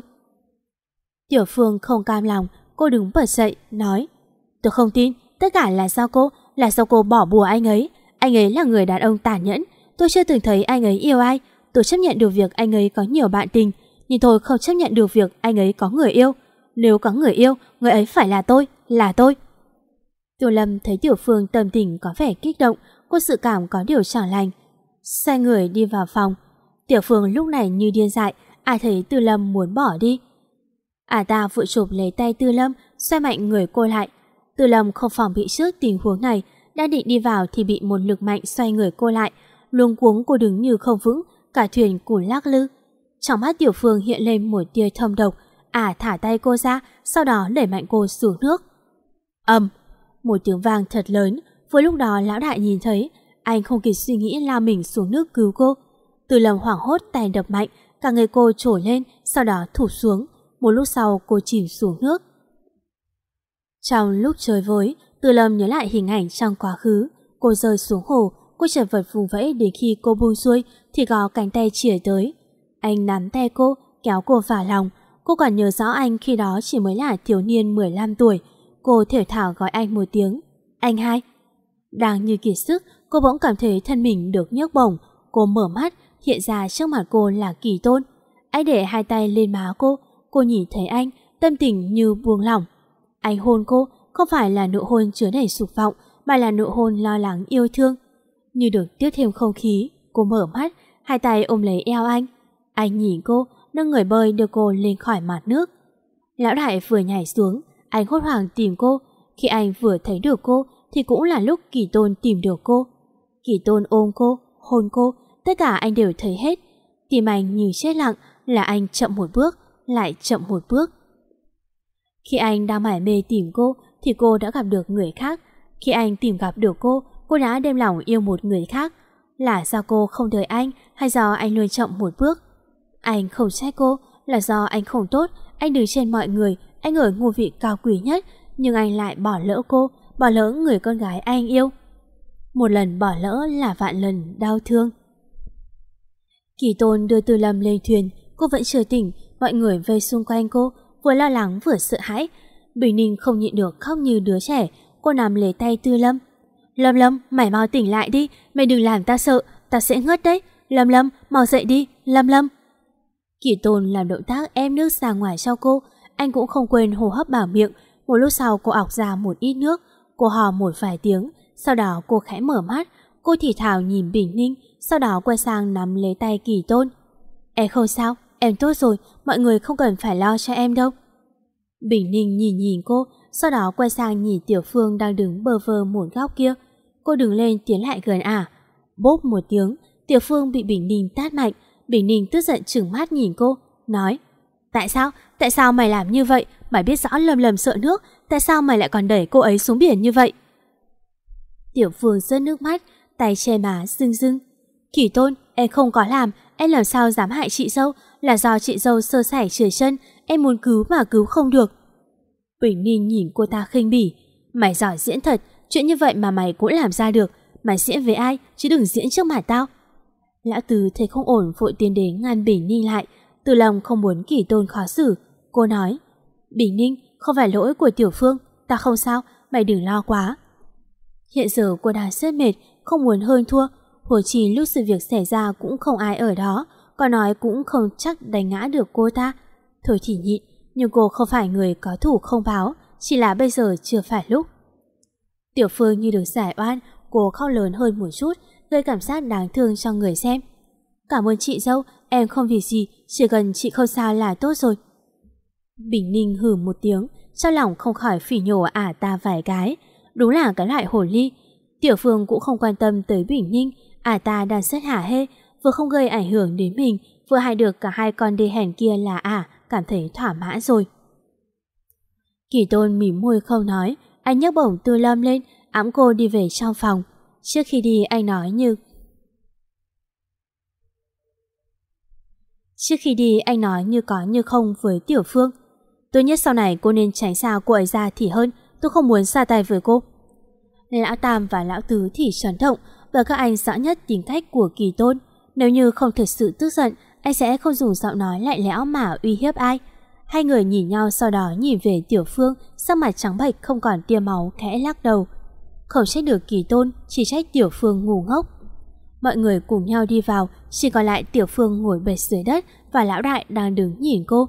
Speaker 2: Tiểu Phương không cam lòng, cô đứng bật dậy, nói. Tôi không tin, tất cả là do cô, là do cô bỏ bùa anh ấy. Anh ấy là người đàn ông tàn nhẫn. Tôi chưa từng thấy anh ấy yêu ai. Tôi chấp nhận được việc anh ấy có nhiều bạn tình, nhưng tôi không chấp nhận được việc anh ấy có người yêu. Nếu có người yêu, người ấy phải là tôi, là tôi. Tiểu Lâm thấy Tiểu Phương tâm tình có vẻ kích động, cô dự cảm có điều chẳng lành. Xoay người đi vào phòng. Tiểu Phương lúc này như điên dại, ai thấy Từ Lâm muốn bỏ đi. À ta vội chụp lấy tay Từ Lâm, xoay mạnh người cô lại. Từ Lâm không phòng bị trước tình huống này, đang định đi vào thì bị một lực mạnh xoay người cô lại. Luống cuống cô đứng như không vững, cả thuyền cùng lắc lư. Trong mắt Tiểu Phương hiện lên một tia thâm độc. À thả tay cô ra, sau đó đẩy mạnh cô xuống nước. Ầm, một tiếng vang thật lớn. Vừa lúc đó Lão Đại nhìn thấy, anh không kịp suy nghĩ lao mình xuống nước cứu cô. Từ Lâm hoảng hốt tay đập mạnh, cả người cô trồi lên, sau đó thụt xuống. Một lúc sau cô chìm xuống nước. Trong lúc chơi với, Từ Lâm nhớ lại hình ảnh trong quá khứ. Cô rơi xuống hồ, cô chật vật vùng vẫy đến khi cô buông xuôi thì có cánh tay chìa tới. Anh nắm tay cô, kéo cô vào lòng. Cô còn nhớ rõ anh khi đó chỉ mới là thiếu niên mười lăm tuổi. Cô thều thào gọi anh một tiếng, anh hai. Đang như kiệt sức, cô bỗng cảm thấy thân mình được nhấc bổng. Cô mở mắt, hiện ra trước mặt cô là Kỳ Tôn. Anh để hai tay lên má cô. Cô nhìn thấy anh, tâm tình như buông lỏng. Anh hôn cô, không phải là nụ hôn chứa đầy dục vọng, mà là nụ hôn lo lắng yêu thương. Như được tiếp thêm không khí, cô mở mắt, hai tay ôm lấy eo anh. Anh nhìn cô, nâng người bơi đưa cô lên khỏi mặt nước. Lão đại vừa nhảy xuống, anh hốt hoảng tìm cô. Khi anh vừa thấy được cô, thì cũng là lúc Kỳ Tôn tìm được cô. Kỳ Tôn ôm cô, hôn cô, tất cả anh đều thấy hết. Tim anh như chết lặng, là anh chậm một bước, lại chậm một bước. Khi anh đang mải mê tìm cô, thì cô đã gặp được người khác. Khi anh tìm gặp được cô, cô đã đem lòng yêu một người khác. Là do cô không đợi anh, hay do anh luôn chậm một bước? Anh không trách cô, là do anh không tốt. Anh đứng trên mọi người, anh ở ngôi vị cao quý nhất, nhưng anh lại bỏ lỡ cô, bỏ lỡ người con gái anh yêu. Một lần bỏ lỡ là vạn lần đau thương. Kỳ Tôn đưa Từ Lâm lên thuyền. Cô vẫn chưa tỉnh, mọi người vây xung quanh cô, vừa lo lắng vừa sợ hãi. Bình Ninh không nhịn được khóc như đứa trẻ. Cô nắm lấy tay Từ Lâm. Lâm Lâm, mày mau tỉnh lại đi, mày đừng làm ta sợ, ta sẽ ngất đấy. Lâm Lâm, mau dậy đi, Lâm Lâm. Kỳ Tôn làm động tác ém nước ra ngoài cho cô. Anh cũng không quên hô hấp vào miệng. Một lúc sau cô ọc ra một ít nước. Cô hò một vài tiếng, sau đó cô khẽ mở mắt. Cô thì thào nhìn Bình Ninh, sau đó quay sang nắm lấy tay Kỳ Tôn. Em không sao, em tốt rồi, mọi người không cần phải lo cho em đâu. Bình Ninh nhìn nhìn cô, sau đó quay sang nhìn Tiểu Phương đang đứng bơ vơ một góc kia. Cô đứng lên tiến lại gần ả. Bốp một tiếng, Tiểu Phương bị Bình Ninh tát mạnh. Bình Ninh tức giận trừng mắt nhìn cô, nói: Tại sao? Tại sao mày làm như vậy? Mày biết rõ Lâm Lâm sợ nước, tại sao mày lại còn đẩy cô ấy xuống biển như vậy? Tiểu Phương rớt nước mắt, tay che má rưng rưng. Kỳ Tôn, em không có làm, em làm sao dám hại chị dâu, là do chị dâu sơ sẩy trượt chân, em muốn cứu mà cứu không được. Bình Ninh nhìn cô ta khinh bỉ. Mày giỏi diễn thật, chuyện như vậy mà mày cũng làm ra được. Mày diễn với ai, chứ đừng diễn trước mặt tao. Lão Tứ thấy không ổn vội tiến đến ngăn Bình Ninh lại. Từ lòng không muốn Kỳ Tôn khó xử. Cô nói: Bình Ninh, không phải lỗi của Tiểu Phương, ta không sao, mày đừng lo quá. Hiện giờ cô đang rất mệt, không muốn hơn thua. Huống chi lúc sự việc xảy ra cũng không ai ở đó, có nói cũng không chắc đánh ngã được cô ta. Thôi thì nhịn, nhưng cô không phải người có thủ không báo, chỉ là bây giờ chưa phải lúc. Tiểu Phương như được giải oan, cô khóc lớn hơn một chút, gây cảm giác đáng thương cho người xem. Cảm ơn chị dâu, em không việc gì, chỉ cần chị không sao là tốt rồi. Bình Ninh hừ một tiếng, trong lòng không khỏi phỉ nhổ ả ta vài cái. Đúng là cái loại hồ ly. Tiểu Phương cũng không quan tâm tới Bình Ninh, ả ta đang rất hả hê, vừa không gây ảnh hưởng đến mình, vừa hại được cả hai con đê hèn kia là ả cảm thấy thỏa mãn rồi. Kỳ Tôn mỉm môi không nói, anh nhấc bổng Từ Lâm lên, ẵm cô đi về trong phòng. Trước khi đi anh nói như Trước khi đi anh nói như có như không với Tiểu Phương. Tốt nhất sau này cô nên tránh xa cô ấy ra thì hơn, tôi không muốn xa tay với cô. Lão Tam và Lão Tứ thì chấn động, bởi các anh rõ nhất tính cách của Kỳ Tôn. Nếu như không thật sự tức giận, anh sẽ không dùng giọng nói lạnh lẽo mà uy hiếp ai. Hai người nhìn nhau, sau đó nhìn về Tiểu Phương, sắc mặt trắng bệch không còn tia máu, khẽ lắc đầu. Không trách được Kỳ Tôn, chỉ trách Tiểu Phương ngu ngốc. Mọi người cùng nhau đi vào, chỉ còn lại Tiểu Phương ngồi bệt dưới đất và Lão Đại đang đứng nhìn cô.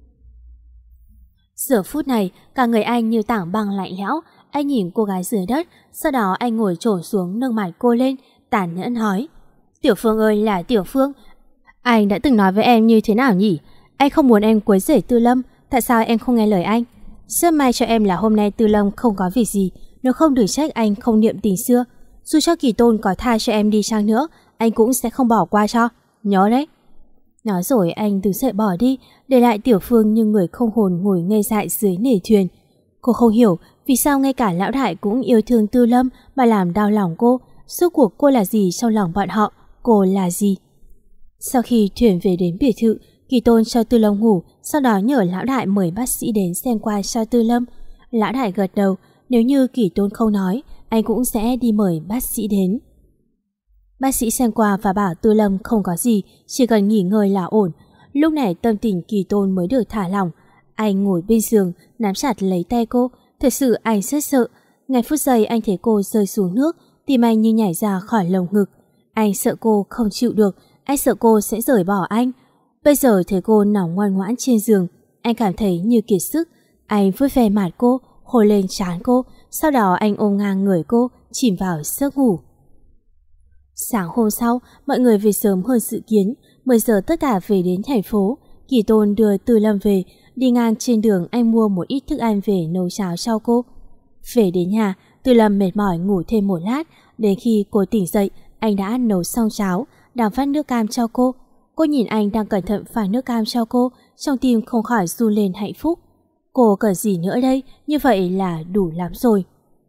Speaker 2: Giờ phút này, cả người anh như tảng băng lạnh lẽo. Anh nhìn cô gái dưới đất, sau đó anh ngồi trổ xuống nâng mặt cô lên, tàn nhẫn nói: Tiểu Phương ơi là Tiểu Phương, anh đã từng nói với em như thế nào nhỉ? Anh không muốn em quấy rầy Tư Lâm, tại sao em không nghe lời anh? Rất may cho em là hôm nay Tư Lâm không có việc gì, nếu không đừng trách anh không niệm tình xưa. Dù cho Kỳ Tôn có tha cho em đi chăng nữa, anh cũng sẽ không bỏ qua cho, nhớ đấy. Nói rồi anh đứng dậy bỏ đi, để lại Tiểu Phương như người không hồn ngồi ngây dại dưới nề thuyền. Cô không hiểu vì sao ngay cả Lão Đại cũng yêu thương Tư Lâm mà làm đau lòng cô. Suốt cuộc cô là gì trong lòng bọn họ? Cô là gì? Sau khi thuyền về đến biệt thự, Kỳ Tôn cho Tư Lâm ngủ, sau đó nhờ lão đại mời bác sĩ đến xem qua cho Tư Lâm. Lão đại gật đầu, nếu như Kỳ Tôn không nói, anh cũng sẽ đi mời bác sĩ đến. Bác sĩ xem qua và bảo Tư Lâm không có gì, chỉ cần nghỉ ngơi là ổn. Lúc này tâm tình Kỳ Tôn mới được thả lỏng. Anh ngồi bên giường, nắm chặt lấy tay cô. Thật sự anh rất sợ. Ngay phút giây anh thấy cô rơi xuống nước, tim anh như nhảy ra khỏi lồng ngực. Anh sợ cô không chịu được, anh sợ cô sẽ rời bỏ anh. Bây giờ thấy cô nằm ngoan ngoãn trên giường, anh cảm thấy như kiệt sức. Anh vuốt ve mặt cô, hôn lên trán cô, sau đó anh ôm ngang người cô, chìm vào giấc ngủ. Sáng hôm sau, mọi người về sớm hơn dự kiến. mười giờ tất cả về đến thành phố. Kỳ Tôn đưa Tư Lâm về. Đi ngang trên đường anh mua một ít thức ăn về nấu cháo cho cô. Về đến nhà, Tư Lâm mệt mỏi ngủ thêm một lát. Đến khi cô tỉnh dậy, anh đã nấu xong cháo, đang vắt nước cam cho cô. Cô nhìn anh đang cẩn thận pha nước cam cho cô, trong tim không khỏi run lên hạnh phúc. Cô cần gì nữa đây, như vậy là đủ lắm rồi.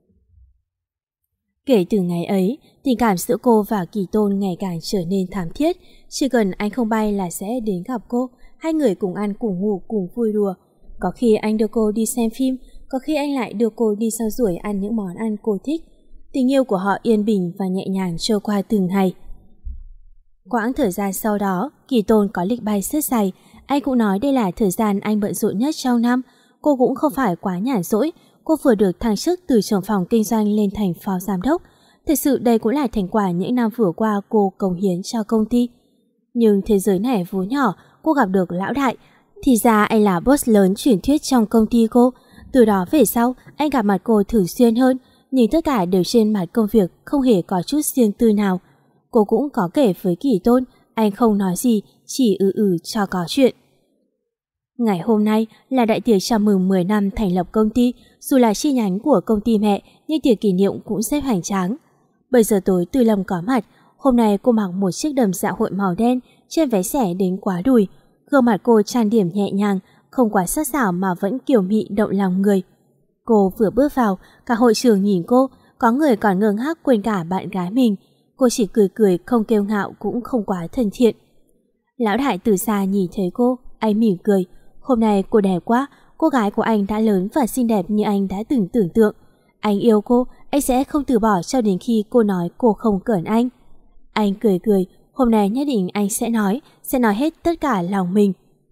Speaker 2: Kể từ ngày ấy, tình cảm giữa cô và Kỳ Tôn ngày càng trở nên thắm thiết. Chỉ cần anh không bay là sẽ đến gặp cô. Hai người cùng ăn, cùng ngủ, cùng vui đùa. Có khi anh đưa cô đi xem phim, có khi anh lại đưa cô đi sau ruổi ăn những món ăn cô thích. Tình yêu của họ yên bình và nhẹ nhàng trôi qua từng ngày. Quãng thời gian sau đó, Kỳ Tôn có lịch bay rất dày. Anh cũng nói đây là thời gian anh bận rộn nhất trong năm. Cô cũng không phải quá nhàn rỗi. Cô vừa được thăng chức từ trưởng phòng kinh doanh lên thành phó giám đốc. Thật sự đây cũng là thành quả những năm vừa qua cô cống hiến cho công ty. Nhưng thế giới này vốn nhỏ, cô gặp được lão đại. Thì ra anh là boss lớn truyền thuyết trong công ty cô. Từ đó về sau, anh gặp mặt cô thường xuyên hơn. Nhưng tất cả đều trên mặt công việc, không hề có chút riêng tư nào. Cô cũng có kể với Kỳ Tôn, anh không nói gì, chỉ ừ ừ cho có chuyện. Ngày hôm nay là đại tiệc chào mừng mười năm thành lập công ty, dù là chi nhánh của công ty mẹ, nhưng tiệc kỷ niệm cũng xếp hoành tráng. Bây giờ tối Tư Lâm có mặt, hôm nay cô mặc một chiếc đầm dạ hội màu đen, trên váy xẻ đến quá đùi, gương mặt cô trang điểm nhẹ nhàng, không quá sắc sảo mà vẫn kiều mị động lòng người. Cô vừa bước vào, cả hội trường nhìn cô, có người còn ngơ ngác quên cả bạn gái mình. Cô chỉ cười cười, không kiêu ngạo cũng không quá thân thiện. Lão đại từ xa nhìn thấy cô, anh mỉm cười. Hôm nay cô đẹp quá, cô gái của anh đã lớn và xinh đẹp như anh đã từng tưởng tượng. Anh yêu cô, anh sẽ không từ bỏ cho đến khi cô nói cô không cần anh. Anh cười cười, hôm nay nhất định anh sẽ nói, sẽ nói hết tất cả lòng mình.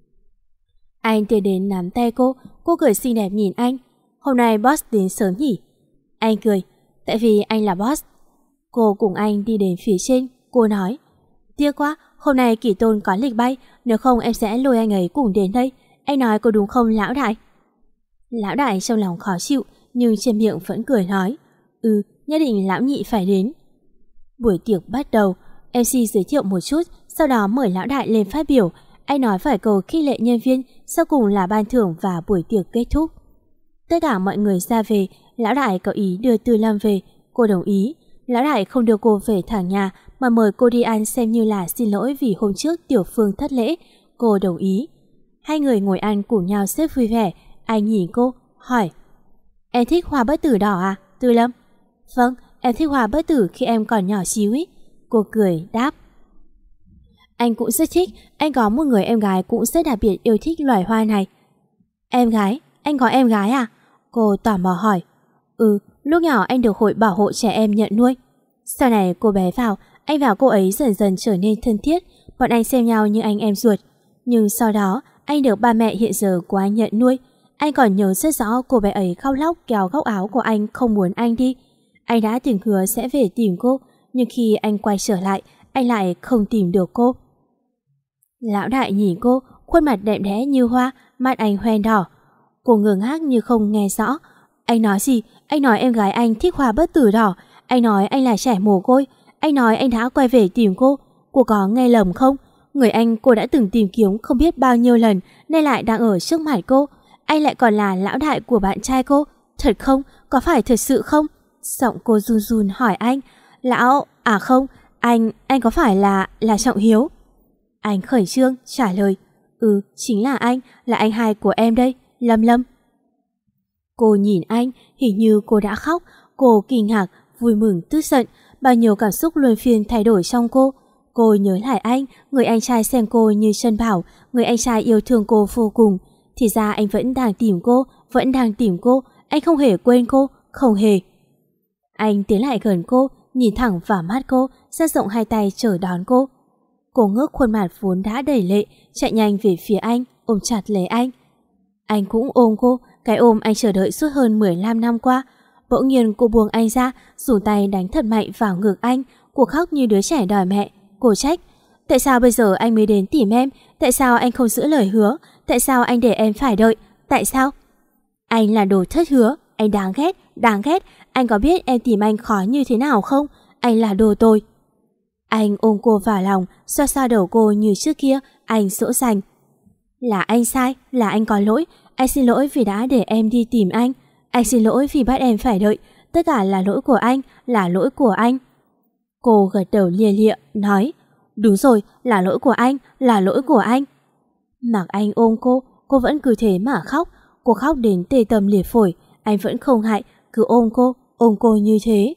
Speaker 2: Anh tiến đến nắm tay cô, cô cười xinh đẹp nhìn anh. Hôm nay boss đến sớm nhỉ? Anh cười, tại vì anh là boss. Cô cùng anh đi đến phía trên, cô nói, tiếc quá, hôm nay Kỳ Tôn có lịch bay, nếu không em sẽ lôi anh ấy cùng đến đây. Anh nói có đúng không lão đại? Lão đại trong lòng khó chịu, nhưng trên miệng vẫn cười nói, ừ, nhất định lão nhị phải đến. Buổi tiệc bắt đầu, em xê giới thiệu một chút, sau đó mời lão đại lên phát biểu. Anh nói vài câu khích lệ nhân viên, sau cùng là ban thưởng và buổi tiệc kết thúc. Tất cả mọi người ra về, lão đại có ý đưa Tư Lâm về, cô đồng ý. Lão đại không đưa cô về thẳng nhà mà mời cô đi ăn xem như là xin lỗi vì hôm trước Tiểu Phương thất lễ. Cô đồng ý. Hai người ngồi ăn cùng nhau rất vui vẻ. Anh nhìn cô, hỏi, em thích hoa bất tử đỏ à, Tư Lâm? Vâng, em thích hoa bất tử khi em còn nhỏ xíu ý. Cô cười, đáp. Anh cũng rất thích, anh có một người em gái cũng rất đặc biệt yêu thích loài hoa này. Em gái? Anh có em gái à? Cô tò mò hỏi. Ừ, lúc nhỏ anh được hội bảo hộ trẻ em nhận nuôi. Sau này cô bé vào, anh và cô ấy dần dần trở nên thân thiết, bọn anh xem nhau như anh em ruột. Nhưng sau đó, anh được ba mẹ hiện giờ của anh nhận nuôi. Anh còn nhớ rất rõ cô bé ấy khóc lóc kéo góc áo của anh không muốn anh đi. Anh đã từng hứa sẽ về tìm cô, nhưng khi anh quay trở lại, anh lại không tìm được cô. Lão đại nhìn cô, khuôn mặt đẹp đẽ như hoa, mắt anh hoen đỏ. Cô ngơ ngác như không nghe rõ. Anh nói gì? Anh nói em gái anh thích hoa bất tử đỏ. Anh nói anh là trẻ mồ côi. Anh nói anh đã quay về tìm cô. Cô có nghe lầm không? Người anh cô đã từng tìm kiếm không biết bao nhiêu lần, nay lại đang ở trước mặt cô. Anh lại còn là lão đại của bạn trai cô. Thật không? Có phải thật sự không? Giọng cô run run hỏi anh. Lão... À không, anh... Anh có phải là... là Trọng Hiếu? Anh khẩn trương trả lời. Ừ, chính là anh, là anh hai của em đây, Lâm Lâm. Cô nhìn anh, hình như cô đã khóc. Cô kinh ngạc, vui mừng, tức giận, bao nhiêu cảm xúc luân phiên thay đổi trong cô. Cô nhớ lại anh, người anh trai xem cô như chân bảo, người anh trai yêu thương cô vô cùng. Thì ra anh vẫn đang tìm cô, vẫn đang tìm cô, anh không hề quên cô, không hề. Anh tiến lại gần cô, nhìn thẳng vào mắt cô, dang rộng hai tay chờ đón cô. Cô ngước khuôn mặt vốn đã đầy lệ, chạy nhanh về phía anh, ôm chặt lấy anh. Anh cũng ôm cô, cái ôm anh chờ đợi suốt hơn mười lăm năm qua. Bỗng nhiên cô buông anh ra, dùng tay đánh thật mạnh vào ngực anh. Cô khóc như đứa trẻ đòi mẹ. Cô trách: tại sao bây giờ anh mới đến tìm em? Tại sao anh không giữ lời hứa? Tại sao anh để em phải đợi? Tại sao? Anh là đồ thất hứa, anh đáng ghét, đáng ghét. Anh có biết em tìm anh khó như thế nào không? Anh là đồ tồi. Anh ôm cô vào lòng, xoa xoa đầu cô như trước kia, anh dỗ dành. Là anh sai, là anh có lỗi. Anh xin lỗi vì đã để em đi tìm anh. Anh xin lỗi vì bắt em phải đợi. Tất cả là lỗi của anh, là lỗi của anh. Cô gật đầu lia lịa, nói: đúng rồi, là lỗi của anh, là lỗi của anh. Mặc anh ôm cô, cô vẫn cứ thế mà khóc. Cô khóc đến tê tâm liệt phổi, anh vẫn không hại, cứ ôm cô, ôm cô như thế.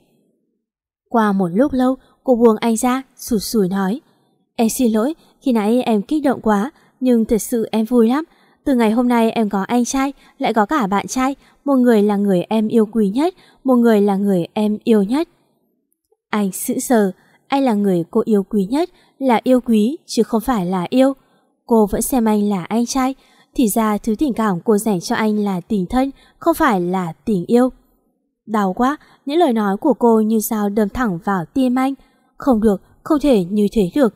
Speaker 2: Qua một lúc lâu, cô buông anh ra, sụt sùi nói: em xin lỗi, khi nãy em kích động quá, nhưng thật sự em vui lắm. Từ ngày hôm nay em có anh trai, lại có cả bạn trai. Một người là người em yêu quý nhất, một người là người em yêu nhất. Anh sững sờ, anh là người cô yêu quý nhất, là yêu quý chứ không phải là yêu. Cô vẫn xem anh là anh trai, thì ra thứ tình cảm cô dành cho anh là tình thân, không phải là tình yêu. Đau quá, những lời nói của cô như dao đâm thẳng vào tim anh. Không được, không thể như thế được.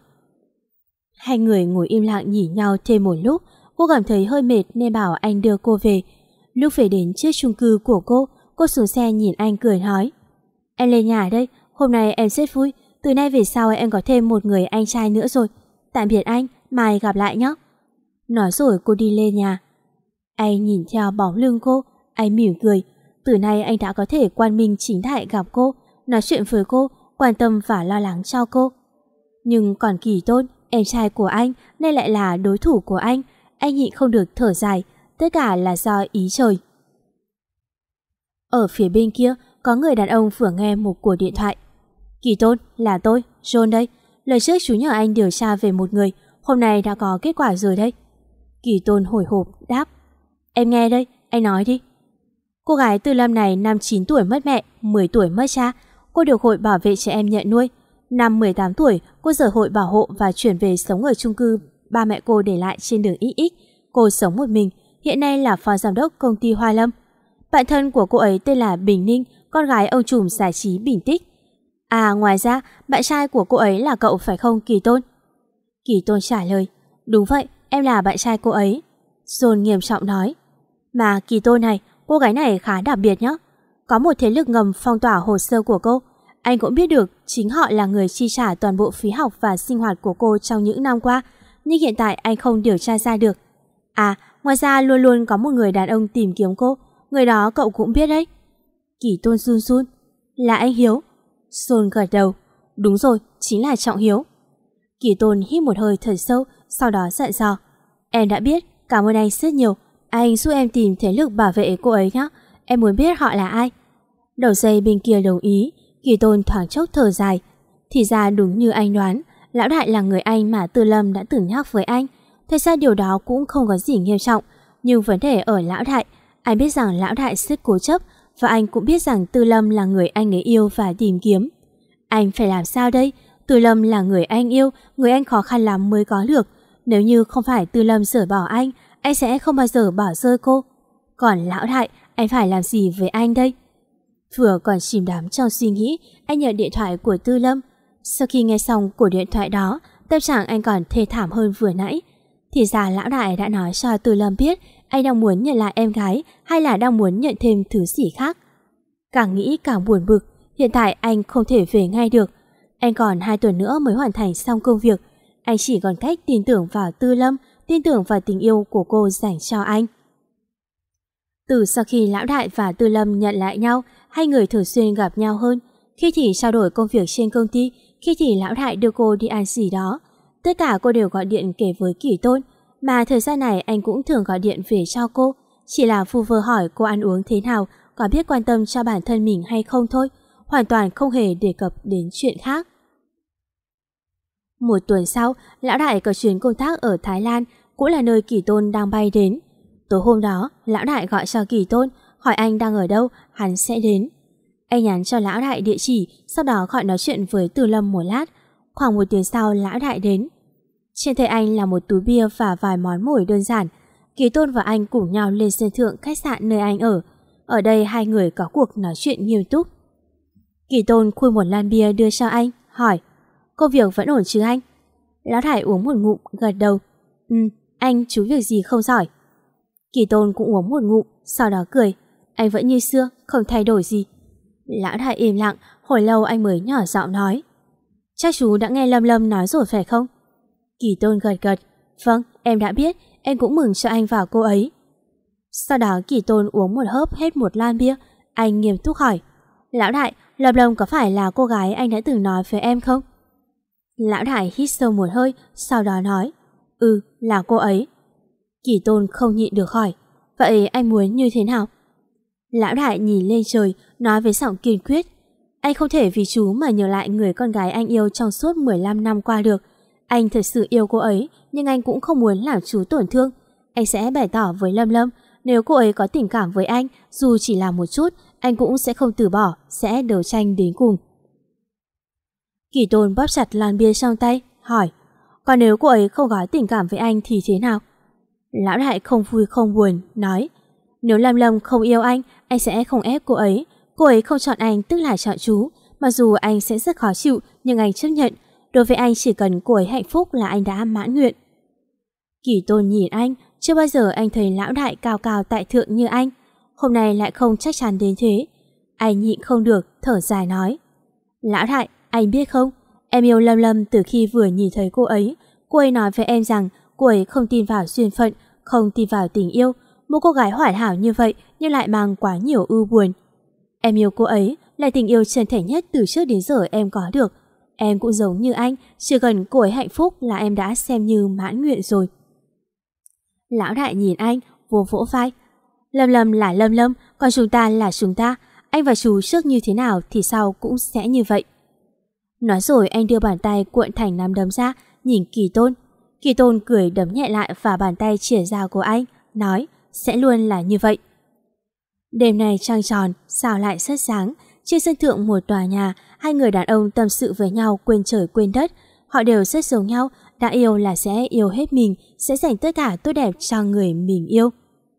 Speaker 2: Hai người ngồi im lặng nhìn nhau thêm một lúc. Cô cảm thấy hơi mệt nên bảo anh đưa cô về. Lúc về đến trước chung cư của cô, cô xuống xe nhìn anh cười nói: em lên nhà đây, hôm nay em rất vui. Từ nay về sau em có thêm một người anh trai nữa rồi. Tạm biệt anh, mai gặp lại nhé. Nói rồi cô đi lên nhà. Anh nhìn theo bóng lưng cô, anh mỉm cười. Từ nay anh đã có thể quang minh chính đại gặp cô, nói chuyện với cô, quan tâm và lo lắng cho cô. Nhưng còn Kỳ Tôn, em trai của anh, nay lại là đối thủ của anh. Anh nhịn không được thở dài, tất cả là do ý trời. Ở phía bên kia, có người đàn ông vừa nghe một cuộc điện thoại. Kỳ Tôn, là tôi, John đây. Lần trước chú nhờ anh điều tra về một người, hôm nay đã có kết quả rồi đây. Kỳ Tôn hồi hộp đáp: em nghe đây, anh nói đi. Cô gái Tư Lâm này năm chín tuổi mất mẹ, mười tuổi mất cha. Cô được hội bảo vệ trẻ em nhận nuôi. Năm mười tám tuổi, cô rời hội bảo hộ và chuyển về sống ở chung cư ba mẹ cô để lại trên đường ích ích. Cô sống một mình, hiện nay là phó giám đốc công ty Hoa Lâm. Bạn thân của cô ấy tên là Bình Ninh, con gái ông trùm giải trí Bình Tích. À, ngoài ra, bạn trai của cô ấy là cậu phải không Kỳ Tôn? Kỳ Tôn trả lời: đúng vậy, em là bạn trai cô ấy. John nghiêm trọng nói: mà Kỳ Tôn này, cô gái này khá đặc biệt nhé. Có một thế lực ngầm phong tỏa hồ sơ của cô. Anh cũng biết được chính họ là người chi trả toàn bộ phí học và sinh hoạt của cô trong những năm qua, nhưng hiện tại anh không điều tra ra được. À, ngoài ra luôn luôn có một người đàn ông tìm kiếm cô, người đó cậu cũng biết đấy. Kỳ Tôn run run: là anh Hiếu. John gật đầu: đúng rồi, chính là Trọng Hiếu. Kỳ Tôn hít một hơi thật sâu, sau đó dặn dò: em đã biết, cảm ơn anh rất nhiều. Anh giúp em tìm thế lực bảo vệ cô ấy nhé. Em muốn biết họ là ai. Đầu dây bên kia đồng ý. Kỳ Tôn thoáng chốc thở dài. Thì ra đúng như anh đoán, lão đại là người anh mà Tư Lâm đã từng nhắc với anh. Thật ra điều đó cũng không có gì nghiêm trọng, nhưng vấn đề ở lão đại. Anh biết rằng lão đại rất cố chấp, và anh cũng biết rằng Tư Lâm là người anh ấy yêu và tìm kiếm. Anh phải làm sao đây? Tư Lâm là người anh yêu, người anh khó khăn lắm mới có được. Nếu như không phải Tư Lâm rời bỏ anh, anh sẽ không bao giờ bỏ rơi cô. Còn lão đại, anh phải làm gì với anh đây? Vừa còn chìm đắm trong suy nghĩ, anh nhận điện thoại của Tư Lâm. Sau khi nghe xong cuộc điện thoại đó, tâm trạng anh còn thê thảm hơn vừa nãy. Thì ra lão đại đã nói cho Tư Lâm biết anh đang muốn nhận lại em gái hay là đang muốn nhận thêm thứ gì khác. Càng nghĩ càng buồn bực, hiện tại anh không thể về ngay được. Anh còn hai tuần nữa mới hoàn thành xong công việc. Anh chỉ còn cách tin tưởng vào Tư Lâm, tin tưởng vào tình yêu của cô dành cho anh. Từ sau khi lão đại và Tư Lâm nhận lại nhau, hai người thường xuyên gặp nhau hơn. Khi thì trao đổi công việc trên công ty, khi thì lão đại đưa cô đi ăn gì đó. Tất cả cô đều gọi điện kể với Kỳ Tôn, mà thời gian này anh cũng thường gọi điện về cho cô. Chỉ là vu vơ hỏi cô ăn uống thế nào, có biết quan tâm cho bản thân mình hay không thôi, hoàn toàn không hề đề cập đến chuyện khác. Một tuần sau, Lão Đại có chuyến công tác ở Thái Lan, cũng là nơi Kỳ Tôn đang bay đến. Tối hôm đó, Lão Đại gọi cho Kỳ Tôn, hỏi anh đang ở đâu, hắn sẽ đến. Anh nhắn cho Lão Đại địa chỉ, sau đó gọi nói chuyện với Từ Lâm một lát. Khoảng một tiếng sau, Lão Đại đến. Trên tay anh là một túi bia và vài món mồi đơn giản. Kỳ Tôn và anh cùng nhau lên sân thượng khách sạn nơi anh ở. Ở đây hai người có cuộc nói chuyện nghiêm túc. Kỳ Tôn khui một lon bia đưa cho anh, hỏi: công việc vẫn ổn chứ anh? Lão Đại uống một ngụm, gật đầu. Ừ, anh chú việc gì không giỏi. Kỳ Tôn cũng uống một ngụm, sau đó cười. Anh vẫn như xưa, không thay đổi gì. Lão Đại im lặng, hồi lâu anh mới nhỏ giọng nói: chắc chú đã nghe Lâm Lâm nói rồi phải không? Kỳ Tôn gật gật. Vâng, em đã biết, em cũng mừng cho anh và cô ấy. Sau đó Kỳ Tôn uống một hớp hết một lon bia. Anh nghiêm túc hỏi: Lão Đại, Lâm Lâm có phải là cô gái anh đã từng nói với em không? Lão Đại hít sâu một hơi, sau đó nói: ừ, là cô ấy. Kỳ Tôn không nhịn được hỏi: vậy anh muốn như thế nào? Lão Đại nhìn lên trời, nói với giọng kiên quyết: anh không thể vì chú mà nhớ lại người con gái anh yêu trong suốt mười lăm năm qua được. Anh thật sự yêu cô ấy, nhưng anh cũng không muốn làm chú tổn thương. Anh sẽ bày tỏ với Lâm Lâm, nếu cô ấy có tình cảm với anh, dù chỉ là một chút, anh cũng sẽ không từ bỏ, sẽ đấu tranh đến cùng. Kỳ Tôn bóp chặt lon bia trong tay, hỏi: còn nếu cô ấy không có tình cảm với anh thì thế nào? Lão Đại không vui không buồn, nói: nếu Lâm Lâm không yêu anh, anh sẽ không ép cô ấy. Cô ấy không chọn anh tức là chọn chú. Mặc dù anh sẽ rất khó chịu, nhưng anh chấp nhận. Đối với anh chỉ cần cô ấy hạnh phúc là anh đã mãn nguyện. Kỳ Tôn nhìn anh, chưa bao giờ anh thấy Lão Đại cao cao tại thượng như anh. Hôm nay lại không chắc chắn đến thế. Anh nhịn không được, thở dài nói: Lão Đại, anh biết không, em yêu Lâm Lâm từ khi vừa nhìn thấy cô ấy. Cô ấy nói với em rằng cô ấy không tin vào duyên phận, không tin vào tình yêu. Một cô gái hoàn hảo như vậy nhưng lại mang quá nhiều ưu buồn. Em yêu cô ấy là tình yêu chân thành nhất từ trước đến giờ em có được. Em cũng giống như anh, chỉ cần cô ấy hạnh phúc là em đã xem như mãn nguyện rồi. Lão Đại nhìn anh, vỗ vỗ vai: Lâm Lâm là Lâm Lâm, còn chúng ta là chúng ta. Anh và chú trước như thế nào thì sau cũng sẽ như vậy. Nói rồi anh đưa bàn tay cuộn thành nắm đấm ra, nhìn Kỳ Tôn. Kỳ Tôn cười đấm nhẹ lại vào bàn tay chìa ra của anh, nói: sẽ luôn là như vậy. Đêm nay trăng tròn, sao lại rất sáng. Trên sân thượng một tòa nhà, hai người đàn ông tâm sự với nhau quên trời quên đất. Họ đều rất giống nhau, đã yêu là sẽ yêu hết mình, sẽ dành tất cả tốt đẹp cho người mình yêu.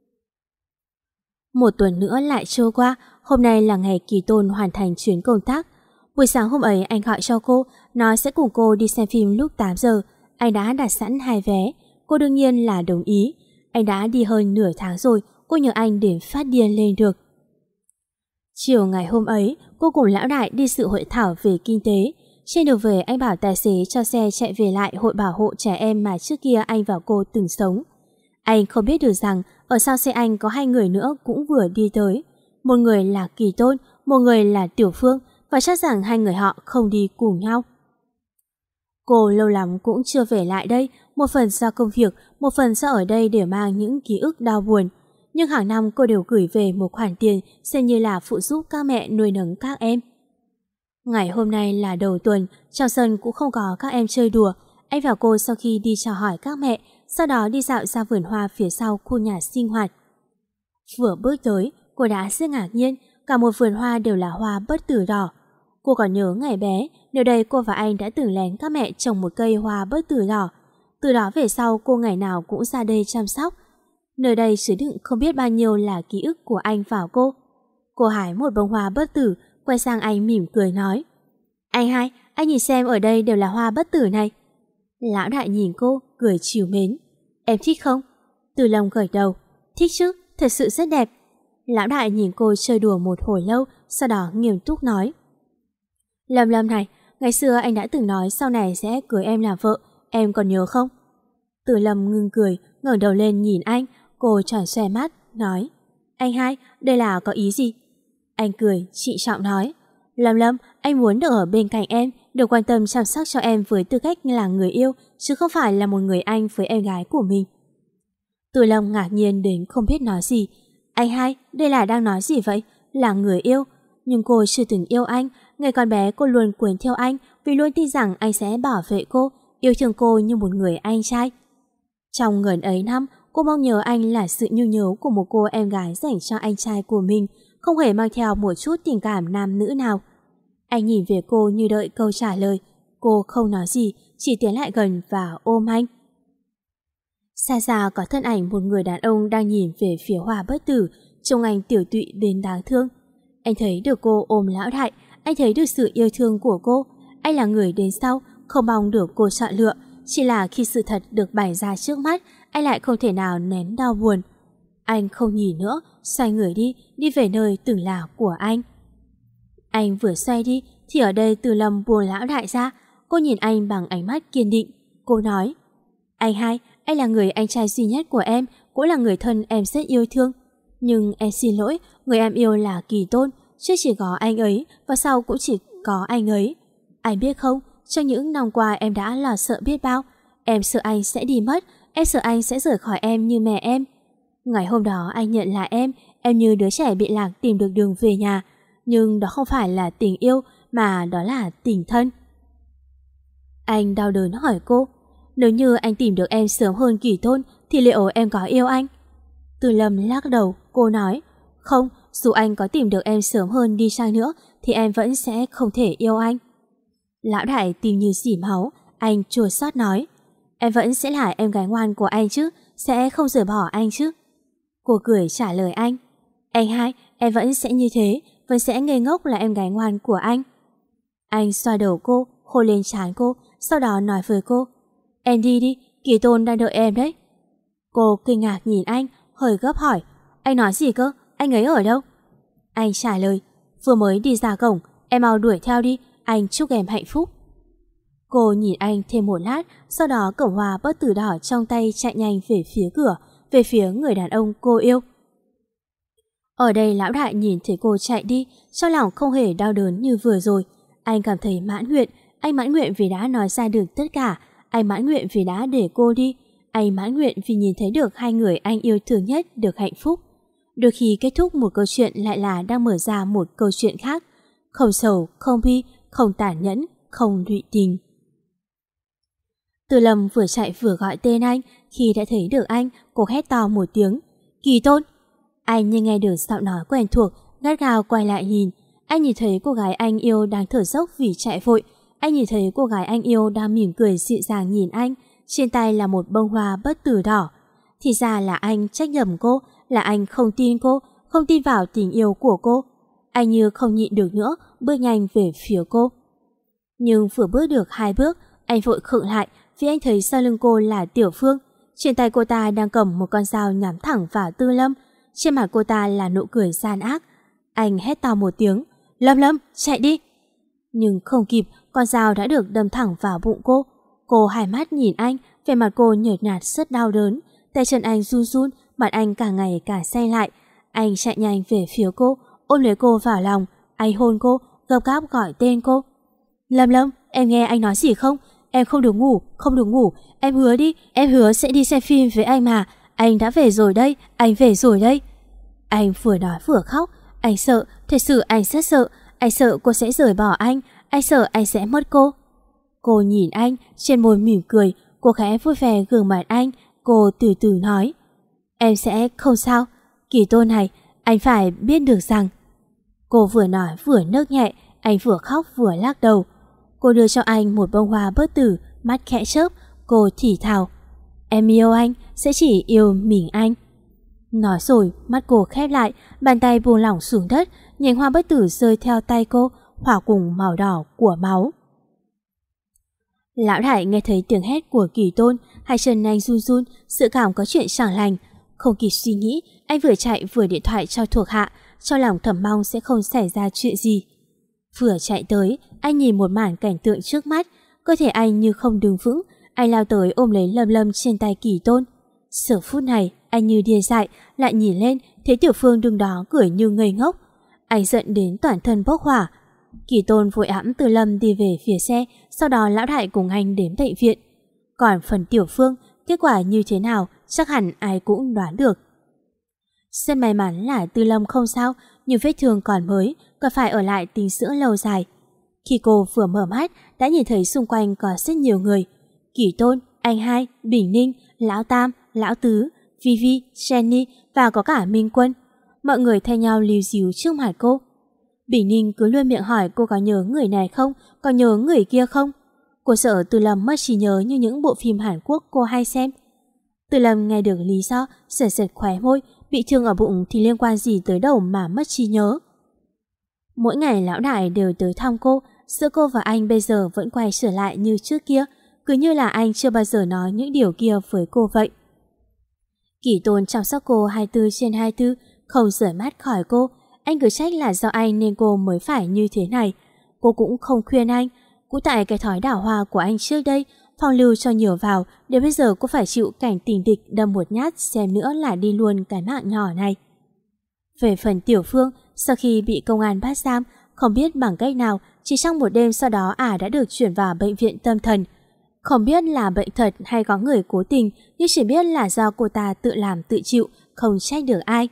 Speaker 2: Một tuần nữa lại trôi qua, hôm nay là ngày Kỳ Tôn hoàn thành chuyến công tác. Buổi sáng hôm ấy anh gọi cho cô, nói sẽ cùng cô đi xem phim lúc tám giờ. Anh đã đặt sẵn hai vé, cô đương nhiên là đồng ý. Anh đã đi hơn nửa tháng rồi, cô nhờ anh đến phát điên lên được. Chiều ngày hôm ấy, cô cùng Lão Đại đi dự hội thảo về kinh tế. Trên đường về anh bảo tài xế cho xe chạy về lại hội bảo hộ trẻ em mà trước kia anh và cô từng sống. Anh không biết được rằng ở sau xe anh có hai người nữa cũng vừa đi tới. Một người là Kỳ Tôn, một người là Tiểu Phương, và chắc rằng hai người họ không đi cùng nhau. Cô lâu lắm cũng chưa về lại đây, một phần do công việc, một phần do ở đây để mang những ký ức đau buồn. Nhưng hàng năm cô đều gửi về một khoản tiền xem như là phụ giúp các mẹ nuôi nấng các em. Ngày hôm nay là đầu tuần, trong sân cũng không có các em chơi đùa. Anh và cô sau khi đi chào hỏi các mẹ, sau đó đi dạo ra vườn hoa phía sau khu nhà sinh hoạt. Vừa bước tới, cô đã rất ngạc nhiên, cả một vườn hoa đều là hoa bất tử đỏ. Cô còn nhớ ngày bé, nơi đây cô và anh đã từng lén các mẹ trồng một cây hoa bất tử đỏ. Từ đó về sau cô ngày nào cũng ra đây chăm sóc. Nơi đây chứa đựng không biết bao nhiêu là ký ức của anh và cô. Cô hái một bông hoa bất tử, quay sang anh mỉm cười nói: Anh hai, anh nhìn xem ở đây đều là hoa bất tử này. Lão Đại nhìn cô, cười trìu mến: Em thích không? Từ Lâm gật đầu: Thích chứ, thật sự rất đẹp. Lão Đại nhìn cô chơi đùa một hồi lâu, sau đó nghiêm túc nói: Lâm Lâm này, ngày xưa anh đã từng nói sau này sẽ cưới em làm vợ, em còn nhớ không? Từ Lâm ngưng cười, ngẩng đầu lên nhìn anh. Cô tròn xoe mắt, nói: Anh hai, đây là có ý gì? Anh cười, trịnh trọng nói: Lâm Lâm, anh muốn được ở bên cạnh em, được quan tâm chăm sóc cho em với tư cách là người yêu, chứ không phải là một người anh với em gái của mình. Từ Lâm ngạc nhiên đến không biết nói gì. Anh hai, đây là đang nói gì vậy? Là người yêu? Nhưng cô chưa từng yêu anh. Ngày còn bé cô luôn cuốn theo anh vì luôn tin rằng anh sẽ bảo vệ cô. yêu thương cô như một người anh trai. Trong ngần ấy năm, cô mong nhớ anh là sự nhu nhớ của một cô em gái dành cho anh trai của mình, không hề mang theo một chút tình cảm nam nữ nào. Anh nhìn về cô như đợi câu trả lời. Cô không nói gì, chỉ tiến lại gần và ôm anh. Xa xa có thân ảnh một người đàn ông đang nhìn về phía Hoa Bất Tử, trông anh tiểu tụy đến đáng thương. Anh thấy được cô ôm lão đại, anh thấy được sự yêu thương của cô. Anh là người đến sau, không mong được cô chọn lựa, chỉ là khi sự thật được bày ra trước mắt, anh lại không thể nào nén đau buồn. Anh không nhìn nữa, xoay người đi, đi về nơi từng là của anh. Anh vừa xoay đi, thì ở đây Từ Lâm buông lão đại ra. Cô nhìn anh bằng ánh mắt kiên định. Cô nói, anh hai, anh là người anh trai duy nhất của em, cũng là người thân em rất yêu thương. Nhưng em xin lỗi, người em yêu là Kỳ Tôn, trước chỉ có anh ấy, và sau cũng chỉ có anh ấy. Anh biết không, trong những năm qua em đã lo sợ biết bao. Em sợ anh sẽ đi mất, em sợ anh sẽ rời khỏi em như mẹ em. Ngày hôm đó anh nhận lại em, em như đứa trẻ bị lạc tìm được đường về nhà. Nhưng đó không phải là tình yêu, mà đó là tình thân. Anh đau đớn hỏi cô, nếu như anh tìm được em sớm hơn Kỳ Tôn, thì liệu em có yêu anh? Từ Lâm lắc đầu, cô nói, không, dù anh có tìm được em sớm hơn đi chăng nữa, thì em vẫn sẽ không thể yêu anh. Lão đại tim như xỉ máu, anh chua xót nói, em vẫn sẽ là em gái ngoan của anh chứ, sẽ không rời bỏ anh chứ. Cô cười trả lời anh, anh hai, em vẫn sẽ như thế, vẫn sẽ ngây ngốc là em gái ngoan của anh. Anh xoa đầu cô, hôn lên trán cô, sau đó nói với cô, em đi đi, Kỳ Tôn đang đợi em đấy. Cô kinh ngạc nhìn anh, hơi gấp hỏi, anh nói gì cơ, anh ấy ở đâu? Anh trả lời, vừa mới đi ra cổng, em mau đuổi theo đi, anh chúc em hạnh phúc. Cô nhìn anh thêm một lát, sau đó cổng Hoa Bất Tử đỏ trong tay chạy nhanh về phía cửa, về phía người đàn ông cô yêu. Ở đây lão đại nhìn thấy cô chạy đi, trong lòng không hề đau đớn như vừa rồi. Anh cảm thấy mãn nguyện, anh mãn nguyện vì đã nói ra được tất cả, anh mãn nguyện vì đã để cô đi, anh mãn nguyện vì nhìn thấy được hai người anh yêu thương nhất được hạnh phúc. Đôi khi kết thúc một câu chuyện lại là đang mở ra một câu chuyện khác, không sầu, không bi, không tàn nhẫn, không lụy tình. Từ Lâm vừa chạy vừa gọi tên anh, khi đã thấy được anh, cô hét to một tiếng, Kỳ Tôn. Anh như nghe được giọng nói quen thuộc, gắt gao quay lại nhìn. Anh nhìn thấy cô gái anh yêu đang thở dốc vì chạy vội. Anh nhìn thấy cô gái anh yêu đang mỉm cười dịu dàng nhìn anh, trên tay là một bông hoa bất tử đỏ. Thì ra là anh trách nhầm cô, là anh không tin cô, không tin vào tình yêu của cô. Anh như không nhịn được nữa, bước nhanh về phía cô. Nhưng vừa bước được hai bước, anh vội khựng lại vì anh thấy sau lưng cô là Tiểu Phương. Trên tay cô ta đang cầm một con dao nhắm thẳng vào Tư Lâm. Trên mặt cô ta là nụ cười gian ác. Anh hét to một tiếng, Lâm Lâm, chạy đi. Nhưng không kịp, con dao đã được đâm thẳng vào bụng cô. Cô hai mắt nhìn anh, vẻ mặt cô nhợt nhạt rất đau đớn. Tay chân anh run run, mặt anh càng ngày càng say lại. Anh chạy nhanh về phía cô, ôm lấy cô vào lòng. Anh hôn cô, gấp gáp gọi tên cô. Lâm Lâm, em nghe anh nói gì không? Em không được ngủ, không được ngủ. Em hứa đi, em hứa sẽ đi xem phim với anh mà. Anh đã về rồi đây, anh về rồi đây. Anh vừa nói vừa khóc. Anh sợ, thật sự anh rất sợ. Anh sợ cô sẽ rời bỏ anh. Anh sợ anh sẽ mất cô. Cô nhìn anh, trên môi mỉm cười. Cô khẽ vui vẻ gương mặt anh. Cô từ từ nói, em sẽ không sao. Kỳ Tôn này, anh phải biết được rằng. Cô vừa nói vừa nức nhẹ. Anh vừa khóc vừa lắc đầu. Cô đưa cho anh một bông hoa bất tử, mắt khẽ chớp. Cô thì thào, em yêu anh, sẽ chỉ yêu mình anh. Nói rồi, mắt cô khép lại, bàn tay buông lỏng xuống đất, nhành hoa bất tử rơi theo tay cô, hòa cùng màu đỏ của máu. Lão đại nghe thấy tiếng hét của Kỳ Tôn, hai chân anh run run, dự cảm có chuyện chẳng lành. Không kịp suy nghĩ, anh vừa chạy vừa điện thoại cho thuộc hạ, cho lòng thầm mong sẽ không xảy ra chuyện gì. Vừa chạy tới, anh nhìn một màn cảnh tượng trước mắt, cơ thể anh như không đứng vững, anh lao tới ôm lấy Lâm Lâm trên tay Kỳ Tôn. Giờ phút này, anh như điên dại, lại nhìn lên, thấy Tiểu Phương đứng đó cười như ngây ngốc. Anh giận đến toàn thân bốc hỏa. Kỳ Tôn vội ẵm Từ Lâm đi về phía xe, sau đó lão đại cùng anh đến bệnh viện. Còn phần Tiểu Phương, kết quả như thế nào chắc hẳn ai cũng đoán được. Rất may mắn là Tư Lâm không sao, nhưng vết thương còn mới, còn phải ở lại tính dưỡng lâu dài. Khi cô vừa mở mắt, đã nhìn thấy xung quanh có rất nhiều người. Kỳ Tôn, anh hai, Bình Ninh, Lão Tam, Lão Tứ, Vivi, Jenny và có cả Minh Quân. Mọi người thay nhau líu díu trước mặt cô. Bình Ninh cứ luôn miệng hỏi cô có nhớ người này không, có nhớ người kia không. Cô sợ Từ Lâm mất trí nhớ như những bộ phim Hàn Quốc cô hay xem. Từ Lâm nghe được lý do, giật giật khóe môi, bị thương ở bụng thì liên quan gì tới đầu mà mất trí nhớ. Mỗi ngày lão đại đều tới thăm cô, giữa cô và anh bây giờ vẫn quay trở lại như trước kia, cứ như là anh chưa bao giờ nói những điều kia với cô vậy. Kỳ Tôn chăm sóc cô hai mươi bốn trên hai mươi bốn, không rời mắt khỏi cô. Anh cứ trách là do anh nên cô mới phải như thế này. Cô cũng không khuyên anh. Cũng tại cái thói đảo hoa của anh trước đây, phong lưu cho nhiều vào, để bây giờ cô phải chịu cảnh tình địch đâm một nhát xem nữa là đi luôn cái mạng nhỏ này. Về phần Tiểu Phương, sau khi bị công an bắt giam, không biết bằng cách nào, chỉ trong một đêm sau đó ả đã được chuyển vào bệnh viện tâm thần. Không biết là bệnh thật hay có người cố tình, nhưng chỉ biết là do cô ta tự làm tự chịu, không trách được ai.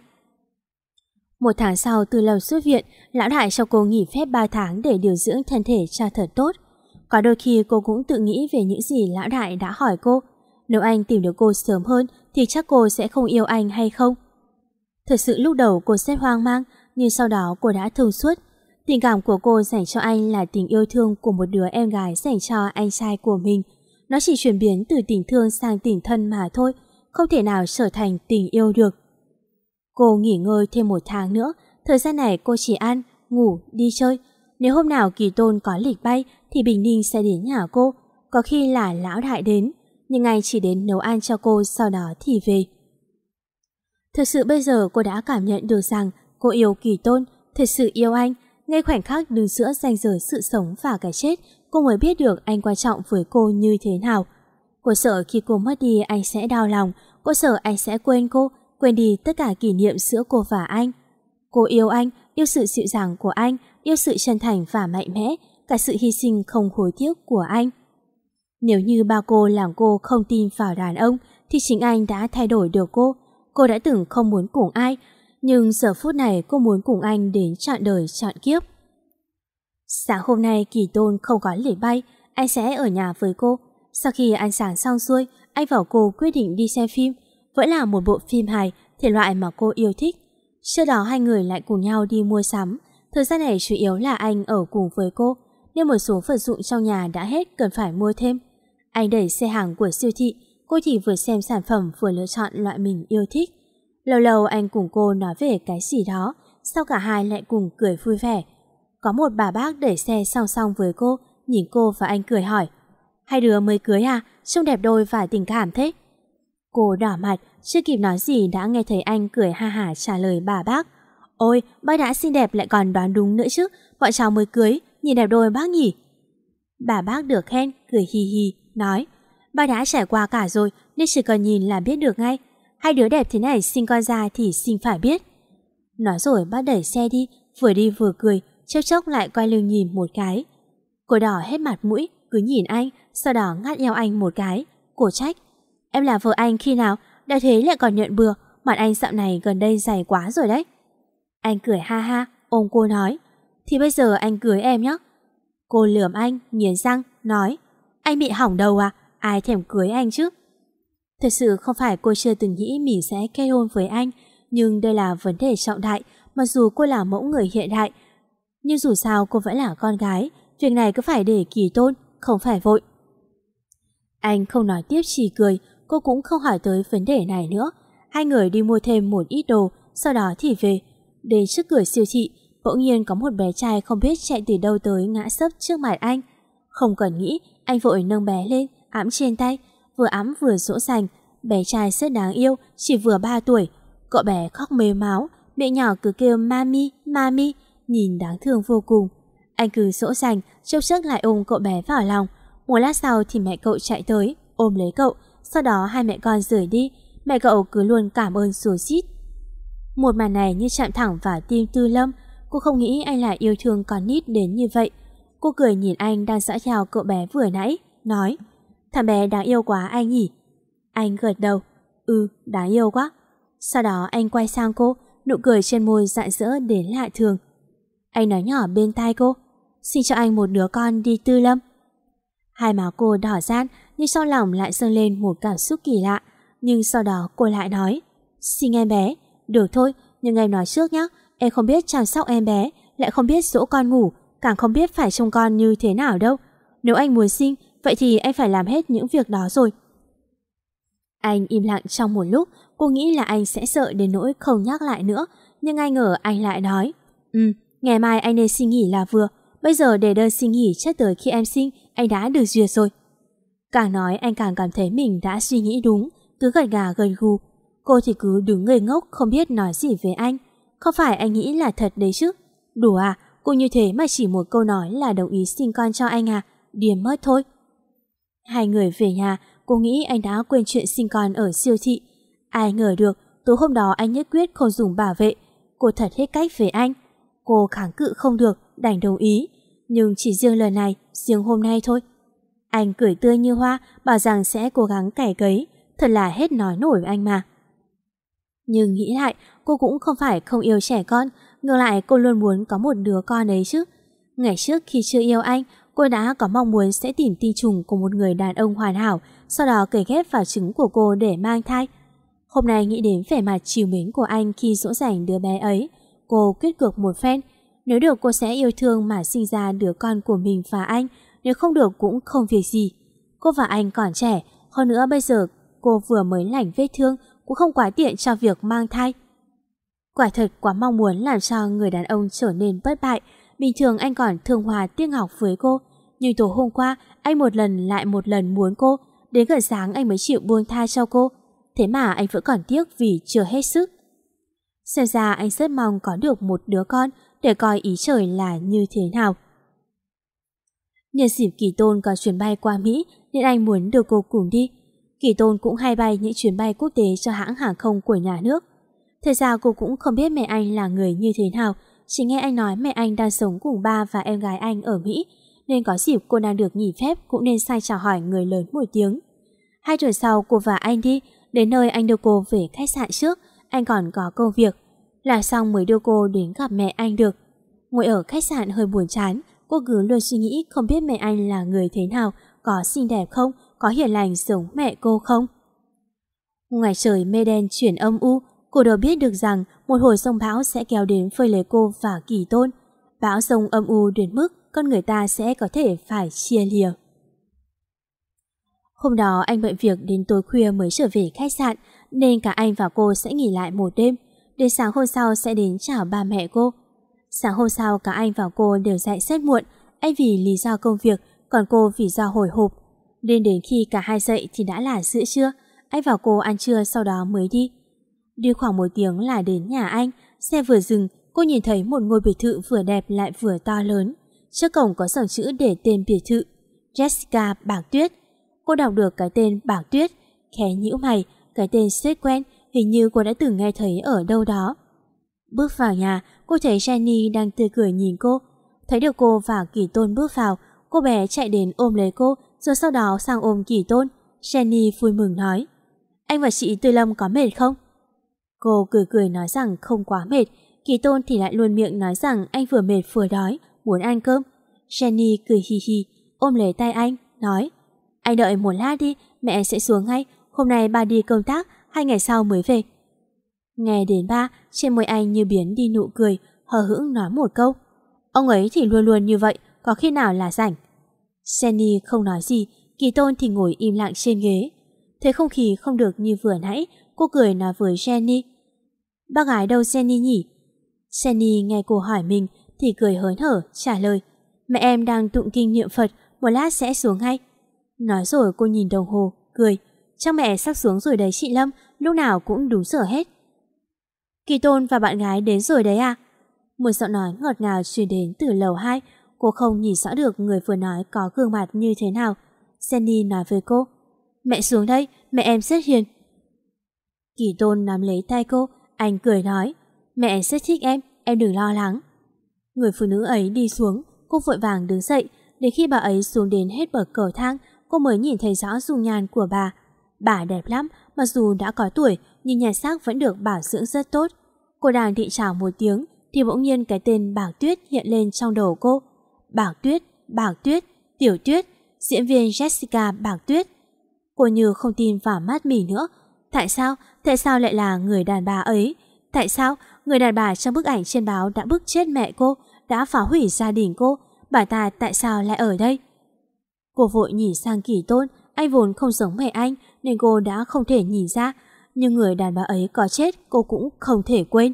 Speaker 2: Một tháng sau Từ Lâm xuất viện, lão đại cho cô nghỉ phép ba tháng để điều dưỡng thân thể cho thật tốt. Có đôi khi cô cũng tự nghĩ về những gì lão đại đã hỏi cô. Nếu anh tìm được cô sớm hơn thì chắc cô sẽ không yêu anh hay không? Thật sự lúc đầu cô rất hoang mang, nhưng sau đó cô đã thông suốt. Tình cảm của cô dành cho anh là tình yêu thương của một đứa em gái dành cho anh trai của mình. Nó chỉ chuyển biến từ tình thương sang tình thân mà thôi, không thể nào trở thành tình yêu được. Cô nghỉ ngơi thêm một tháng nữa, thời gian này cô chỉ ăn, ngủ, đi chơi. Nếu hôm nào Kỳ Tôn có lịch bay thì Bình Ninh sẽ đến nhà cô, có khi là lão đại đến, nhưng anh chỉ đến nấu ăn cho cô sau đó thì về. Thực sự bây giờ cô đã cảm nhận được rằng cô yêu Kỳ Tôn, thật sự yêu anh. Ngay khoảnh khắc đứng giữa ranh giới sự sống và cái chết, cô mới biết được anh quan trọng với cô như thế nào. Cô sợ khi cô mất đi anh sẽ đau lòng, cô sợ anh sẽ quên cô, quên đi tất cả kỷ niệm giữa cô và anh. Cô yêu anh, yêu sự dịu dàng của anh, yêu sự chân thành và mạnh mẽ, cả sự hy sinh không hối tiếc của anh. Nếu như ba cô làm cô không tin vào đàn ông, thì chính anh đã thay đổi được cô. Cô đã từng không muốn cùng ai, nhưng giờ phút này cô muốn cùng anh đến trọn đời trọn kiếp. Sáng hôm nay Kỳ Tôn không có lịch bay, anh sẽ ở nhà với cô. Sau khi ăn sáng xong xuôi, anh và cô quyết định đi xem phim. Vẫn là một bộ phim hài, thể loại mà cô yêu thích. Trước đó hai người lại cùng nhau đi mua sắm. Thời gian này chủ yếu là anh ở cùng với cô, nên một số vật dụng trong nhà đã hết cần phải mua thêm. Anh đẩy xe hàng của siêu thị, cô thì vừa xem sản phẩm vừa lựa chọn loại mình yêu thích. Lâu lâu anh cùng cô nói về cái gì đó, sau cả hai lại cùng cười vui vẻ. Có một bà bác đẩy xe song song với cô, nhìn cô và anh cười hỏi: "Hai đứa mới cưới à? Trông đẹp đôi và tình cảm thế." Cô đỏ mặt, chưa kịp nói gì đã nghe thấy anh cười ha hả trả lời bà bác: "Ôi, bác đã xinh đẹp lại còn đoán đúng nữa chứ, bọn cháu mới cưới, nhìn đẹp đôi bác nhỉ?" Bà bác được khen, cười hì hì, nói: "Bác đã trải qua cả rồi nên chỉ cần nhìn là biết được ngay. Hai đứa đẹp thế này sinh con ra thì sinh phải biết." Nói rồi bác đẩy xe đi, vừa đi vừa cười, chốc chốc lại quay lưng nhìn một cái. Cô đỏ hết mặt mũi, cứ nhìn anh, sau đó ngắt eo anh một cái. Cô trách: "Em là vợ anh khi nào, đã thế lại còn nhận bừa, mặt anh dạo này gần đây dày quá rồi đấy." Anh cười ha ha, ôm cô nói: "Thì bây giờ anh cưới em nhé." Cô lườm anh, nghiến răng, nói: "Anh bị hỏng đầu à, ai thèm cưới anh chứ." Thật sự không phải cô chưa từng nghĩ mình sẽ kết hôn với anh, nhưng đây là vấn đề trọng đại. Mặc dù cô là mẫu người hiện đại, nhưng dù sao cô vẫn là con gái, việc này cứ phải để Kỳ Tôn, không phải vội. Anh không nói tiếp chỉ cười, cô cũng không hỏi tới vấn đề này nữa. Hai người đi mua thêm một ít đồ, sau đó thì về. Đến trước cửa siêu thị, bỗng nhiên có một bé trai không biết chạy từ đâu tới ngã sấp trước mặt anh. Không cần nghĩ, anh vội nâng bé lên, ẵm trên tay, vừa ẵm vừa dỗ dành. Bé trai rất đáng yêu, chỉ vừa ba tuổi. Cậu bé khóc mếu máo, miệng nhỏ cứ kêu mami, mami, nhìn đáng thương vô cùng. Anh cứ dỗ dành, chốc chốc lại ôm cậu bé vào lòng. Một lát sau thì mẹ cậu chạy tới, ôm lấy cậu. Sau đó hai mẹ con rời đi. Mẹ cậu cứ luôn cảm ơn rối rít. Một màn này như chạm thẳng vào tim Tư Lâm. Cô không nghĩ anh lại yêu thương con nít đến như vậy. Cô cười nhìn anh đang dõi theo cậu bé vừa nãy, nói: "Thằng bé đáng yêu quá anh nhỉ?" Anh gật đầu: "Ừ, đáng yêu quá." Sau đó anh quay sang cô, nụ cười trên môi rạng rỡ đến lạ thường. Anh nói nhỏ bên tai cô: "Xin cho anh một đứa con đi Tư Lâm." Hai má cô đỏ ran, nhưng trong lòng lại dâng lên một cảm xúc kỳ lạ. Nhưng sau đó cô lại nói, xin em bé. Được thôi, nhưng em nói trước nhé, em không biết chăm sóc em bé, lại không biết dỗ con ngủ, càng không biết phải trông con như thế nào đâu. Nếu anh muốn sinh, vậy thì anh phải làm hết những việc đó rồi. Anh im lặng trong một lúc, cô nghĩ là anh sẽ sợ đến nỗi không nhắc lại nữa, nhưng ai ngờ anh lại nói, Ừ, ngày mai anh nên xin nghỉ là vừa, bây giờ để đơn xin nghỉ chắc tới khi em sinh, anh đã được duyệt rồi. Càng nói anh càng cảm thấy mình đã suy nghĩ đúng, cứ gật gà gật gù. Cô thì cứ đứng ngây ngốc không biết nói gì với anh. Không phải anh nghĩ là thật đấy chứ. Đùa à, cô như thế mà chỉ một câu nói là đồng ý sinh con cho anh à, điềm mất thôi. Hai người về nhà, cô nghĩ anh đã quên chuyện sinh con ở siêu thị. Ai ngờ được, tối hôm đó anh nhất quyết không dùng bảo vệ. Cô thật hết cách với anh. Cô kháng cự không được, đành đồng ý. Nhưng chỉ riêng lần này, riêng hôm nay thôi. Anh cười tươi như hoa, bảo rằng sẽ cố gắng cày cấy. Thật là hết nói nổi anh mà. Nhưng nghĩ lại, cô cũng không phải không yêu trẻ con, ngược lại cô luôn muốn có một đứa con ấy chứ. Ngày trước khi chưa yêu anh, cô đã có mong muốn sẽ tìm tinh trùng của một người đàn ông hoàn hảo, sau đó cấy ghép vào trứng của cô để mang thai. Hôm nay nghĩ đến vẻ mặt trìu mến của anh khi dỗ dành đứa bé ấy, cô quyết cược một phen. Nếu được cô sẽ yêu thương mà sinh ra đứa con của mình và anh, nếu không được cũng không việc gì. Cô và anh còn trẻ, hơn nữa bây giờ cô vừa mới lành vết thương, cũng không quá tiện cho việc mang thai. Quả thật quá mong muốn làm cho người đàn ông trở nên bất bại. Bình thường anh còn thương hòa tiếc ngọc với cô, nhưng tối hôm qua anh một lần lại một lần muốn cô, đến gần sáng anh mới chịu buông tha cho cô. Thế mà anh vẫn còn tiếc vì chưa hết sức. Xem ra anh rất mong có được một đứa con để coi ý trời là như thế nào. Nhân dịp Kỳ Tôn có chuyến bay qua Mỹ nên anh muốn đưa cô cùng đi. Kỳ Tôn cũng hay bay những chuyến bay quốc tế cho hãng hàng không của nhà nước. Thật ra cô cũng không biết mẹ anh là người như thế nào, chỉ nghe anh nói mẹ anh đang sống cùng ba và em gái anh ở Mỹ, nên có dịp cô đang được nghỉ phép cũng nên sai chào hỏi người lớn một tiếng. Hai tuần sau cô và anh đi, đến nơi anh đưa cô về khách sạn trước, anh còn có công việc. Làm xong mới đưa cô đến gặp mẹ anh được. Ngồi ở khách sạn hơi buồn chán, cô cứ luôn suy nghĩ không biết mẹ anh là người thế nào, có xinh đẹp không, có hiền lành giống mẹ cô không. Ngoài trời mây đen chuyển âm u, cô đâu biết được rằng một hồi giông bão sẽ kéo đến phơi lấy cô và Kỳ Tôn. Bão giông âm u đến mức con người ta sẽ có thể phải chia lìa. Hôm đó anh bận việc đến tối khuya mới trở về khách sạn, nên cả anh và cô sẽ nghỉ lại một đêm. Đến sáng hôm sau sẽ đến chào ba mẹ cô. Sáng hôm sau cả anh và cô đều dậy rất muộn, anh vì lý do công việc, còn cô vì do hồi hộp. Nên đến khi cả hai dậy thì đã là giữa trưa, anh và cô ăn trưa sau đó mới đi. Đi khoảng một tiếng là đến nhà anh, xe vừa dừng, cô nhìn thấy một ngôi biệt thự vừa đẹp lại vừa to lớn. Trước cổng có dòng chữ để tên biệt thự, Jessica Bạc Tuyết. Cô đọc được cái tên Bạc Tuyết, khẽ nhíu mày, cái tên rất quen, hình như cô đã từng nghe thấy ở đâu đó. Bước vào nhà, cô thấy Jenny đang tươi cười nhìn cô. Thấy được cô và Kỳ Tôn bước vào, cô bé chạy đến ôm lấy cô, rồi sau đó sang ôm Kỳ Tôn. Jenny vui mừng nói, anh và chị Tư Lâm có mệt không? Cô cười cười nói rằng không quá mệt. Kỳ Tôn thì lại luôn miệng nói rằng anh vừa mệt vừa đói, muốn ăn cơm. Jenny cười hì hì, ôm lấy tay anh, nói, anh đợi một lát đi, mẹ sẽ xuống ngay. Hôm nay ba đi công tác, hai ngày sau mới về. Nghe đến ba, trên môi anh như biến đi nụ cười, hờ hững nói một câu, ông ấy thì luôn luôn như vậy, có khi nào là rảnh. Jenny không nói gì, Kỳ Tôn thì ngồi im lặng trên ghế. Thấy không khí không được như vừa nãy, cô cười nói với Jenny, bác gái đâu Jenny nhỉ? Jenny nghe cô hỏi mình thì cười hớn hở trả lời, mẹ em đang tụng kinh niệm Phật, một lát sẽ xuống ngay. Nói rồi cô nhìn đồng hồ, cười, chắc mẹ sắp xuống rồi đấy chị Lâm, lúc nào cũng đúng giờ hết. Kỳ Tôn và bạn gái đến rồi đấy à? Một giọng nói ngọt ngào truyền đến từ lầu hai. Cô không nhìn rõ được người vừa nói có gương mặt như thế nào. Jenny nói với cô, mẹ xuống đây, mẹ em rất hiền. Kỳ Tôn nắm lấy tay cô, anh cười nói, mẹ rất thích em, em đừng lo lắng. Người phụ nữ ấy đi xuống, cô vội vàng đứng dậy. Đến khi bà ấy xuống đến hết bậc cầu thang, cô mới nhìn thấy rõ dung nhan của bà. Bà đẹp lắm, mặc dù đã có tuổi nhưng nhan sắc vẫn được bảo dưỡng rất tốt. Cô đang định chào một tiếng thì bỗng nhiên cái tên Bạc Tuyết hiện lên trong đầu cô. Bạc Tuyết, Bạc Tuyết, Tiểu Tuyết, diễn viên Jessica Bạc Tuyết. Cô như không tin vào mắt mình nữa. Tại sao? Tại sao lại là người đàn bà ấy? Tại sao người đàn bà trong bức ảnh trên báo đã bức chết mẹ cô, đã phá hủy gia đình cô, bà ta tại sao lại ở đây? Cô vội nhìn sang Kỳ Tôn. Anh vốn không giống mẹ anh nên cô đã không thể nhìn ra, nhưng người đàn bà ấy có chết cô cũng không thể quên.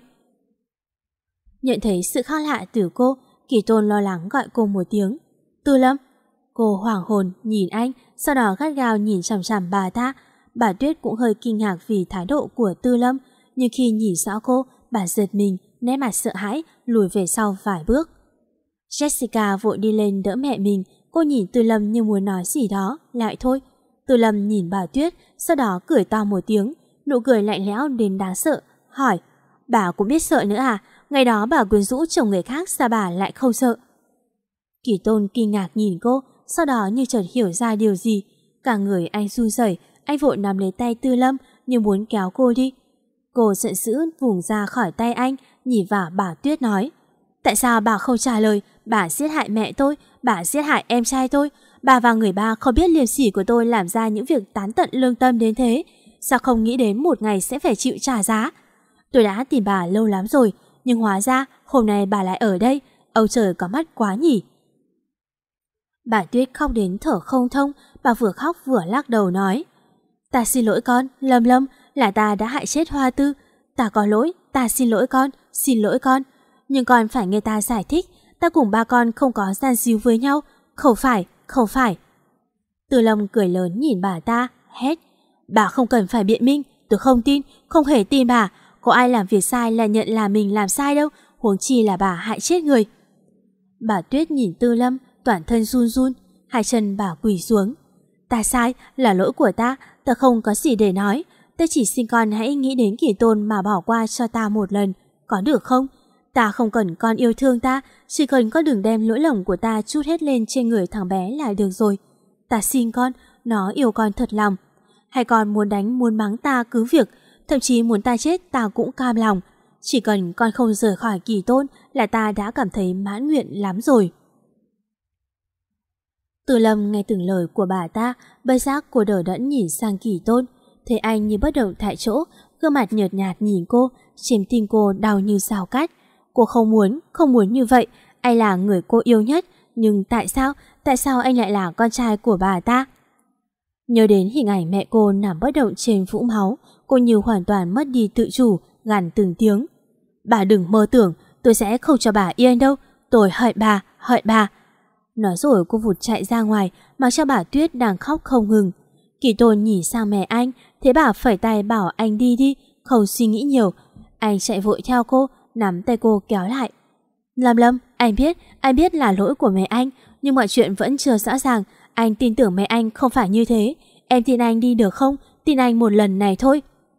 Speaker 2: Nhận thấy sự khác lạ từ cô, Kỳ Tôn lo lắng gọi cô một tiếng. Tư Lâm. Cô hoảng hồn nhìn anh, sau đó gắt gao nhìn chằm chằm bà ta. Bà Tuyết cũng hơi kinh ngạc vì thái độ của Tư Lâm, nhưng khi nhìn rõ cô, bà giật mình, nét mặt sợ hãi, lùi về sau vài bước. Jessica vội đi lên đỡ mẹ mình. Cô nhìn Tư Lâm như muốn nói gì đó, lại thôi. Tư Lâm nhìn bà Tuyết, sau đó cười to một tiếng, nụ cười lạnh lẽo đến đáng sợ, hỏi: bà cũng biết sợ nữa à? Ngày đó bà quyến rũ chồng người khác, sao bà lại không sợ? Kỳ Tôn kinh ngạc nhìn cô, sau đó như chợt hiểu ra điều gì. Cả người anh run rẩy, anh vội nắm lấy tay Tư Lâm như muốn kéo cô đi. Cô giận dữ vùng ra khỏi tay anh, nhìn vào bà Tuyết nói: tại sao bà không trả lời? Bà giết hại mẹ tôi, bà giết hại em trai tôi. Bà và người ba không biết liêm sỉ của tôi làm ra những việc tán tận lương tâm đến thế. Sao không nghĩ đến một ngày sẽ phải chịu trả giá? Tôi đã tìm bà lâu lắm rồi, nhưng hóa ra hôm nay bà lại ở đây. Ông trời có mắt quá nhỉ. Bà Tuyết khóc đến thở không thông. Bà vừa khóc vừa lắc đầu nói: ta xin lỗi con, Lâm Lâm, là ta đã hại chết Hoa Tư. Ta có lỗi, ta xin lỗi con, xin lỗi con. Nhưng con phải nghe ta giải thích. Ta cùng ba con không có gian díu với nhau. Không phải, không phải. Tư Lâm cười lớn nhìn bà ta, hét: bà không cần phải biện minh. Tôi không tin, không hề tin bà. Có ai làm việc sai là nhận là mình làm sai đâu, huống chi là bà hại chết người. Bà Tuyết nhìn Tư Lâm, toàn thân run run, hai chân bà quỳ xuống. Ta sai, là lỗi của ta, ta không có gì để nói. Ta chỉ xin con hãy nghĩ đến Kỳ Tôn mà bỏ qua cho ta một lần, có được không? Ta không cần con yêu thương ta, chỉ cần con đừng đem lỗi lầm của ta trút hết lên trên người thằng bé là được rồi. Ta xin con, nó yêu con thật lòng. Hay con muốn đánh muốn mắng ta cứ việc, thậm chí muốn ta chết ta cũng cam lòng. Chỉ cần con không rời khỏi Kỳ Tôn là ta đã cảm thấy mãn nguyện lắm rồi. Tư Lâm nghe từng lời của bà ta, bất giác cô đờ đẫn nhìn sang Kỳ Tôn. Thấy anh như bất động tại chỗ, gương mặt nhợt nhạt nhìn cô, trên tim cô đau như dao cắt. Cô không muốn, không muốn như vậy. Anh là người cô yêu nhất, nhưng tại sao, tại sao anh lại là con trai của bà ta? Nhớ đến hình ảnh mẹ cô nằm bất động trên vũng máu, cô như hoàn toàn mất đi tự chủ, gằn từng tiếng: bà đừng mơ tưởng, tôi sẽ không cho bà yên đâu. Tôi hận bà, hận bà. Nói rồi cô vụt chạy ra ngoài, mặc cho bà Tuyết đang khóc không ngừng. Kỳ Tôn nhìn sang mẹ anh, thế bà phẩy tay bảo anh đi đi, không suy nghĩ nhiều. Anh chạy vội theo cô, nắm tay cô kéo lại. Lâm Lâm, anh biết, anh biết là lỗi của mẹ anh, nhưng mọi chuyện vẫn chưa rõ ràng. Anh tin tưởng mẹ anh không phải như thế. Em tin anh đi được không? Tin anh một lần này thôi.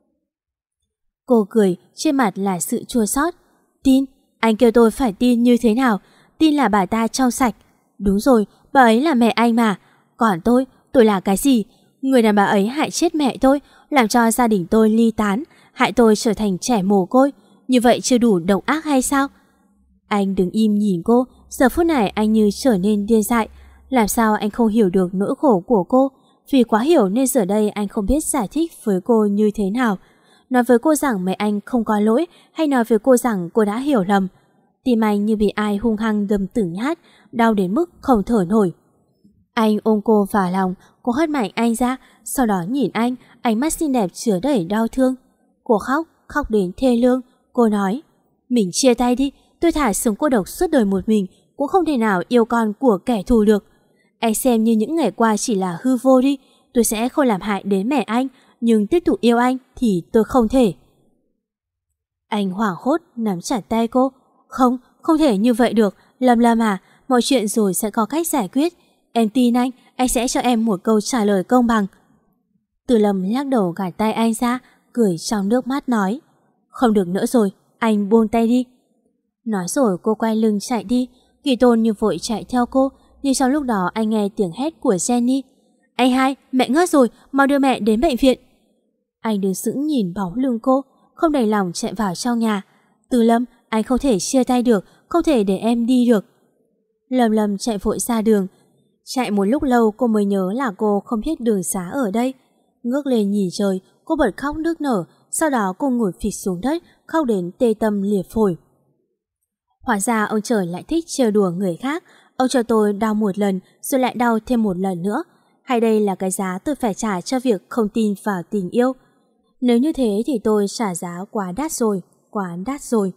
Speaker 2: Cô cười, trên mặt là sự chua xót. Tin? Anh kêu tôi phải tin như thế nào? Tin là bà ta trong sạch. Đúng rồi, bà ấy là mẹ anh mà. Còn tôi, tôi là cái gì? Người đàn bà ấy hại chết mẹ tôi, làm cho gia đình tôi ly tán, hại tôi trở thành trẻ mồ côi. Như vậy chưa đủ độc ác hay sao? Anh đứng im nhìn cô. Giờ phút này anh như trở nên điên dại. Làm sao anh không hiểu được nỗi khổ của cô? Vì quá hiểu nên giờ đây anh không biết giải thích với cô như thế nào. Nói với cô rằng mẹ anh không có lỗi, hay nói với cô rằng cô đã hiểu lầm. Tim anh như bị ai hung hăng đâm từng nhát, đau đến mức không thở nổi. Anh ôm cô vào lòng, cô hất mạnh anh ra, sau đó nhìn anh, ánh mắt xinh đẹp chứa đầy đau thương. Cô khóc, khóc đến thê lương. Cô nói: mình chia tay đi, tôi thả sống cô độc suốt đời một mình, cũng không thể nào yêu con của kẻ thù được. Anh xem như những ngày qua chỉ là hư vô đi. Tôi sẽ không làm hại đến mẹ anh, nhưng tiếp tục yêu anh thì tôi không thể. Anh hoảng hốt nắm chặt tay cô. Không, không thể như vậy được. Lâm Lâm à, mọi chuyện rồi sẽ có cách giải quyết. Em tin anh, anh sẽ cho em một câu trả lời công bằng. Từ Lâm lắc đầu gạt tay anh ra, cười trong nước mắt nói: không được nữa rồi, anh buông tay đi. Nói rồi cô quay lưng chạy đi. Kỳ Tôn như vội chạy theo cô, nhưng trong lúc đó anh nghe tiếng hét của Jenny: anh hai, mẹ ngất rồi, mau đưa mẹ đến bệnh viện. Anh đứng sững nhìn bóng lưng cô, không đành lòng chạy vào trong nhà. Từ Lâm, anh không thể chia tay được, không thể để em đi được. Lâm Lâm chạy vội ra đường. Chạy một lúc lâu cô mới nhớ là cô không biết đường xá ở đây. Ngước lên nhìn trời, cô bật khóc nức nở, sau đó cô ngồi phịch xuống đất, khóc đến tê tâm liệt phổi. Hóa ra ông trời lại thích trêu đùa người khác. Ông cho tôi đau một lần rồi lại đau thêm một lần nữa. Hay đây là cái giá tôi phải trả cho việc không tin vào tình yêu? Nếu như thế thì tôi trả giá quá đắt rồi, quá đắt rồi.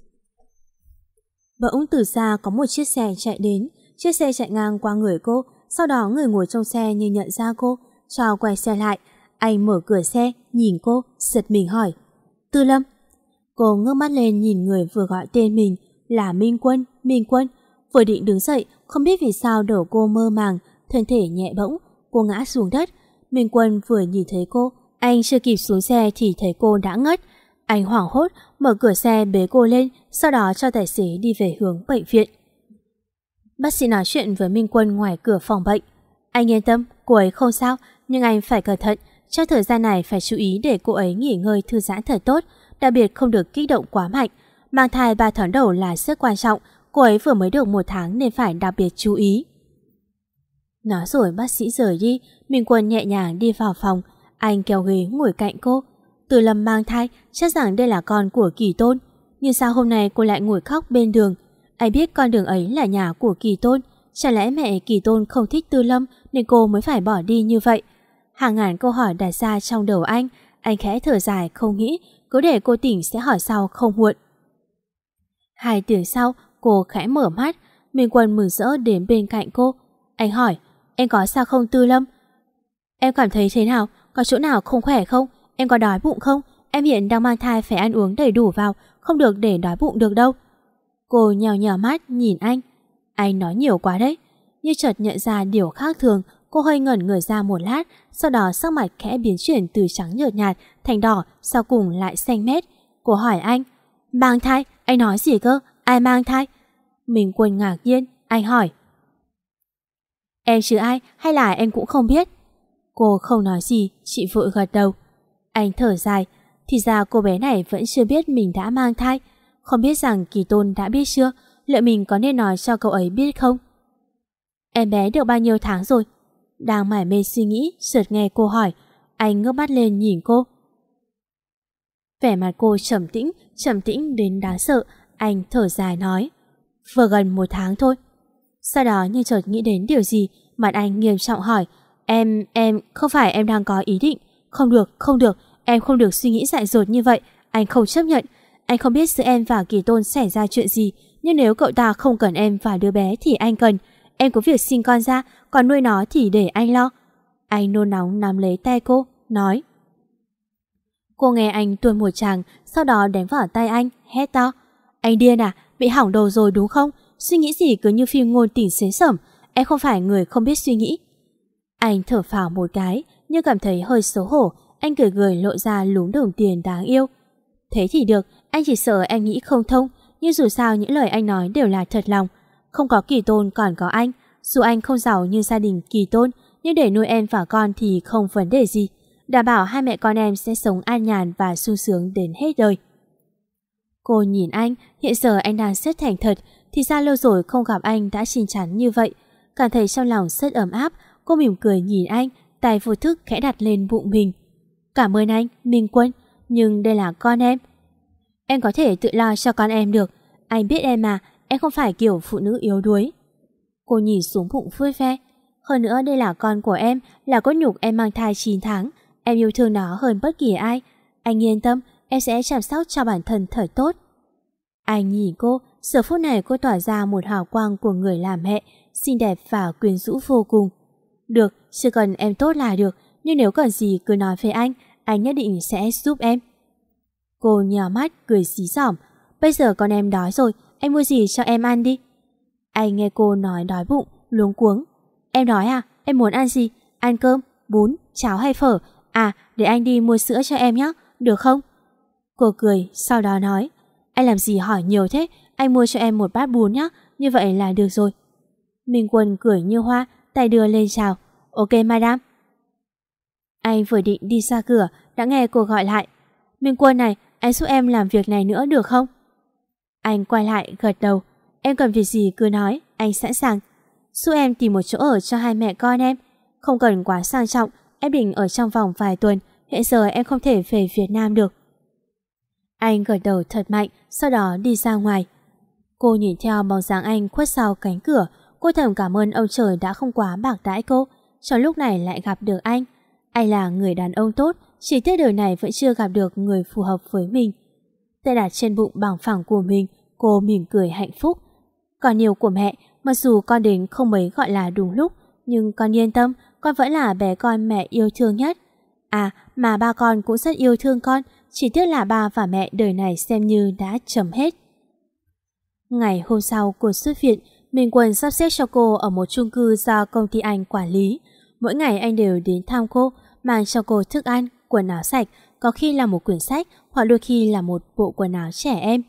Speaker 2: Bỗng từ xa có một chiếc xe chạy đến. Chiếc xe chạy ngang qua người cô. Sau đó người ngồi trong xe như nhận ra cô, cho quay xe lại. Anh mở cửa xe, nhìn cô, giật mình hỏi: Tư Lâm? Cô ngước mắt lên nhìn người vừa gọi tên mình là Minh Quân. Minh Quân. Vừa định đứng dậy, không biết vì sao đầu cô mơ màng, thân thể nhẹ bỗng, cô ngã xuống đất. Minh Quân vừa nhìn thấy cô, anh chưa kịp xuống xe thì thấy cô đã ngất. Anh hoảng hốt mở cửa xe bế cô lên, sau đó cho tài xế đi về hướng bệnh viện. Bác sĩ nói chuyện với Minh Quân ngoài cửa phòng bệnh. Anh yên tâm, cô ấy không sao, nhưng anh phải cẩn thận. Trong thời gian này phải chú ý để cô ấy nghỉ ngơi thư giãn thật tốt, đặc biệt không được kích động quá mạnh. Mang thai ba tháng đầu là rất quan trọng, cô ấy vừa mới được một tháng nên phải đặc biệt chú ý. Nói rồi bác sĩ rời đi, Minh Quân nhẹ nhàng đi vào phòng. Anh kéo ghế ngồi cạnh cô. Từ Lâm mang thai, chắc rằng đây là con của Kỳ Tôn. Nhưng sao hôm nay cô lại ngồi khóc bên đường? Anh biết con đường ấy là nhà của Kỳ Tôn. Chả lẽ mẹ Kỳ Tôn không thích Tư Lâm nên cô mới phải bỏ đi như vậy? Hàng ngàn câu hỏi đặt ra trong đầu anh. Anh khẽ thở dài không nghĩ, cứ để cô tỉnh sẽ hỏi sau không muộn. Hai tiếng sau, cô khẽ mở mắt. Minh Quân mừng rỡ đến bên cạnh cô. Anh hỏi: Em có sao không Tư Lâm? Em cảm thấy thế nào? Có chỗ nào không khỏe không? Em có đói bụng không? Em hiện đang mang thai phải ăn uống đầy đủ vào, không được để đói bụng được đâu. Cô nhào nhào mắt nhìn anh. Anh nói nhiều quá đấy. Như chợt nhận ra điều khác thường, cô hơi ngẩn người ra một lát, sau đó sắc mặt khẽ biến chuyển từ trắng nhợt nhạt thành đỏ, sau cùng lại xanh mét. Cô hỏi anh: Mang thai? Anh nói gì cơ? Ai mang thai? Minh Quân ngạc nhiên. Anh hỏi: Em chứ ai, hay là em cũng không biết? Cô không nói gì, chị vội gật đầu. Anh thở dài. Thì ra cô bé này vẫn chưa biết mình đã mang thai. Không biết rằng Kỳ Tôn đã biết chưa? Liệu mình có nên nói cho cậu ấy biết không? Em bé được bao nhiêu tháng rồi? Đang mải mê suy nghĩ, chợt nghe cô hỏi. Anh ngước mắt lên nhìn cô. Vẻ mặt cô trầm tĩnh, trầm tĩnh đến đáng sợ. Anh thở dài nói: Vừa gần một tháng thôi. Sau đó như chợt nghĩ đến điều gì, mặt anh nghiêm trọng hỏi: Em, em, không phải em đang có ý định? Không được, không được, em không được suy nghĩ dại dột như vậy. Anh không chấp nhận. Anh không biết giữa em và Kỳ Tôn xảy ra chuyện gì, nhưng nếu cậu ta không cần em và đứa bé thì anh cần. Em có việc sinh con ra, còn nuôi nó thì để anh lo. Anh nôn nóng nắm lấy tay cô, nói. Cô nghe anh tuôn một tràng, sau đó đánh vào tay anh, hét to: Anh điên à, bị hỏng đầu rồi đúng không? Suy nghĩ gì cứ như phim ngôn tình xến xẩm. Em không phải người không biết suy nghĩ. Anh thở phào một cái, nhưng cảm thấy hơi xấu hổ. Anh cười cười lộ ra lúm đồng tiền đáng yêu. Thế thì được, anh chỉ sợ em nghĩ không thông. Nhưng dù sao những lời anh nói đều là thật lòng. Không có Kỳ Tôn còn có anh. Dù anh không giàu như gia đình Kỳ Tôn, nhưng để nuôi em và con thì không vấn đề gì. Đảm bảo hai mẹ con em sẽ sống an nhàn và sung sướng đến hết đời. Cô nhìn anh, hiện giờ anh đang rất thành thật. Thì ra lâu rồi không gặp anh đã chín chắn như vậy. Cảm thấy trong lòng rất ấm áp. Cô mỉm cười nhìn anh, tay vô thức khẽ đặt lên bụng mình. Cảm ơn anh, Minh Quân, nhưng đây là con em. Em có thể tự lo cho con em được. Anh biết em mà, em không phải kiểu phụ nữ yếu đuối. Cô nhìn xuống bụng vui vẻ. Hơn nữa đây là con của em, là cốt nhục em mang thai chín tháng. Em yêu thương nó hơn bất kỳ ai. Anh yên tâm, em sẽ chăm sóc cho bản thân thật tốt. Anh nhìn cô, giờ phút này cô tỏa ra một hào quang của người làm mẹ, xinh đẹp và quyến rũ vô cùng. Được, chỉ cần em tốt là được, nhưng nếu cần gì cứ nói với anh, anh nhất định sẽ giúp em. Cô nhào mắt cười xí xỏm. Bây giờ con em đói rồi, anh mua gì cho em ăn đi. Anh nghe cô nói đói bụng, luống cuống. Em đói à? Em muốn ăn gì? Ăn cơm, bún, cháo hay phở? À, để anh đi mua sữa cho em nhé, được không? Cô cười, sau đó nói. Anh làm gì hỏi nhiều thế? Anh mua cho em một bát bún nhé, như vậy là được rồi. Minh Quân cười như hoa, tay đưa lên chào. Ok madam. Anh vừa định đi ra cửa, đã nghe cô gọi lại. Minh Quân này, anh giúp em làm việc này nữa được không? Anh quay lại gật đầu. Em cần việc gì cứ nói, anh sẵn sàng. Giúp em tìm một chỗ ở cho hai mẹ con em. Không cần quá sang trọng, em định ở trong vòng vài tuần, hiện giờ em không thể về Việt Nam được. Anh gật đầu thật mạnh, sau đó đi ra ngoài. Cô nhìn theo bóng dáng anh khuất sau cánh cửa, cô thầm cảm ơn ông trời đã không quá bạc đãi cô, trong lúc này lại gặp được anh. Anh là người đàn ông tốt, chỉ tiếc đời này vẫn chưa gặp được người phù hợp với mình. Tay đặt trên bụng bằng phẳng của mình, cô mỉm cười hạnh phúc. Còn yêu của mẹ, mặc dù con đến không mấy gọi là đúng lúc, nhưng con yên tâm, con vẫn là bé con mẹ yêu thương nhất. À, mà ba con cũng rất yêu thương con, chỉ tiếc là ba và mẹ đời này xem như đã chấm hết. Ngày hôm sau cô xuất viện, Minh Quân sắp xếp cho cô ở một chung cư do công ty anh quản lý. Mỗi ngày anh đều đến thăm cô, mang cho cô thức ăn, quần áo sạch, có khi là một quyển sách hoặc đôi khi là một bộ quần áo trẻ em.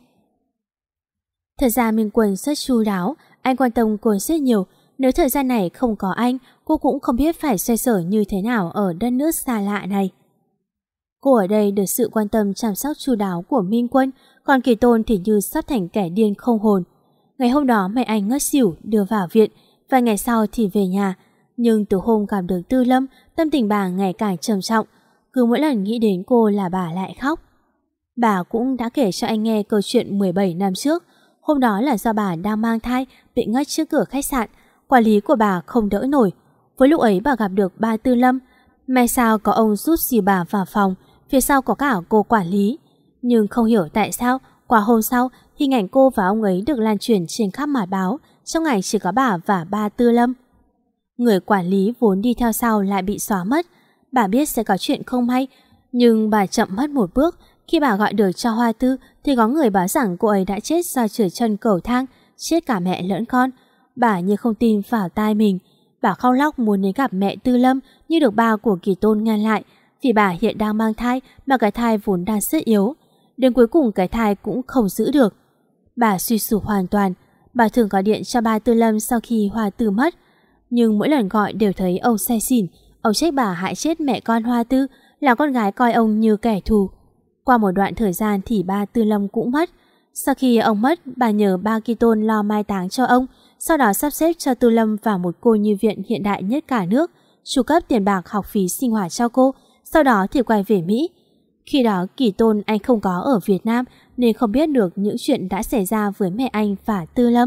Speaker 2: Thật ra Minh Quân rất chu đáo, anh quan tâm cô rất nhiều. Nếu thời gian này không có anh, cô cũng không biết phải xoay sở như thế nào ở đất nước xa lạ này. Cô ở đây được sự quan tâm chăm sóc chu đáo của Minh Quân, còn Kỳ Tôn thì như sắp thành kẻ điên không hồn. Ngày hôm đó mẹ anh ngất xỉu đưa vào viện, vài ngày sau thì về nhà. Nhưng từ hôm gặp được Tư Lâm, tâm tình bà ngày càng trầm trọng. Cứ mỗi lần nghĩ đến cô là bà lại khóc. Bà cũng đã kể cho anh nghe câu chuyện mười bảy năm trước. Hôm đó là do bà đang mang thai, bị ngất trước cửa khách sạn. Quản lý của bà không đỡ nổi. Với lúc ấy bà gặp được ba Tư Lâm. May sao có ông rút xì bà vào phòng, phía sau có cả cô quản lý. Nhưng không hiểu tại sao, qua hôm sau, hình ảnh cô và ông ấy được lan truyền trên khắp mặt báo. Trong ngày chỉ có bà và ba Tư Lâm. Người quản lý vốn đi theo sau lại bị xóa mất. Bà biết sẽ có chuyện không hay, nhưng bà chậm mất một bước. Khi bà gọi được cho Hoa Tư thì có người báo rằng cô ấy đã chết do trượt chân cầu thang, chết cả mẹ lẫn con. Bà như không tin vào tai mình. Bà khóc lóc muốn đến gặp mẹ Tư Lâm, nhưng được ba của Kỳ Tôn ngăn lại. Vì bà hiện đang mang thai, mà cái thai vốn đang rất yếu. Đến cuối cùng cái thai cũng không giữ được. Bà suy sụp hoàn toàn. Bà thường gọi điện cho ba Tư Lâm sau khi Hoa Tư mất, nhưng mỗi lần gọi đều thấy ông say xỉn. Ông trách bà hại chết mẹ con Hoa Tư, là con gái coi ông như kẻ thù. Qua một đoạn thời gian thì ba Tư Lâm cũng mất. Sau khi ông mất, bà nhờ ba Kỳ Tôn lo mai táng cho ông, sau đó sắp xếp cho Tư Lâm vào một cô nhi viện hiện đại nhất cả nước, chu cấp tiền bạc học phí sinh hoạt cho cô, sau đó thì quay về Mỹ. Khi đó Kỳ Tôn anh không có ở Việt Nam nên không biết được những chuyện đã xảy ra với mẹ anh và Tư Lâm.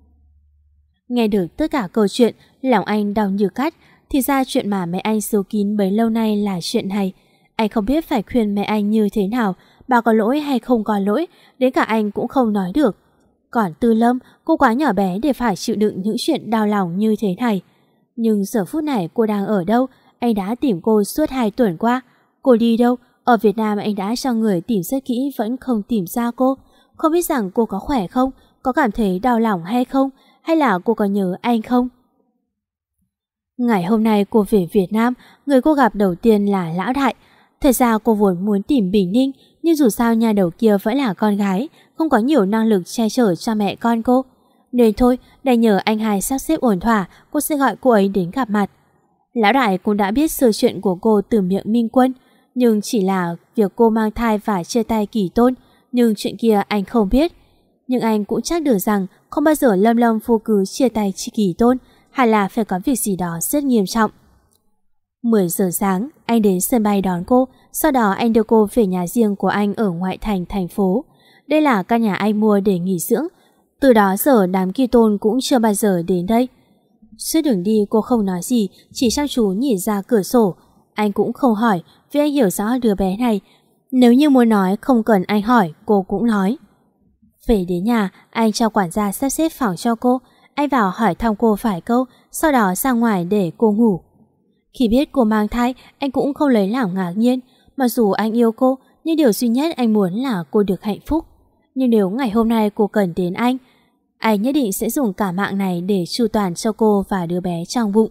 Speaker 2: Nghe được tất cả câu chuyện, lòng anh đau như cắt. Thì ra chuyện mà mẹ anh giấu kín bấy lâu nay là chuyện này. Anh không biết phải khuyên mẹ anh như thế nào, bà có lỗi hay không có lỗi, đến cả anh cũng không nói được. Còn Tư Lâm, cô quá nhỏ bé để phải chịu đựng những chuyện đau lòng như thế này. Nhưng giờ phút này cô đang ở đâu? Anh đã tìm cô suốt hai tuần qua. Cô đi đâu? Ở Việt Nam anh đã cho người tìm rất kỹ vẫn không tìm ra cô. Không biết rằng cô có khỏe không? Có cảm thấy đau lòng hay không? Hay là cô có nhớ anh không? Ngày hôm nay cô về Việt Nam, người cô gặp đầu tiên là Lão Đại. Thật ra cô vốn muốn tìm Bình Ninh, nhưng dù sao nhà đầu kia vẫn là con gái, không có nhiều năng lực che chở cho mẹ con cô. Nên thôi, đành nhờ anh hai sắp xếp ổn thỏa, cô sẽ gọi cô ấy đến gặp mặt. Lão Đại cũng đã biết sự chuyện của cô từ miệng Minh Quân, nhưng chỉ là việc cô mang thai và chia tay Kỳ Tôn, nhưng chuyện kia anh không biết. Nhưng anh cũng chắc được rằng không bao giờ Lâm Lâm vô cớ chia tay Kỳ Tôn, hay là phải có việc gì đó rất nghiêm trọng. mười giờ sáng, anh đến sân bay đón cô, sau đó anh đưa cô về nhà riêng của anh ở ngoại thành thành phố. Đây là căn nhà anh mua để nghỉ dưỡng. Từ đó giờ đám Kỳ Tôn cũng chưa bao giờ đến đây. Suốt đường đi cô không nói gì, chỉ chăm chú nhìn ra cửa sổ. Anh cũng không hỏi, vì anh hiểu rõ đứa bé này. Nếu như muốn nói không cần anh hỏi, cô cũng nói. Về đến nhà, anh cho quản gia sắp xếp phòng cho cô. Anh vào hỏi thăm cô vài câu, sau đó ra ngoài để cô ngủ. Khi biết cô mang thai, anh cũng không lấy làm ngạc nhiên. Mặc dù anh yêu cô, nhưng điều duy nhất anh muốn là cô được hạnh phúc. Nhưng nếu ngày hôm nay cô cần đến anh, anh nhất định sẽ dùng cả mạng này để chu toàn cho cô và đứa bé trong bụng.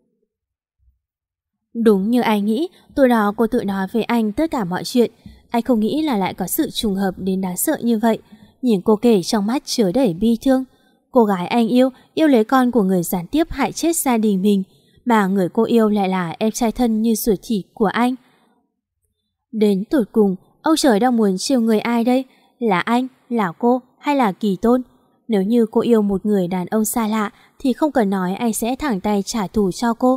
Speaker 2: Đúng như anh nghĩ, tối đó cô tự nói với anh tất cả mọi chuyện. Anh không nghĩ là lại có sự trùng hợp đến đáng sợ như vậy. Nhìn cô kể trong mắt chứa đầy bi thương. Cô gái anh yêu, yêu lấy con của người gián tiếp hại chết gia đình mình, mà người cô yêu lại là em trai thân như ruột thịt của anh. Đến tột cùng, ông trời đang muốn chiều người ai đây? Là anh, là cô, hay là Kỳ Tôn? Nếu như cô yêu một người đàn ông xa lạ thì không cần nói anh sẽ thẳng tay trả thù cho cô.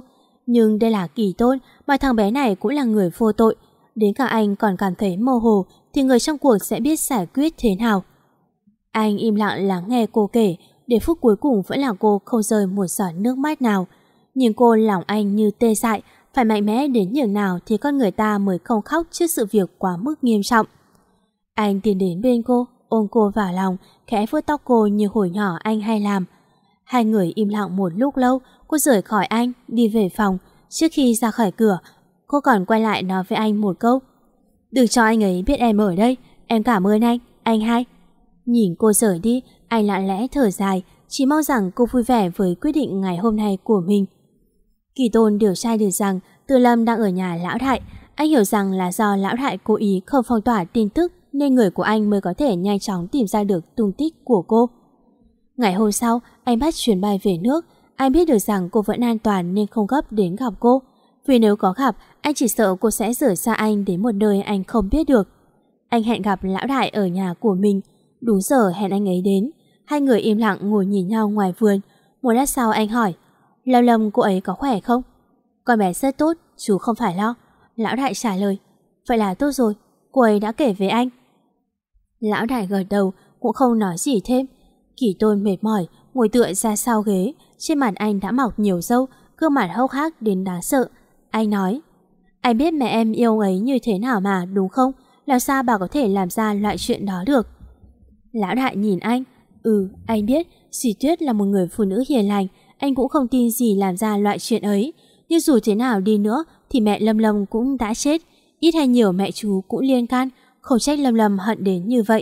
Speaker 2: Nhưng đây là Kỳ Tôn, mà thằng bé này cũng là người vô tội. Đến cả anh còn cảm thấy mơ hồ, thì người trong cuộc sẽ biết giải quyết thế nào. Anh im lặng lắng nghe cô kể, để phút cuối cùng vẫn là cô không rơi một giọt nước mắt nào. Nhìn cô, lòng anh như tê dại, phải mạnh mẽ đến nhường nào thì con người ta mới không khóc trước sự việc quá mức nghiêm trọng. Anh tiến đến bên cô, ôm cô vào lòng, khẽ vuốt tóc cô như hồi nhỏ anh hay làm. Hai người im lặng một lúc lâu, cô rời khỏi anh, đi về phòng. Trước khi ra khỏi cửa, cô còn quay lại nói với anh một câu: "Đừng cho anh ấy biết em ở đây, em cảm ơn anh, anh hai." Nhìn cô rời đi, anh lặng lẽ thở dài, chỉ mong rằng cô vui vẻ với quyết định ngày hôm nay của mình. Kỳ Tôn điều tra được rằng Từ Lâm đang ở nhà lão đại. Anh hiểu rằng là do lão đại cố ý không phong tỏa tin tức nên người của anh mới có thể nhanh chóng tìm ra được tung tích của cô. Ngày hôm sau, anh bắt chuyến bay về nước. Anh biết được rằng cô vẫn an toàn nên không gấp đến gặp cô. Vì nếu có gặp, anh chỉ sợ cô sẽ rời xa anh đến một nơi anh không biết được. Anh hẹn gặp lão đại ở nhà của mình. Đúng giờ hẹn anh ấy đến. Hai người im lặng ngồi nhìn nhau ngoài vườn. Một lát sau anh hỏi: "Lâm Lâm cô ấy có khỏe không?" "Con bé rất tốt, chú không phải lo." Lão đại trả lời. "Vậy là tốt rồi, cô ấy đã kể với anh." Lão đại gật đầu, cũng không nói gì thêm. Kỳ Tôn mệt mỏi, ngồi tựa ra sau ghế. Trên mặt anh đã mọc nhiều râu, gương mặt hốc hác đến đáng sợ. Anh nói: "Anh biết mẹ em yêu ông ấy như thế nào mà, đúng không? Làm sao bà có thể làm ra loại chuyện đó được?" Lão đại nhìn anh. "Ừ, anh biết, dì Tuyết là một người phụ nữ hiền lành. Anh cũng không tin dì làm ra loại chuyện ấy. Nhưng dù thế nào đi nữa thì mẹ Lâm Lâm cũng đã chết. Ít hay nhiều mẹ chú cũng liên can. Không trách Lâm Lâm hận đến như vậy."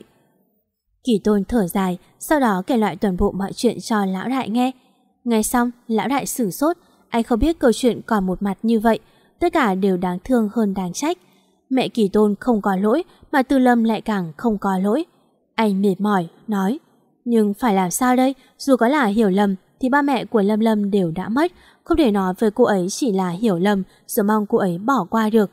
Speaker 2: Kỳ Tôn thở dài, sau đó kể lại toàn bộ mọi chuyện cho lão đại nghe. Nghe xong, lão đại sửng sốt. Anh không biết câu chuyện còn một mặt như vậy. Tất cả đều đáng thương hơn đáng trách. Mẹ Kỳ Tôn không có lỗi, mà Từ Lâm lại càng không có lỗi. Anh mệt mỏi, nói: "Nhưng phải làm sao đây? Dù có là hiểu lầm thì ba mẹ của Lâm Lâm đều đã mất. Không thể nói với cô ấy chỉ là hiểu lầm rồi mong cô ấy bỏ qua được."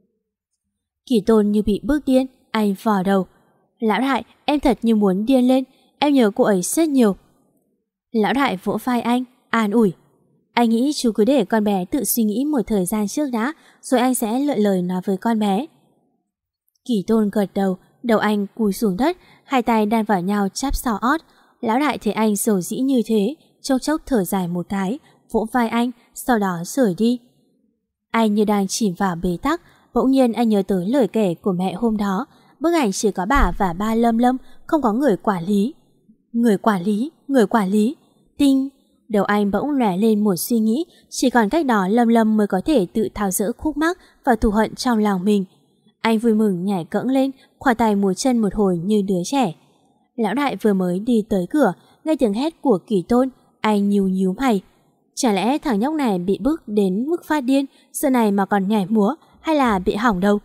Speaker 2: Kỳ Tôn như bị bức điên. Anh vò đầu. "Lão đại, em thật như muốn điên lên. Em nhớ cô ấy rất nhiều." Lão đại vỗ vai anh, an ủi: "Anh nghĩ chú cứ để con bé tự suy nghĩ một thời gian trước đã, rồi anh sẽ lựa lời nói với con bé." Kỳ Tôn gật đầu. Đầu anh cúi xuống đất, hai tay đan vào nhau chắp sau ót. Lão đại thấy anh dầu dĩ như thế, chốc chốc thở dài một cái, vỗ vai anh, sau đó rời đi. Anh như đang chìm vào bế tắc. Bỗng nhiên anh nhớ tới lời kể của mẹ hôm đó. Bức ảnh chỉ có bà và ba Lâm Lâm, không có người quản lý. Người quản lý, người quản lý. Tinh. Đầu anh bỗng lóe lên một suy nghĩ. Chỉ còn cách đó Lâm Lâm mới có thể tự tháo dỡ khúc mắc và thù hận trong lòng mình. Anh vui mừng nhảy cẫng lên, khoa tay múa chân một hồi như đứa trẻ. Lão đại vừa mới đi tới cửa, nghe tiếng hét của Kỳ Tôn, anh nhíu nhíu mày. Chả lẽ thằng nhóc này bị bức đến mức phát điên, giờ này mà còn nhảy múa, hay là bị hỏng đâu?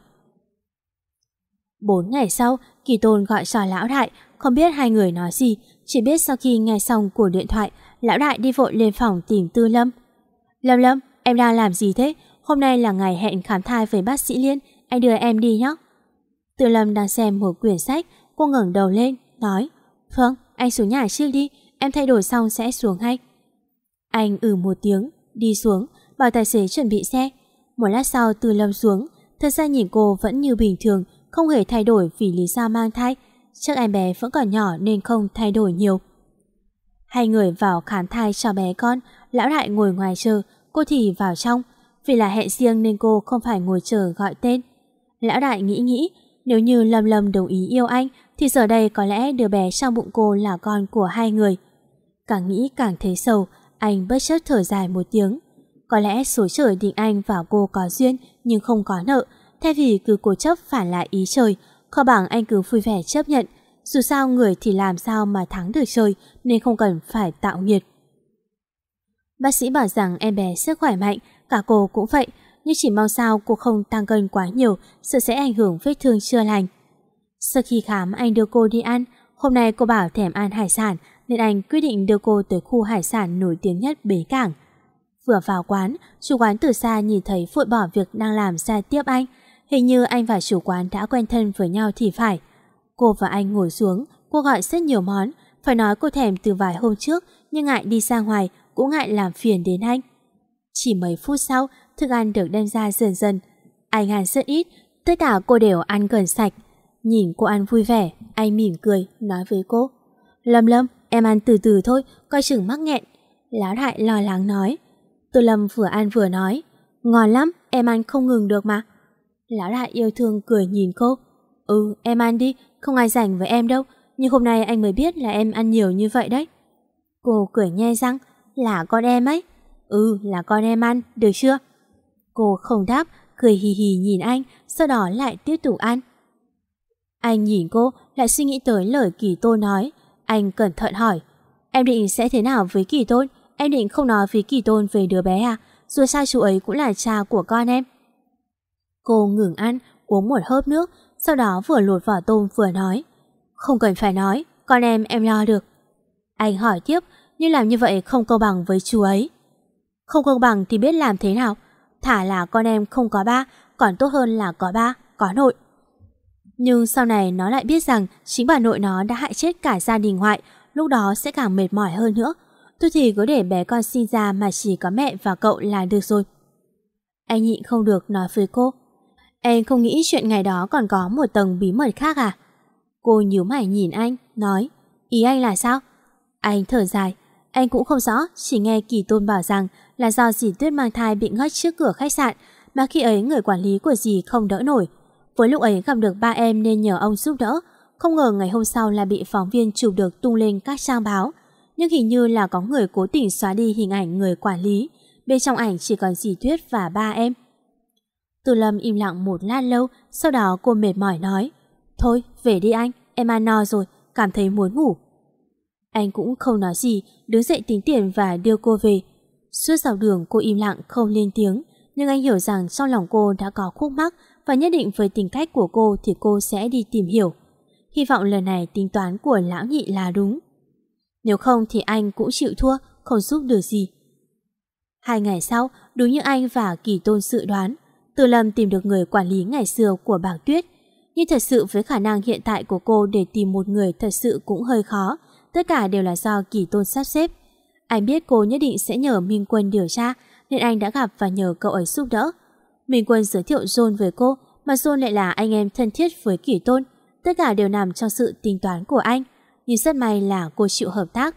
Speaker 2: Bốn ngày sau, Kỳ Tôn gọi cho lão đại, không biết hai người nói gì, chỉ biết sau khi nghe xong cuộc điện thoại, lão đại đi vội lên phòng tìm Tư Lâm. "Lâm Lâm, em đang làm gì thế? Hôm nay là ngày hẹn khám thai với bác sĩ Liên, anh đưa em đi nhé." Tư Lâm đang xem một quyển sách, cô ngẩng đầu lên, nói: "Vâng, anh xuống nhà trước đi, em thay đổi xong sẽ xuống ngay." Anh ừ một tiếng, đi xuống, bảo tài xế chuẩn bị xe. Một lát sau Tư Lâm xuống, thật ra nhìn cô vẫn như bình thường, không hề thay đổi vì lý do mang thai. Chắc em bé vẫn còn nhỏ nên không thay đổi nhiều. Hai người vào khám thai cho bé con, lão đại ngồi ngoài chờ, cô thì vào trong. Vì là hẹn riêng nên cô không phải ngồi chờ gọi tên. Lão đại nghĩ nghĩ, nếu như Lâm Lâm đồng ý yêu anh thì giờ đây có lẽ đứa bé trong bụng cô là con của hai người. Càng nghĩ càng thấy sầu, anh bất chợt thở dài một tiếng. Có lẽ số trời định anh và cô có duyên nhưng không có nợ. Thay vì cứ cố chấp phản lại ý trời, không bằng anh cứ vui vẻ chấp nhận. Dù sao người thì làm sao mà thắng được trời, nên không cần phải tạo nghiệt. Bác sĩ bảo rằng em bé sức khỏe mạnh, cả cô cũng vậy, nhưng chỉ mong sao cô không tăng cân quá nhiều, sợ sẽ ảnh hưởng vết thương chưa lành. Sau khi khám, anh đưa cô đi ăn. Hôm nay cô bảo thèm ăn hải sản nên anh quyết định đưa cô tới khu hải sản nổi tiếng nhất Bến Cảng. Vừa vào quán, chủ quán từ xa nhìn thấy vội bỏ việc đang làm ra tiếp anh. Hình như anh và chủ quán đã quen thân với nhau thì phải. Cô và anh ngồi xuống, cô gọi rất nhiều món. Phải nói cô thèm từ vài hôm trước, nhưng ngại đi ra ngoài, cũng ngại làm phiền đến anh. Chỉ mấy phút sau, thức ăn được đem ra dần dần. Anh ăn rất ít, tất cả cô đều ăn gần sạch. Nhìn cô ăn vui vẻ, anh mỉm cười, nói với cô. Lâm Lâm, em ăn từ từ thôi, coi chừng mắc nghẹn. Lão đại lo lắng nói. Tô Lâm vừa ăn vừa nói. Ngon lắm, em ăn không ngừng được mà. Lão đại yêu thương cười nhìn cô. Ừ, em ăn đi, không ai rảnh với em đâu. Nhưng hôm nay anh mới biết là em ăn nhiều như vậy đấy. Cô cười nhe răng. Là con em ấy. Ừ, là con em ăn, được chưa? Cô không đáp, cười hì hì nhìn anh, sau đó lại tiếp tục ăn. Anh nhìn cô, lại suy nghĩ tới lời Kỳ Tôn nói. Anh cẩn thận hỏi. Em định sẽ thế nào với Kỳ Tôn? Em định không nói với Kỳ Tôn về đứa bé à? Dù sao chú ấy cũng là cha của con em. Cô ngừng ăn, uống một hớp nước, sau đó vừa lột vỏ tôm vừa nói. Không cần phải nói, con em em lo được. Anh hỏi tiếp, nhưng làm như vậy không công bằng với chú ấy. Không công bằng thì biết làm thế nào? Thả là con em không có ba, còn tốt hơn là có ba, có nội. Nhưng sau này nó lại biết rằng chính bà nội nó đã hại chết cả gia đình ngoại, lúc đó sẽ càng mệt mỏi hơn nữa. Thôi thì cứ để bé con sinh ra mà chỉ có mẹ và cậu là được rồi. Anh nhịn không được nói với cô. Em không nghĩ chuyện ngày đó còn có một tầng bí mật khác à? Cô nhíu mày nhìn anh, nói. Ý anh là sao? Anh thở dài. Anh cũng không rõ, chỉ nghe Kỳ Tôn bảo rằng là do dì Tuyết mang thai bị ngất trước cửa khách sạn, mà khi ấy người quản lý của dì không đỡ nổi. Với lúc ấy gặp được ba em nên nhờ ông giúp đỡ. Không ngờ ngày hôm sau là bị phóng viên chụp được tung lên các trang báo. Nhưng hình như là có người cố tình xóa đi hình ảnh người quản lý. Bên trong ảnh chỉ còn dì Tuyết và ba em. Từ Lâm im lặng một lát lâu, sau đó cô mệt mỏi nói. Thôi, về đi anh, em ăn no rồi, cảm thấy muốn ngủ. Anh cũng không nói gì, đứng dậy tính tiền và đưa cô về. Suốt dọc đường cô im lặng không lên tiếng, nhưng anh hiểu rằng trong lòng cô đã có khúc mắc và nhất định với tính cách của cô thì cô sẽ đi tìm hiểu. Hy vọng lần này tính toán của lão nhị là đúng. Nếu không thì anh cũng chịu thua, không giúp được gì. Hai ngày sau, đúng như anh và Kỳ Tôn dự đoán, Từ Lâm tìm được người quản lý ngày xưa của Bảng Tuyết. Nhưng thật sự với khả năng hiện tại của cô để tìm một người thật sự cũng hơi khó. Tất cả đều là do Kỳ Tôn sắp xếp. Anh biết cô nhất định sẽ nhờ Minh Quân điều tra, nên anh đã gặp và nhờ cậu ấy giúp đỡ. Minh Quân giới thiệu John với cô, mà John lại là anh em thân thiết với Kỳ Tôn. Tất cả đều nằm trong sự tính toán của anh. Nhưng rất may là cô chịu hợp tác.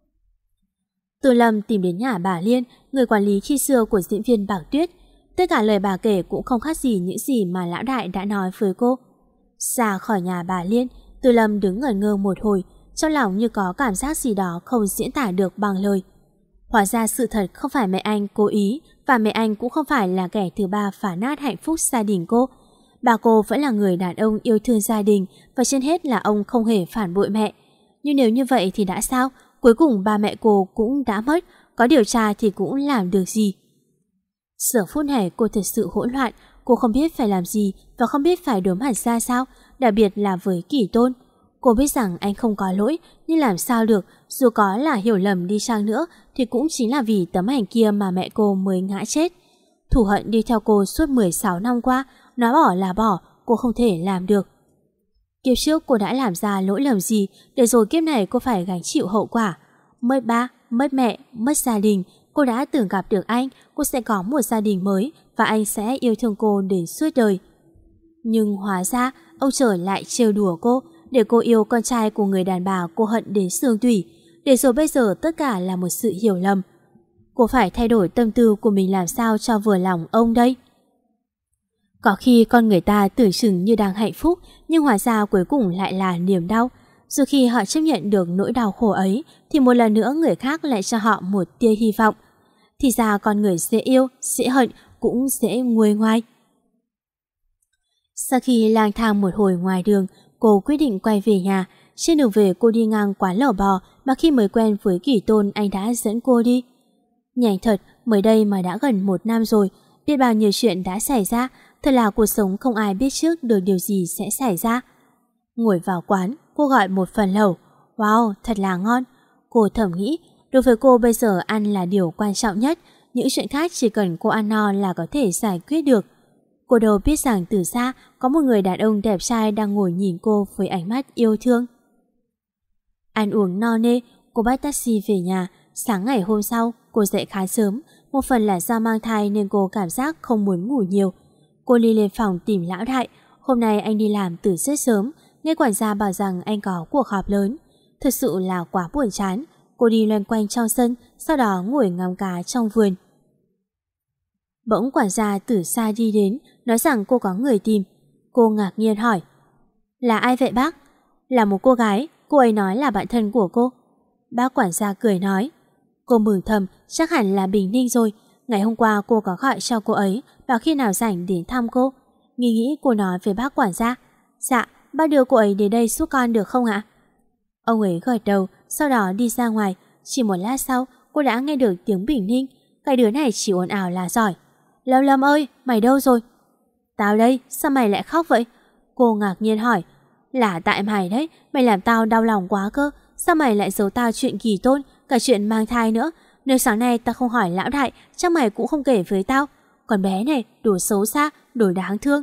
Speaker 2: Từ Lâm tìm đến nhà bà Liên, người quản lý khi xưa của diễn viên Bảng Tuyết. Tất cả lời bà kể cũng không khác gì những gì mà lão đại đã nói với cô. Ra khỏi nhà bà Liên, Từ Lâm đứng ngẩn ngơ một hồi, trong lòng như có cảm giác gì đó không diễn tả được bằng lời. Hóa ra sự thật không phải mẹ anh cố ý, và mẹ anh cũng không phải là kẻ thứ ba phá nát hạnh phúc gia đình cô. Bà cô vẫn là người đàn ông yêu thương gia đình, và trên hết là ông không hề phản bội mẹ. Nhưng nếu như vậy thì đã sao? Cuối cùng ba mẹ cô cũng đã mất, có điều tra thì cũng làm được gì. Giờ phút này cô thật sự hỗn loạn, cô không biết phải làm gì và không biết phải đối mặt ra sao, đặc biệt là với Kỳ Tôn. Cô biết rằng anh không có lỗi, nhưng làm sao được, dù có là hiểu lầm đi chăng nữa thì cũng chính là vì tấm ảnh kia mà mẹ cô mới ngã chết. Thù hận đi theo cô suốt mười sáu năm qua, nói bỏ là bỏ, cô không thể làm được. Kiếp trước cô đã làm ra lỗi lầm gì để rồi kiếp này cô phải gánh chịu hậu quả. Mất ba, mất mẹ, mất gia đình. Cô đã từng gặp được anh, cô sẽ có một gia đình mới và anh sẽ yêu thương cô đến suốt đời. Nhưng hóa ra ông trời lại trêu đùa cô, để cô yêu con trai của người đàn bà cô hận đến xương tủy, để rồi bây giờ tất cả là một sự hiểu lầm. Cô phải thay đổi tâm tư của mình làm sao cho vừa lòng ông đây. Có khi con người ta tưởng chừng như đang hạnh phúc, nhưng hóa ra cuối cùng lại là niềm đau. Dù khi họ chấp nhận được nỗi đau khổ ấy, thì một lần nữa người khác lại cho họ một tia hy vọng. Thì ra con người dễ yêu, dễ hận, cũng dễ nguôi ngoai. Sau khi lang thang một hồi ngoài đường, cô quyết định quay về nhà. Trên đường về cô đi ngang quán lẩu bò mà khi mới quen với Kỳ Tôn anh đã dẫn cô đi. Nhanh thật, mới đây mà đã gần một năm rồi, biết bao nhiêu chuyện đã xảy ra, thật là cuộc sống không ai biết trước được điều gì sẽ xảy ra. Ngồi vào quán, cô gọi một phần lẩu. Wow, thật là ngon. Cô thầm nghĩ, đối với cô bây giờ ăn là điều quan trọng nhất, những chuyện khác chỉ cần cô ăn no là có thể giải quyết được. Cô đâu biết rằng từ xa có một người đàn ông đẹp trai đang ngồi nhìn cô với ánh mắt yêu thương. Ăn uống no nê, cô bắt taxi về nhà. Sáng ngày hôm sau, cô dậy khá sớm, Một phần là do mang thai nên cô cảm giác không muốn ngủ nhiều. Cô đi lên phòng tìm lão đại. Hôm nay anh đi làm từ rất sớm, nghe quản gia bảo rằng anh có cuộc họp lớn. Thật sự là quá buồn chán. Cô đi loanh quanh trong sân, sau đó ngồi ngắm cá trong vườn. Bỗng quản gia từ xa đi đến, nói rằng cô có người tìm. Cô ngạc nhiên hỏi: Là ai vậy bác? Là một cô gái, cô ấy nói là bạn thân của cô. Bác quản gia cười nói. Cô mừng thầm, chắc hẳn là Bình Ninh rồi. Ngày hôm qua cô có gọi cho cô ấy, bảo khi nào rảnh đến thăm cô. Nghĩ nghĩ cô nói với bác quản gia: Dạ, bác đưa cô ấy đến đây giúp con được không ạ? Ông ấy gật đầu, sau đó đi ra ngoài. Chỉ một lát sau, cô đã nghe được tiếng Bình Ninh. Cái đứa này chỉ ồn ào là giỏi. Lâm Lâm ơi, mày đâu rồi? Tao đây, sao mày lại khóc vậy? Cô ngạc nhiên hỏi. Là tại mày đấy, mày làm tao đau lòng quá cơ. Sao mày lại giấu tao chuyện Kỳ Tôn, cả chuyện mang thai nữa? Nếu sáng nay tao không hỏi lão đại, chắc mày cũng không kể với tao. Còn bé này, đồ xấu xa, đồ đáng thương.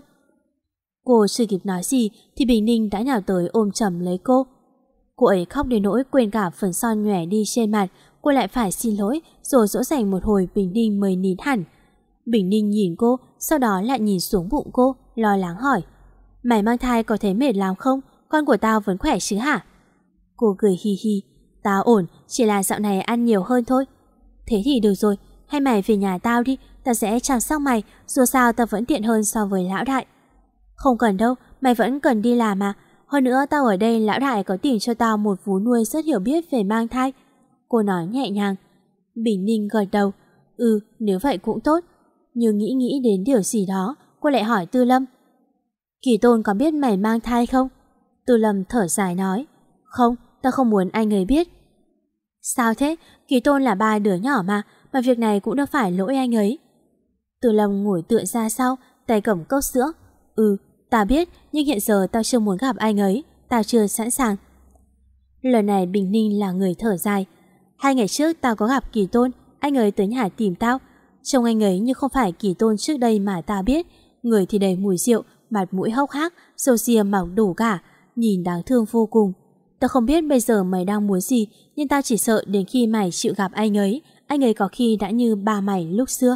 Speaker 2: Cô chưa kịp nói gì thì Bình Ninh đã nhào tới ôm chầm lấy cô. Cô ấy khóc đến nỗi quên cả phần son nhòe đi trên mặt. Cô lại phải xin lỗi, rồi dỗ dành một hồi Bình Ninh mới nín hẳn. Bình Ninh nhìn cô, sau đó lại nhìn xuống bụng cô, lo lắng hỏi: Mày mang thai có thấy mệt lắm không? Con của tao vẫn khỏe chứ hả? Cô cười hi hi: Tao ổn, chỉ là dạo này ăn nhiều hơn thôi. Thế thì được rồi, hay mày về nhà tao đi, tao sẽ chăm sóc mày, dù sao tao vẫn tiện hơn so với lão đại. Không cần đâu, mày vẫn cần đi làm mà. Hơn nữa tao ở đây, lão đại có tìm cho tao một vú nuôi rất hiểu biết về mang thai. Cô nói nhẹ nhàng. Bình Ninh gật đầu. Ừ, nếu vậy cũng tốt. Nhưng nghĩ nghĩ đến điều gì đó, cô lại hỏi Tư Lâm: Kỳ Tôn có biết mày mang thai không? Tư Lâm thở dài nói: Không, tao không muốn anh ấy biết. Sao thế? Kỳ Tôn là ba đứa nhỏ mà, mà việc này cũng đâu phải lỗi anh ấy. Tư Lâm ngồi tựa ra sau, tay cầm cốc sữa. Ừ, tao biết, nhưng hiện giờ tao chưa muốn gặp anh ấy, tao chưa sẵn sàng. Lần này Bình Ninh là người thở dài. Hai ngày trước tao có gặp Kỳ Tôn, anh ấy tới nhà tìm tao. Trông anh ấy như không phải Kỳ Tôn trước đây mà tao biết. Người thì đầy mùi rượu, mặt mũi hốc hác, râu ria mọc đủ cả, nhìn đáng thương vô cùng. Tao không biết bây giờ mày đang muốn gì, nhưng tao chỉ sợ đến khi mày chịu gặp anh ấy, anh ấy có khi đã như ba mày lúc xưa.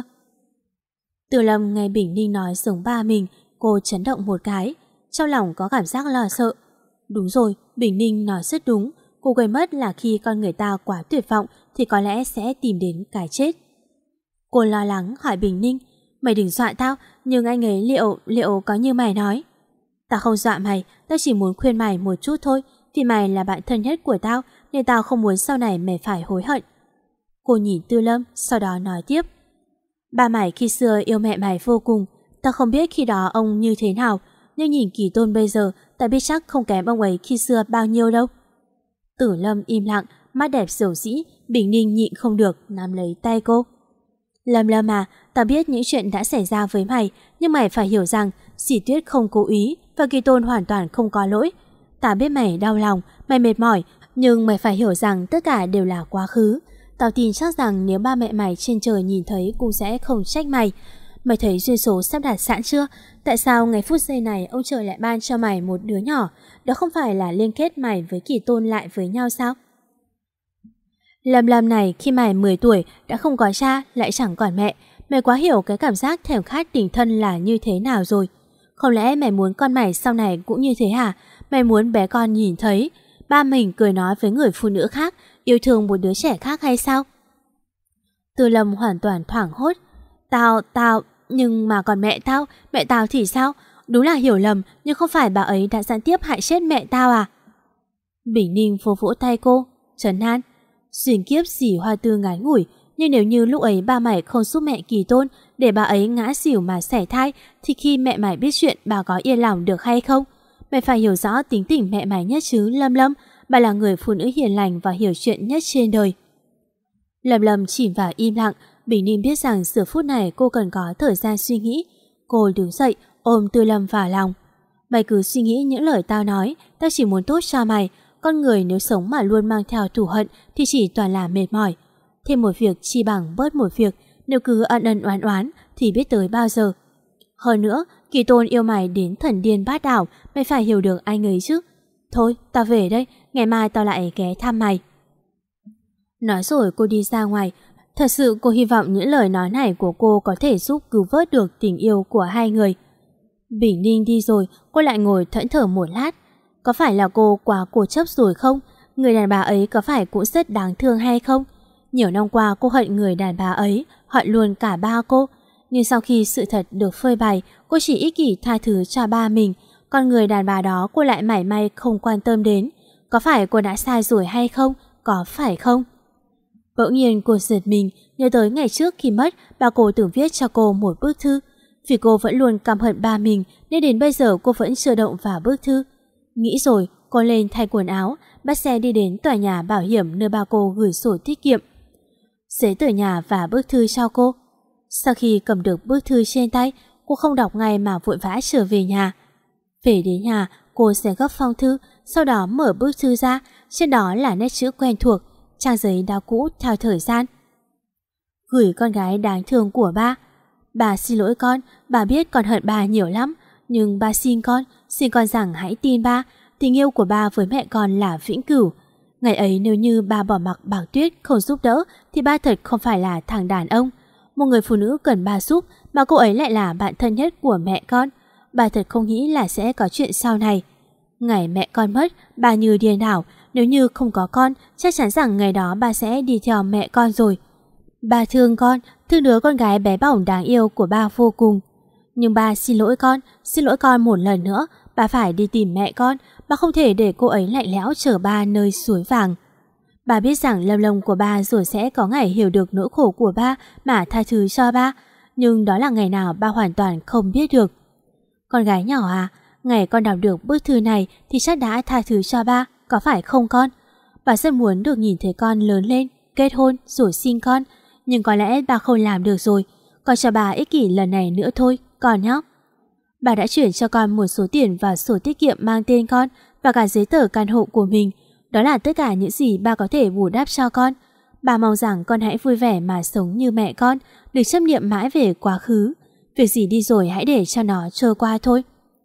Speaker 2: Từ Lâm nghe Bình Ninh nói giống ba mình, cô chấn động một cái, trong lòng có cảm giác lo sợ. Đúng rồi, Bình Ninh nói rất đúng, cô quên mất là khi con người ta quá tuyệt vọng thì có lẽ sẽ tìm đến cái chết. Cô lo lắng hỏi Bình Ninh: Mày đừng dọa tao, nhưng anh ấy liệu, liệu có như mày nói? Tao không dọa mày, tao chỉ muốn khuyên mày một chút thôi, vì mày là bạn thân nhất của tao, nên tao không muốn sau này mày phải hối hận. Cô nhìn Tư Lâm, sau đó nói tiếp: Ba mày khi xưa yêu mẹ mày vô cùng, tao không biết khi đó ông như thế nào, nhưng nhìn Kỳ Tôn bây giờ, tao biết chắc không kém ông ấy khi xưa bao nhiêu đâu. Tử Lâm im lặng, mắt đẹp dầu dĩ. Bình Ninh nhịn không được, nắm lấy tay cô. Lâm Lâm à, tao biết những chuyện đã xảy ra với mày, nhưng mày phải hiểu rằng Dì Tuyết không cố ý và Kỳ Tôn hoàn toàn không có lỗi. Tao biết mày đau lòng, mày mệt mỏi, nhưng mày phải hiểu rằng tất cả đều là quá khứ. Tao tin chắc rằng nếu ba mẹ mày trên trời nhìn thấy cũng sẽ không trách mày. Mày thấy duyên số sắp đặt sẵn chưa? Tại sao ngày phút giây này ông trời lại ban cho mày một đứa nhỏ? Đó không phải là liên kết mày với Kỳ Tôn lại với nhau sao? Lâm Lâm này khi mày mười tuổi đã không có cha lại chẳng còn mẹ. Mày quá hiểu cái cảm giác thèm khát tình thân là như thế nào rồi. Không lẽ mày muốn con mày sau này cũng như thế hả? Mày muốn bé con nhìn thấy ba mình cười nói với người phụ nữ khác, yêu thương một đứa trẻ khác hay sao? Tư Lâm hoàn toàn thoảng hốt. Tao, tao, nhưng mà còn mẹ tao, mẹ tao thì sao? Đúng là hiểu lầm, nhưng không phải bà ấy đã gián tiếp hại chết mẹ tao à? Bình Ninh vỗ vỗ tay cô, trấn an. Duyên kiếp dì Hoa Tư ngắn ngủi, nhưng nếu như lúc ấy ba mày không giúp mẹ Kỳ Tôn để bà ấy ngã xỉu mà sảy thai, thì khi mẹ mày biết chuyện bà có yên lòng được hay không? Mày phải hiểu rõ tính tình mẹ mày nhất chứ, Lâm Lâm. Bà là người phụ nữ hiền lành và hiểu chuyện nhất trên đời. Lâm Lâm chìm vào im lặng. Bình Ninh biết rằng giờ phút này cô cần có thời gian suy nghĩ. Cô đứng dậy ôm Tư Lâm vào lòng. Mày cứ suy nghĩ những lời tao nói, tao chỉ muốn tốt cho mày. Con người nếu sống mà luôn mang theo thù hận thì chỉ toàn là mệt mỏi. Thêm một việc chi bằng bớt một việc. Nếu cứ ân ân oán oán thì biết tới bao giờ. Hơn nữa, Kỳ Tôn yêu mày đến thần điên bát đảo, mày phải hiểu được anh ấy chứ. Thôi, tao về đây, ngày mai tao lại ghé thăm mày. Nói rồi cô đi ra ngoài. Thật sự cô hy vọng những lời nói này của cô có thể giúp cứu vớt được tình yêu của hai người. Bình Ninh đi rồi, cô lại ngồi thẫn thờ một lát. Có phải là cô quá cố chấp rồi không? Người đàn bà ấy có phải cũng rất đáng thương hay không? Nhiều năm qua cô hận người đàn bà ấy, hận luôn cả ba cô. Nhưng sau khi sự thật được phơi bày, cô chỉ ích kỷ tha thứ cho ba mình. Còn người đàn bà đó cô lại mảy may không quan tâm đến. Có phải cô đã sai rồi hay không? Có phải không? Bỗng nhiên cô giật mình, nhớ tới ngày trước khi mất, bà cô từng viết cho cô một bức thư. Vì cô vẫn luôn căm hận ba mình nên đến bây giờ cô vẫn chưa động vào bức thư. Nghĩ rồi, cô lên thay quần áo, bắt xe đi đến tòa nhà bảo hiểm nơi ba cô gửi sổ tiết kiệm. Giấy tờ nhà và bức thư cho cô. Sau khi cầm được bức thư trên tay, cô không đọc ngay mà vội vã trở về nhà. Về đến nhà, cô sẽ gấp phong thư, sau đó mở bức thư ra, trên đó là nét chữ quen thuộc, trang giấy đã cũ theo thời gian. Gửi con gái đáng thương của ba. Bà xin lỗi con, bà biết con hận bà nhiều lắm, nhưng ba xin con, xin con rằng hãy tin ba, tình yêu của ba với mẹ con là vĩnh cửu. Ngày ấy nếu như ba bỏ mặc Bàng Tuyết không giúp đỡ thì ba thật không phải là thằng đàn ông. Một người phụ nữ cần ba giúp mà cô ấy lại là bạn thân nhất của mẹ con. Bà thật không nghĩ là sẽ có chuyện sau này. Ngày mẹ con mất, bà như điên đảo, nếu như không có con, chắc chắn rằng ngày đó bà sẽ đi theo mẹ con rồi. Bà thương con, thương đứa con gái bé bỏng đáng yêu của ba vô cùng. Nhưng ba xin lỗi con, xin lỗi con một lần nữa, bà phải đi tìm mẹ con, bà không thể để cô ấy lạnh lẽo chở ba nơi suối vàng. Bà biết rằng Lâm Lâm của ba rồi sẽ có ngày hiểu được nỗi khổ của ba mà tha thứ cho ba, nhưng đó là ngày nào ba hoàn toàn không biết được. Con gái nhỏ à, ngày con đọc được bức thư này thì chắc đã tha thứ cho ba, có phải không con? Bà rất muốn được nhìn thấy con lớn lên, kết hôn rồi sinh con, nhưng có lẽ ba không làm được rồi. Con cho bà ích kỷ lần này nữa thôi, con nhóc. Bà đã chuyển cho con một số tiền vào sổ tiết kiệm mang tên con và cả giấy tờ căn hộ của mình. Đó là tất cả những gì ba có thể bù đắp cho con. Bà mong rằng con hãy vui vẻ mà sống như mẹ con, đừng chấp niệm mãi về quá khứ. Việc gì đi rồi hãy để cho nó trôi qua thôi.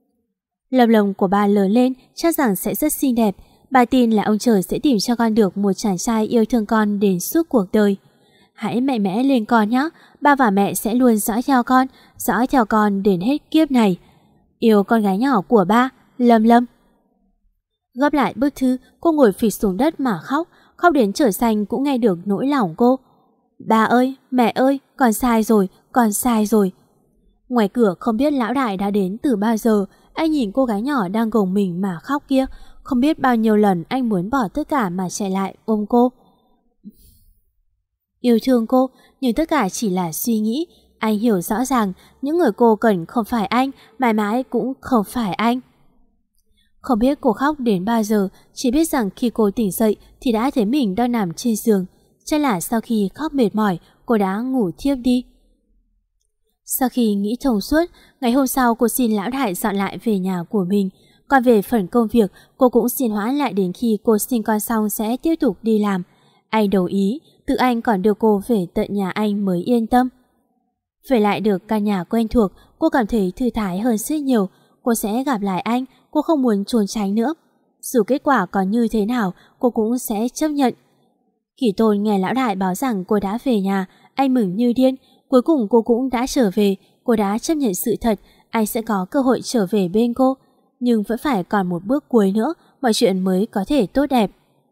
Speaker 2: Lâm Lâm của ba lớn lên chắc rằng sẽ rất xinh đẹp. Bà tin là ông trời sẽ tìm cho con được một chàng trai yêu thương con đến suốt cuộc đời. Hãy mạnh mẽ lên con nhé. Ba và mẹ sẽ luôn dõi theo con, dõi theo con đến hết kiếp này. Yêu con gái nhỏ của ba, Lâm Lâm. Gấp lại bức thư, cô ngồi phịch xuống đất mà khóc, khóc đến trời xanh cũng nghe được nỗi lòng cô. Ba ơi, mẹ ơi, con sai rồi, con sai rồi. Ngoài cửa không biết lão đại đã đến từ bao giờ. Anh nhìn cô gái nhỏ đang gồng mình mà khóc kia, không biết bao nhiêu lần anh muốn bỏ tất cả mà chạy lại ôm cô. Yêu thương cô, nhưng tất cả chỉ là suy nghĩ. Anh hiểu rõ ràng những người cô cần không phải anh, mãi mãi cũng không phải anh. Không biết cô khóc đến bao giờ, chỉ biết rằng khi cô tỉnh dậy thì đã thấy mình đang nằm trên giường. Chắc là sau khi khóc mệt mỏi, cô đã ngủ thiếp đi. Sau khi nghĩ thông suốt, ngày hôm sau cô xin lão đại dọn lại về nhà của mình. Còn về phần công việc, cô cũng xin hoãn lại đến khi cô sinh con xong sẽ tiếp tục đi làm. Anh đồng ý, tự anh còn đưa cô về tận nhà anh mới yên tâm. Về lại được căn nhà quen thuộc, cô cảm thấy thư thái hơn rất nhiều. Cô sẽ gặp lại anh, cô không muốn trốn tránh nữa. Dù kết quả có như thế nào, cô cũng sẽ chấp nhận. Kỷ Tôn nghe lão đại báo rằng cô đã về nhà, anh mừng như điên. Cuối cùng cô cũng đã trở về, cô đã chấp nhận sự thật, anh sẽ có cơ hội trở về bên cô. Nhưng vẫn phải còn một bước cuối nữa, mọi chuyện mới có thể tốt đẹp.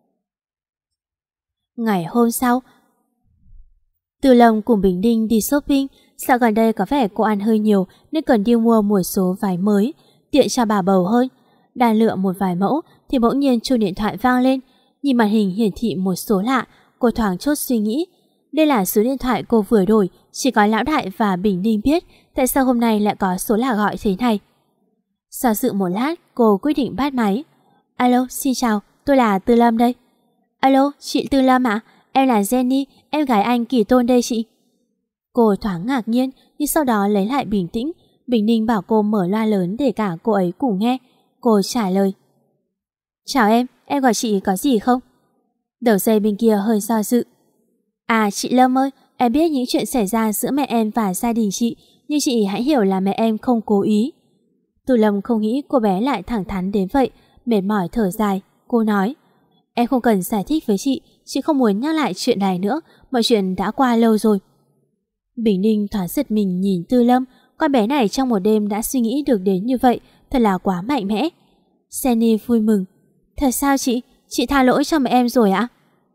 Speaker 2: Ngày hôm sau, Từ Lâm cùng Bình Ninh đi shopping. Dạo gần đây có vẻ cô ăn hơi nhiều nên cần đi mua một số váy mới, tiện cho bà bầu hơn. Đang lựa một vài mẫu thì bỗng nhiên chuông điện thoại vang lên. Nhìn màn hình hiển thị một số lạ, cô thoáng chốt suy nghĩ. Đây là số điện thoại cô vừa đổi, chỉ có lão đại và Bình Ninh biết. Tại sao hôm nay lại có số lạ gọi thế này? Do dự một lát, cô quyết định bắt máy. Alo, xin chào, tôi là Từ Lâm đây. Alo, chị Từ Lâm ạ? Em là Jenny, em gái anh Kỳ Tôn đây chị. Cô thoáng ngạc nhiên, nhưng sau đó lấy lại bình tĩnh. Bình Ninh bảo cô mở loa lớn để cả cô ấy cùng nghe. Cô trả lời. Chào em, em gọi chị có gì không? Đầu dây bên kia hơi do dự. À chị Lâm ơi, em biết những chuyện xảy ra giữa mẹ em và gia đình chị, nhưng chị hãy hiểu là mẹ em không cố ý. Từ Lâm không nghĩ cô bé lại thẳng thắn đến vậy, mệt mỏi thở dài. Cô nói, em không cần giải thích với chị, chị không muốn nhắc lại chuyện này nữa, mọi chuyện đã qua lâu rồi. Bình Ninh thoáng giật mình nhìn Tư Lâm, con bé này trong một đêm đã suy nghĩ được đến như vậy, thật là quá mạnh mẽ. Jenny vui mừng. Thật sao chị? Chị tha lỗi cho mẹ em rồi ạ?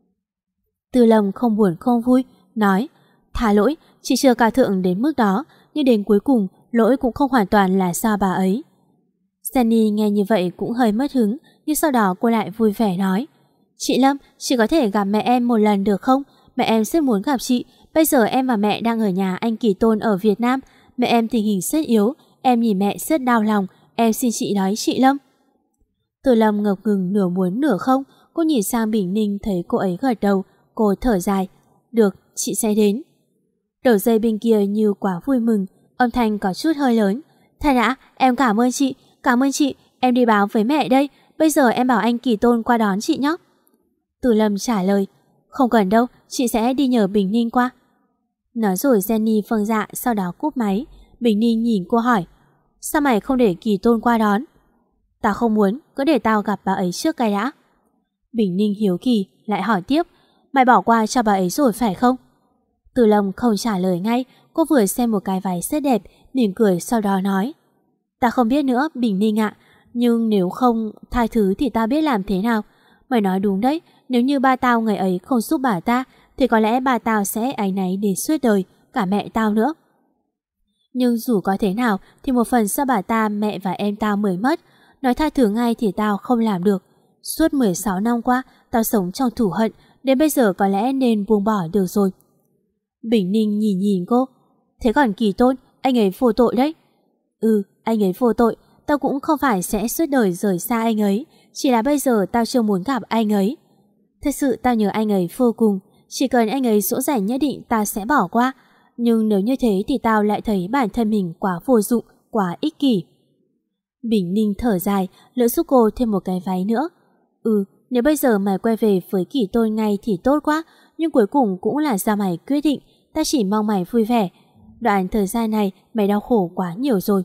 Speaker 2: Tư Lâm không buồn không vui, nói, tha lỗi, chị chưa cao thượng đến mức đó, nhưng đến cuối cùng lỗi cũng không hoàn toàn là do bà ấy. Jenny nghe như vậy cũng hơi mất hứng, nhưng sau đó cô lại vui vẻ nói, chị Lâm, chị có thể gặp mẹ em một lần được không? Mẹ em rất muốn gặp chị. Bây giờ em và mẹ đang ở nhà anh Kỳ Tôn ở Việt Nam. Mẹ em tình hình rất yếu, em nhìn mẹ rất đau lòng. Em xin chị nói chị Lâm. Từ Lâm ngập ngừng nửa muốn nửa không. Cô nhìn sang Bình Ninh thấy cô ấy gật đầu. Cô thở dài. Được, chị sẽ đến. Đầu dây bên kia như quá vui mừng, âm thanh có chút hơi lớn. Thật đã, em cảm ơn chị. Cảm ơn chị, em đi báo với mẹ đây. Bây giờ em bảo anh Kỳ Tôn qua đón chị nhé. Từ Lâm trả lời, không cần đâu, chị sẽ đi nhờ Bình Ninh qua. Nói rồi Jenny vâng dạ, sau đó cúp máy. Bình Ninh nhìn cô hỏi, sao mày không để Kỳ Tôn qua đón? Tao không muốn, cứ để tao gặp bà ấy trước cái đã. Bình Ninh hiếu kỳ lại hỏi tiếp, mày bỏ qua cho bà ấy rồi phải không? Từ Lâm không trả lời ngay. Cô vừa xem một cái váy rất đẹp, mỉm cười sau đó nói, ta không biết nữa Bình Ninh ạ, nhưng nếu không tha thứ thì ta biết làm thế nào. Mày nói đúng đấy, nếu như ba tao ngày ấy không giúp bà ta thì có lẽ bà tao sẽ áy náy đến suốt đời, cả mẹ tao nữa. Nhưng dù có thế nào thì một phần do bà ta, mẹ và em tao mới mất. Nói tha thứ ngay thì tao không làm được. Suốt mười sáu năm qua tao sống trong thù hận, đến bây giờ có lẽ nên buông bỏ được rồi. Bình Ninh nhìn nhìn cô, thế còn Kỳ Tôn, anh ấy vô tội đấy. Ừ, anh ấy vô tội, tao cũng không phải sẽ suốt đời rời xa anh ấy, chỉ là bây giờ tao chưa muốn gặp anh ấy. Thật sự tao nhớ anh ấy vô cùng, chỉ cần anh ấy dỗ dành nhất định tao sẽ bỏ qua. Nhưng nếu như thế thì tao lại thấy bản thân mình quá vô dụng, quá ích kỷ. Bình Ninh thở dài, lỡ giúp cô thêm một cái váy nữa. Ừ, nếu bây giờ mày quay về với Kỳ Tôn ngay thì tốt quá, nhưng cuối cùng cũng là do mày quyết định, ta chỉ mong mày vui vẻ. Đoạn thời gian này mày đau khổ quá nhiều rồi.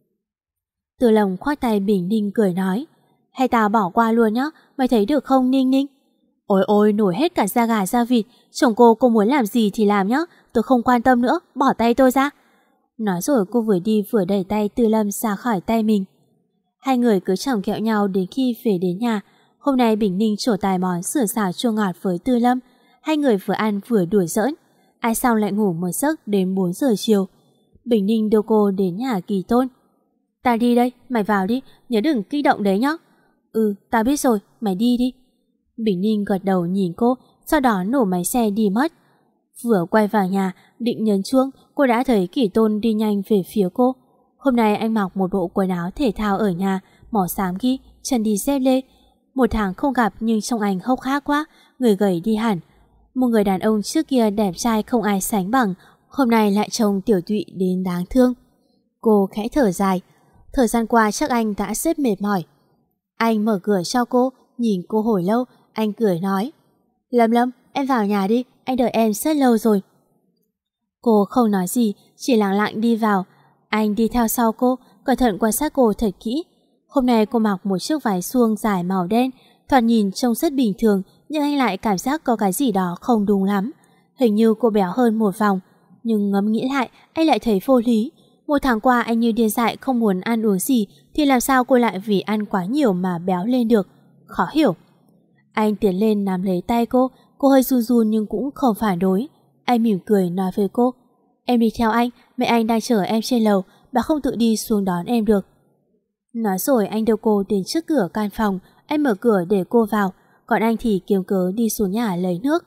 Speaker 2: Từ Lòng khoác tay Bình Ninh cười nói, hay tao bỏ qua luôn nhá, mày thấy được không Ninh Ninh? Ôi ôi, nổi hết cả da gà da vịt, chồng cô cô muốn làm gì thì làm nhá, tôi không quan tâm nữa, bỏ tay tôi ra. Nói rồi cô vừa đi vừa đẩy tay Từ Lâm ra khỏi tay mình. Hai người cứ chòng kẹo nhau đến khi về đến nhà. Hôm nay Bình Ninh trổ tài món sườn xào chua ngọt với Tư Lâm. Hai người vừa ăn vừa đùa giỡn. Ai xong lại ngủ một giấc đến bốn giờ chiều. Bình Ninh đưa cô đến nhà Kỳ Tôn. Ta đi đây, mày vào đi, nhớ đừng kích động đấy nhá. Ừ, ta biết rồi, mày đi đi. Bình Ninh gật đầu nhìn cô, sau đó nổ máy xe đi mất. Vừa quay vào nhà, định nhấn chuông, cô đã thấy Kỳ Tôn đi nhanh về phía cô. Hôm nay anh mặc một bộ quần áo thể thao ở nhà, màu xám ghi, chân đi dép lê. Một tháng không gặp nhưng trông anh hốc hác quá, người gầy đi hẳn. Một người đàn ông trước kia đẹp trai không ai sánh bằng, hôm nay lại trông tiểu tụy đến đáng thương. Cô khẽ thở dài. Thời gian qua chắc anh đã rất mệt mỏi. Anh mở cửa cho cô, nhìn cô hồi lâu, anh cười nói, Lâm Lâm, em vào nhà đi, anh đợi em rất lâu rồi. Cô không nói gì, chỉ lặng lặng đi vào. Anh đi theo sau cô, cẩn thận quan sát cô thật kỹ. Hôm nay cô mặc một chiếc váy suông dài màu đen, thoạt nhìn trông rất bình thường, nhưng anh lại cảm giác có cái gì đó không đúng lắm. Hình như cô béo hơn một vòng, nhưng ngẫm nghĩ lại, anh lại thấy vô lý. Một tháng qua anh như điên dại không muốn ăn uống gì, thì làm sao cô lại vì ăn quá nhiều mà béo lên được? Khó hiểu. Anh tiến lên nắm lấy tay cô, cô hơi run run nhưng cũng không phản đối. Anh mỉm cười nói với cô, em đi theo anh, mẹ anh đang chờ em trên lầu, bà không tự đi xuống đón em được. Nói rồi anh đưa cô đến trước cửa căn phòng, anh mở cửa để cô vào, còn anh thì kiếm cớ đi xuống nhà lấy nước.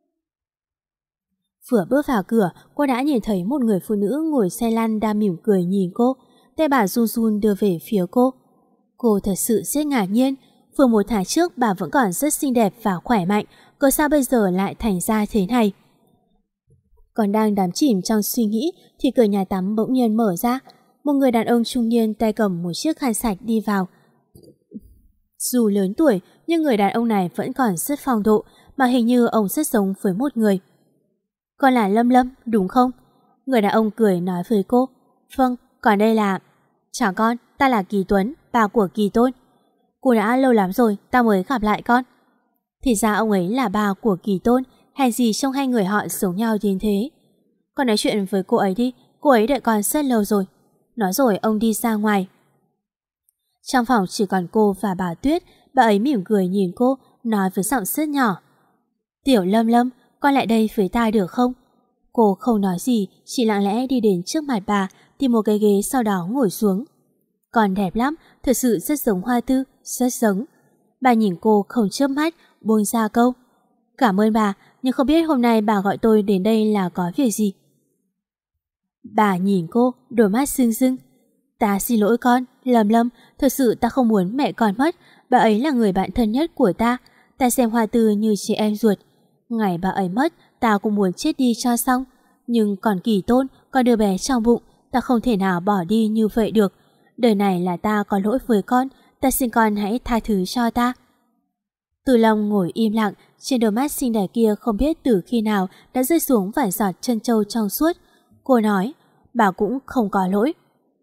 Speaker 2: Vừa bước vào cửa, cô đã nhìn thấy một người phụ nữ ngồi xe lăn đang mỉm cười nhìn cô, tay bà run run đưa về phía cô. Cô thật sự rất ngạc nhiên, vừa một tháng trước bà vẫn còn rất xinh đẹp và khỏe mạnh, cớ sao bây giờ lại thành ra thế này? Còn đang đắm chìm trong suy nghĩ thì cửa nhà tắm bỗng nhiên mở ra. Một người đàn ông trung niên tay cầm một chiếc khăn sạch đi vào. Dù lớn tuổi nhưng người đàn ông này vẫn còn rất phong độ, mà hình như ông rất giống với một người. Con là Lâm Lâm, đúng không? Người đàn ông cười nói với cô. Vâng, còn đây là... Chào con, ta là Kỳ Tuấn, bà của Kỳ Tôn. Cô đã lâu lắm rồi, ta mới gặp lại con. Thì ra ông ấy là bà của Kỳ Tôn, hèn gì trong hai người họ giống nhau đến thế. Con nói chuyện với cô ấy đi, cô ấy đợi con rất lâu rồi. Nói rồi ông đi ra ngoài. Trong phòng chỉ còn cô và bà Tuyết. Bà ấy mỉm cười nhìn cô, nói với giọng rất nhỏ: Tiểu Lâm Lâm, con lại đây với ta được không? Cô không nói gì, chỉ lặng lẽ đi đến trước mặt bà, tìm một cái ghế sau đó ngồi xuống. Con đẹp lắm, thật sự rất giống Hoa Tư, rất giống. Bà nhìn cô không chớp mắt, buông ra câu: Cảm ơn bà, nhưng không biết hôm nay bà gọi tôi đến đây là có việc gì? Bà nhìn cô, đôi mắt rưng rưng. Ta xin lỗi con, Lâm Lâm, thật sự ta không muốn mẹ con mất. Bà ấy là người bạn thân nhất của ta. Ta xem Hoa Tư như chị em ruột. Ngày bà ấy mất, ta cũng muốn chết đi cho xong. Nhưng còn Kỳ Tôn, còn đứa bé trong bụng, ta không thể nào bỏ đi như vậy được. Đời này là ta có lỗi với con, ta xin con hãy tha thứ cho ta. Từ Long ngồi im lặng, trên đôi mắt xinh đẹp kia không biết từ khi nào đã rơi xuống vài giọt trân châu trong suốt. Cô nói, bà cũng không có lỗi.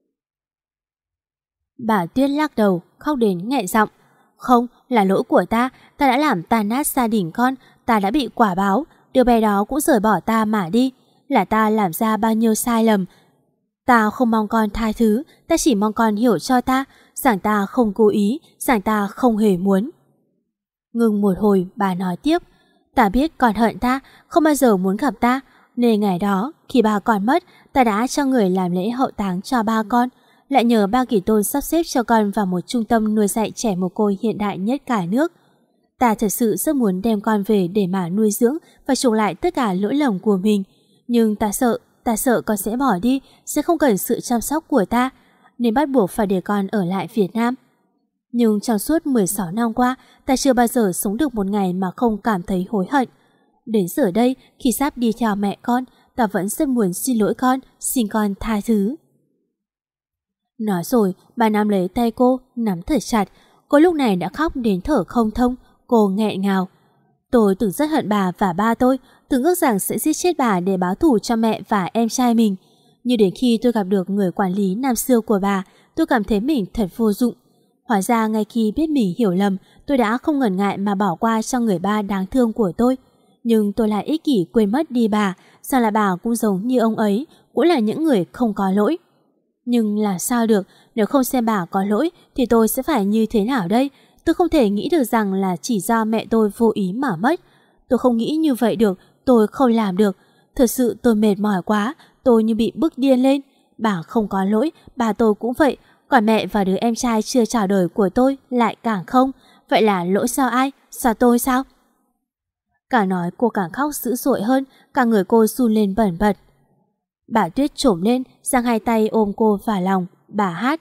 Speaker 2: Bà Tuyết lắc đầu, khóc đến nghẹn giọng. Không, là lỗi của ta, ta đã làm tan nát gia đình con, ta đã bị quả báo, đứa bé đó cũng rời bỏ ta mà đi. Là ta làm ra bao nhiêu sai lầm. Ta không mong con tha thứ, ta chỉ mong con hiểu cho ta, rằng ta không cố ý, rằng ta không hề muốn. Ngừng một hồi, bà nói tiếp. Ta biết con hận ta, không bao giờ muốn gặp ta, nên ngày đó, khi ba con mất, ta đã cho người làm lễ hậu táng cho ba con, lại nhờ ba Kỳ Tôn sắp xếp cho con vào một trung tâm nuôi dạy trẻ mồ côi hiện đại nhất cả nước. Ta thật sự rất muốn đem con về để mà nuôi dưỡng và chuộc lại tất cả lỗi lầm của mình. Nhưng ta sợ, ta sợ con sẽ bỏ đi, sẽ không cần sự chăm sóc của ta, nên bắt buộc phải để con ở lại Việt Nam. Nhưng trong suốt mười sáu năm qua, ta chưa bao giờ sống được một ngày mà không cảm thấy hối hận. Đến giờ đây, khi sắp đi theo mẹ con, ta vẫn rất muốn xin lỗi con, xin con tha thứ. Nói rồi, bà nắm lấy tay cô, nắm thật chặt. Cô lúc này đã khóc đến thở không thông, cô nghẹn ngào. Tôi từng rất hận bà và ba tôi, từng ước rằng sẽ giết chết bà để báo thù cho mẹ và em trai mình. Nhưng đến khi tôi gặp được người quản lý năm xưa của bà, tôi cảm thấy mình thật vô dụng. Hóa ra ngay khi biết mình hiểu lầm, tôi đã không ngần ngại mà bỏ qua cho người ba đáng thương của tôi. Nhưng tôi lại ích kỷ quên mất đi bà, rằng là bà cũng giống như ông ấy, cũng là những người không có lỗi. Nhưng làm sao được, nếu không xem bà có lỗi thì tôi sẽ phải như thế nào đây? Tôi không thể nghĩ được rằng là chỉ do mẹ tôi vô ý mà mất. Tôi không nghĩ như vậy được, tôi không làm được. Thật sự tôi mệt mỏi quá, tôi như bị bức điên lên. Bà không có lỗi, bà tôi cũng vậy. Còn mẹ và đứa em trai chưa chào đời của tôi lại càng không. Vậy là lỗi sao ai? Sao tôi sao? Càng nói cô càng khóc dữ dội hơn, cả người cô run lên bẩn bật. Bà Tuyết trồm lên, giang hai tay ôm cô vào lòng, bà hát.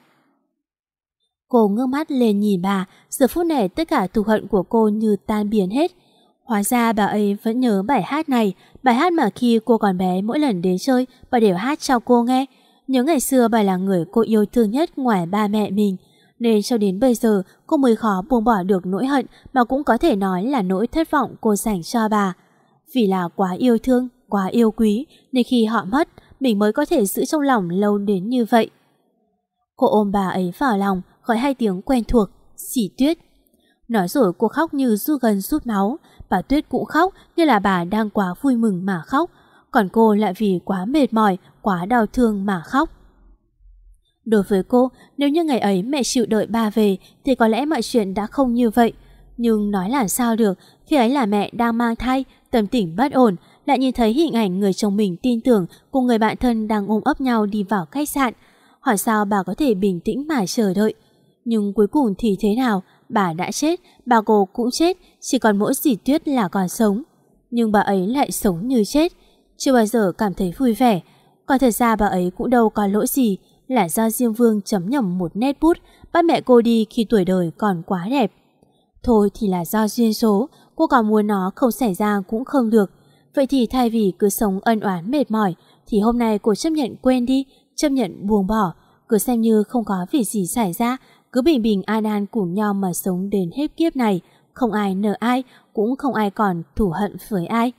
Speaker 2: Cô ngước mắt lên nhìn bà, giờ phút này tất cả thù hận của cô như tan biến hết. Hóa ra bà ấy vẫn nhớ bài hát này, bài hát mà khi cô còn bé mỗi lần đến chơi, bà đều hát cho cô nghe. Nhớ ngày xưa bà là người cô yêu thương nhất ngoài ba mẹ mình, nên cho đến bây giờ cô mới khó buông bỏ được nỗi hận mà cũng có thể nói là nỗi thất vọng cô dành cho bà. Vì là quá yêu thương, quá yêu quý, nên khi họ mất, mình mới có thể giữ trong lòng lâu đến như vậy. Cô ôm bà ấy vào lòng, gọi hai tiếng quen thuộc, Dì Tuyết. Nói rồi cô khóc như ru gần rút máu. Bà Tuyết cũng khóc như là bà đang quá vui mừng mà khóc, còn cô lại vì quá mệt mỏi, quá đau thương mà khóc. Đối với cô, nếu như ngày ấy mẹ chịu đợi ba về thì có lẽ mọi chuyện đã không như vậy. Nhưng nói làm sao được, khi ấy là mẹ đang mang thai, tâm tình bất ổn, lại nhìn thấy hình ảnh người chồng mình tin tưởng cùng người bạn thân đang ôm ấp nhau đi vào khách sạn. Hỏi sao bà có thể bình tĩnh mà chờ đợi. Nhưng cuối cùng thì thế nào, bà đã chết, bà cô cũng chết, chỉ còn mỗi Dì Tuyết là còn sống. Nhưng bà ấy lại sống như chết, chưa bao giờ cảm thấy vui vẻ. Còn thật ra bà ấy cũng đâu có lỗi gì, là do Diêm Vương chấm nhầm một nét bút, bắt mẹ cô đi khi tuổi đời còn quá đẹp. Thôi thì là do duyên số, cô còn muốn nó không xảy ra cũng không được. Vậy thì thay vì cứ sống ân oán mệt mỏi, thì hôm nay cô chấp nhận quên đi, chấp nhận buông bỏ, cứ xem như không có việc gì xảy ra, cứ bình bình an an cùng nhau mà sống đến hết kiếp này, không ai nợ ai, cũng không ai còn thù hận với ai.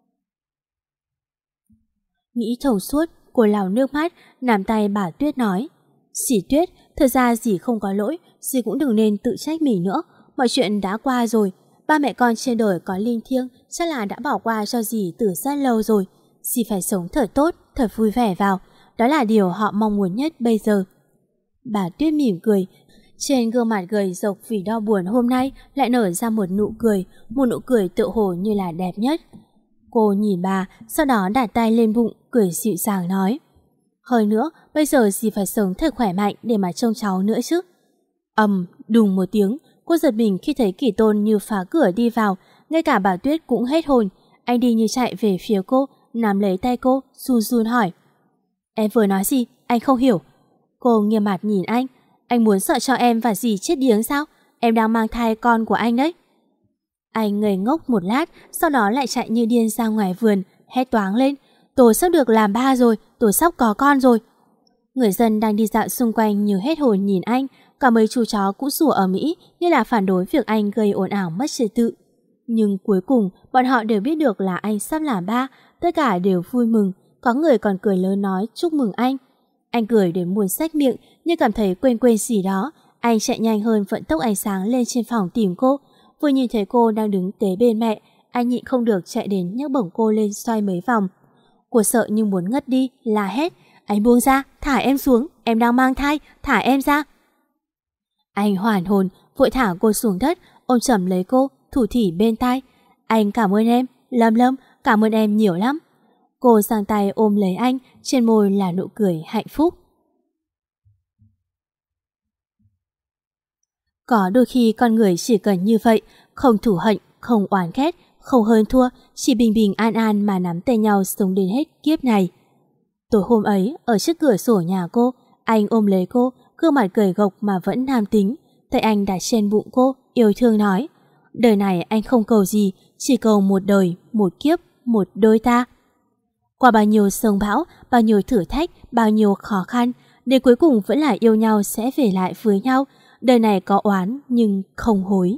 Speaker 2: Nghĩ thông suốt, cô lau nước mắt, nắm tay bà Tuyết nói. Dì Tuyết, thật ra dì không có lỗi, dì cũng đừng nên tự trách mình nữa, mọi chuyện đã qua rồi. Ba mẹ con trên đời có linh thiêng, chắc là đã bỏ qua cho dì từ rất lâu rồi. Dì phải sống thật tốt, thật vui vẻ vào. Đó là điều họ mong muốn nhất bây giờ. Bà Tuyết mỉm cười. Trên gương mặt gầy rộc vì đau buồn hôm nay lại nở ra một nụ cười, một nụ cười tựa hồ như là đẹp nhất. Cô nhìn bà, sau đó đặt tay lên bụng, cười dịu dàng nói: Hơn nữa, bây giờ dì phải sống thật khỏe mạnh để mà trông cháu nữa chứ. Ầm, đùng một tiếng, cô giật mình khi thấy Kỳ Tôn như phá cửa đi vào, ngay cả bà Tuyết cũng hết hồn. Anh đi như chạy về phía cô, nắm lấy tay cô, run run hỏi: Em vừa nói gì? Anh không hiểu. Cô nghiêm mặt nhìn anh. Anh muốn sợ cho em và dì chết điếng sao? Em đang mang thai con của anh đấy. Anh ngây ngốc một lát, sau đó lại chạy như điên ra ngoài vườn, hét toáng lên: Tôi sắp được làm ba rồi, tôi sắp có con rồi. Người dân đang đi dạo xung quanh như hết hồn nhìn anh, cả mấy chú chó cũng sủa ở Mỹ như là phản đối việc anh gây ồn ào mất trật tự. Nhưng cuối cùng, bọn họ đều biết được là anh sắp làm ba, tất cả đều vui mừng, có người còn cười lớn nói chúc mừng anh. Anh cười đến muốn xách miệng, nhưng cảm thấy quên quên gì đó. Anh chạy nhanh hơn vận tốc ánh sáng lên trên phòng tìm cô. Vừa nhìn thấy cô đang đứng kế bên mẹ, anh nhịn không được chạy đến nhấc bổng cô lên xoay mấy vòng. Cô sợ như muốn ngất đi, la hét: Anh buông ra, thả em xuống, em đang mang thai, thả em ra. Anh hoàn hồn, vội thả cô xuống đất, ôm chầm lấy cô, thủ thỉ bên tai: Anh cảm ơn em, Lâm Lâm, cảm ơn em nhiều lắm. Cô giang tay ôm lấy anh, trên môi là nụ cười hạnh phúc. Có đôi khi con người chỉ cần như vậy, không thù hận, không oán ghét, không hơn thua, chỉ bình bình an an mà nắm tay nhau sống đến hết kiếp này. Tối hôm ấy, ở trước cửa sổ nhà cô, anh ôm lấy cô, gương mặt gầy gộc mà vẫn nam tính. Tay anh đặt trên bụng cô, yêu thương nói: Đời này anh không cầu gì, chỉ cầu một đời, một kiếp, một đôi ta. Qua bao nhiêu sông bão, bao nhiêu thử thách, bao nhiêu khó khăn, đến cuối cùng vẫn là yêu nhau sẽ về lại với nhau. Đời này có oán nhưng không hối.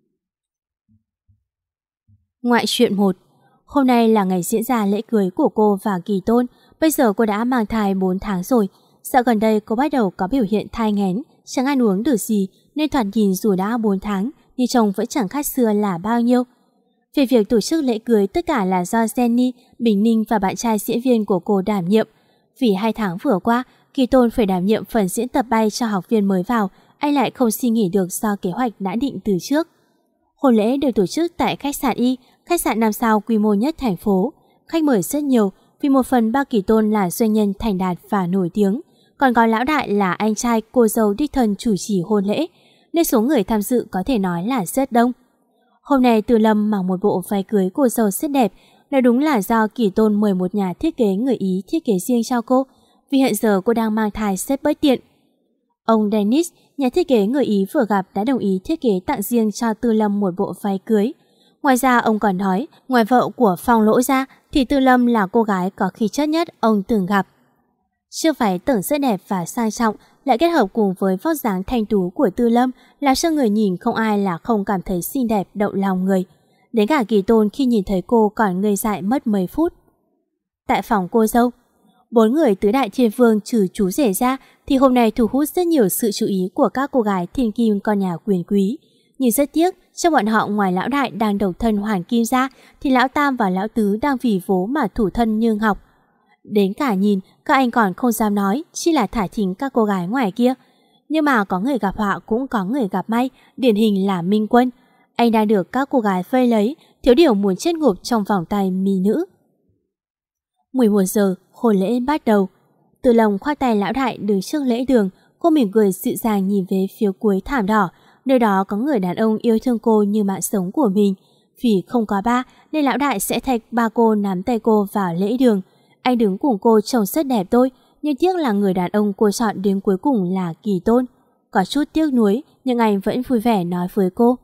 Speaker 2: Ngoại truyện một. Hôm nay là ngày diễn ra lễ cưới của cô và Kỳ Tôn. Bây giờ cô đã mang thai bốn tháng rồi. Dạo gần đây cô bắt đầu có biểu hiện thai nghén, chẳng ăn uống được gì, nên thoạt nhìn dù đã bốn tháng nhưng chồng vẫn chẳng khác xưa là bao nhiêu. Về việc tổ chức lễ cưới, tất cả là do Jenny, Bình Ninh và bạn trai diễn viên của cô đảm nhiệm. Vì hai tháng vừa qua, Kỳ Tôn phải đảm nhiệm phần diễn tập bay cho học viên mới vào, anh lại không xin nghỉ được do kế hoạch đã định từ trước. Hôn lễ được tổ chức tại khách sạn Y, khách sạn năm sao quy mô nhất thành phố. Khách mời rất nhiều, vì một phần ba Kỳ Tôn là doanh nhân thành đạt và nổi tiếng, còn có lão đại là anh trai cô dâu đích thân chủ trì hôn lễ, nên số người tham dự có thể nói là rất đông. Hôm nay Từ Lâm mặc một bộ váy cưới cô dâu rất đẹp, nói đúng là do Kỳ Tôn mời một nhà thiết kế người Ý thiết kế riêng cho cô, vì hiện giờ cô đang mang thai rất bất tiện. Ông Dennis, nhà thiết kế người Ý vừa gặp, đã đồng ý thiết kế tặng riêng cho Tư Lâm một bộ váy cưới. Ngoài ra ông còn nói, ngoài vợ của Phong Lỗ ra thì Tư Lâm là cô gái có khí chất nhất ông từng gặp. Chiếc váy tưởng rất đẹp và sang trọng, lại kết hợp cùng với vóc dáng thanh tú của Tư Lâm, làm cho người nhìn không ai là không cảm thấy xinh đẹp động lòng người. Đến cả Kỳ Tôn khi nhìn thấy cô còn ngây dại mất mấy phút. Tại phòng cô dâu, bốn người tứ đại thiên vương trừ chú rể ra thì hôm nay thu hút rất nhiều sự chú ý của các cô gái thiên kim con nhà quyền quý. Nhưng rất tiếc, trong bọn họ ngoài lão đại đang độc thân Hoàng Kim ra thì lão tam và lão tứ đang vì vố mà thủ thân như ngọc. Đến cả nhìn, các anh còn không dám nói, chỉ là thả thính các cô gái ngoài kia. Nhưng mà có người gặp họa cũng có người gặp may, điển hình là Minh Quân. Anh đang được các cô gái vây lấy, thiếu điều muốn chết ngụp trong vòng tay mỹ nữ. mười một giờ, hôn lễ bắt đầu. Từ Lòng khoác tay lão đại đứng trước lễ đường, cô mỉm cười dịu dàng nhìn về phía cuối thảm đỏ, nơi đó có người đàn ông yêu thương cô như mạng sống của mình. Vì không có ba nên lão đại sẽ thạch ba cô nắm tay cô vào lễ đường. Anh đứng cùng cô trông rất đẹp đôi, nhưng tiếc là người đàn ông cô chọn đến cuối cùng là Kỳ Tôn. Có chút tiếc nuối, nhưng anh vẫn vui vẻ nói với cô: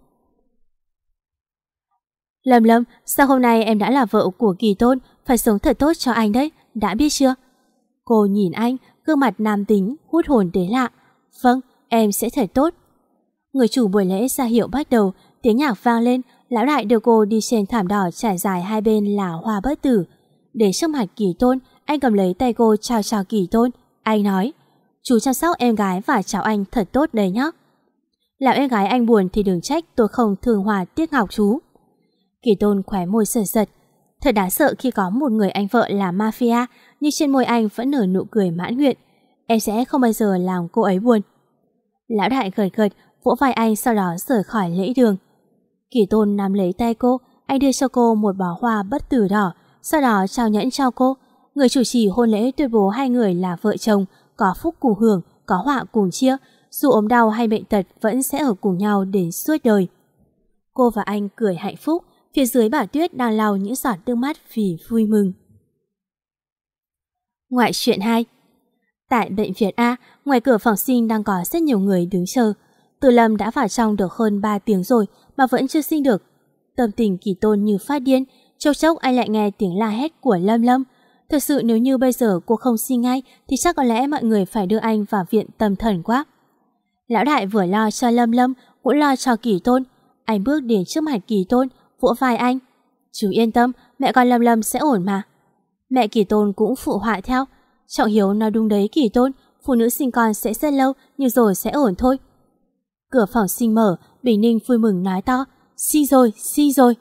Speaker 2: Lâm Lâm, sao hôm nay em đã là vợ của Kỳ Tôn, phải sống thật tốt cho anh đấy, đã biết chưa? Cô nhìn anh, gương mặt nam tính, hút hồn đến lạ. Vâng, em sẽ thật tốt. Người chủ buổi lễ ra hiệu bắt đầu, tiếng nhạc vang lên, lão đại đưa cô đi trên thảm đỏ trải dài hai bên là hoa bất tử. Để trước mặt Kỳ Tôn, anh cầm lấy tay cô chào chào Kỳ Tôn. Anh nói: Chú chăm sóc em gái và cháu anh thật tốt đấy nhé. Lão em gái anh buồn thì đừng trách tôi không thường hòa tiếc ngọc chú. Kỳ Tôn khóe môi giật giật. Thật đáng sợ khi có một người anh vợ là mafia, nhưng trên môi anh vẫn nở nụ cười mãn nguyện. Em sẽ không bao giờ làm cô ấy buồn. Lão đại gật gật, vỗ vai anh, sau đó rời khỏi lễ đường. Kỳ Tôn nắm lấy tay cô, anh đưa cho cô một bó hoa bất tử đỏ, sau đó trao nhẫn cho cô. Người chủ trì hôn lễ tuyên bố hai người là vợ chồng, có phúc cùng hưởng, có họa cùng chia, dù ốm đau hay bệnh tật vẫn sẽ ở cùng nhau đến suốt đời. Cô và anh cười hạnh phúc, phía dưới Bảo Tuyết đang lau những giọt nước mắt vì vui mừng. Ngoại truyện hai. Tại bệnh viện A, ngoài cửa phòng sinh đang có rất nhiều người đứng chờ. Từ Lâm đã vào trong được hơn ba tiếng rồi mà vẫn chưa sinh được. Tâm tình Kỳ Tôn như phát điên, chốc chốc anh lại nghe tiếng la hét của Lâm Lâm. Thật sự nếu như bây giờ cô không sinh ngay thì chắc có lẽ mọi người phải đưa anh vào viện tâm thần quá. Lão đại vừa lo cho Lâm Lâm cũng lo cho Kỳ Tôn. Anh bước đến trước mặt Kỳ Tôn, vỗ vai anh. Chú yên tâm, mẹ con Lâm Lâm sẽ ổn mà. Mẹ Kỳ Tôn cũng phụ họa theo. Trọng Hiếu nói đúng đấy Kỳ Tôn, phụ nữ sinh con sẽ rất lâu nhưng rồi sẽ ổn thôi. Cửa phòng sinh mở, Bình Ninh vui mừng nói to. Sinh rồi, sinh rồi.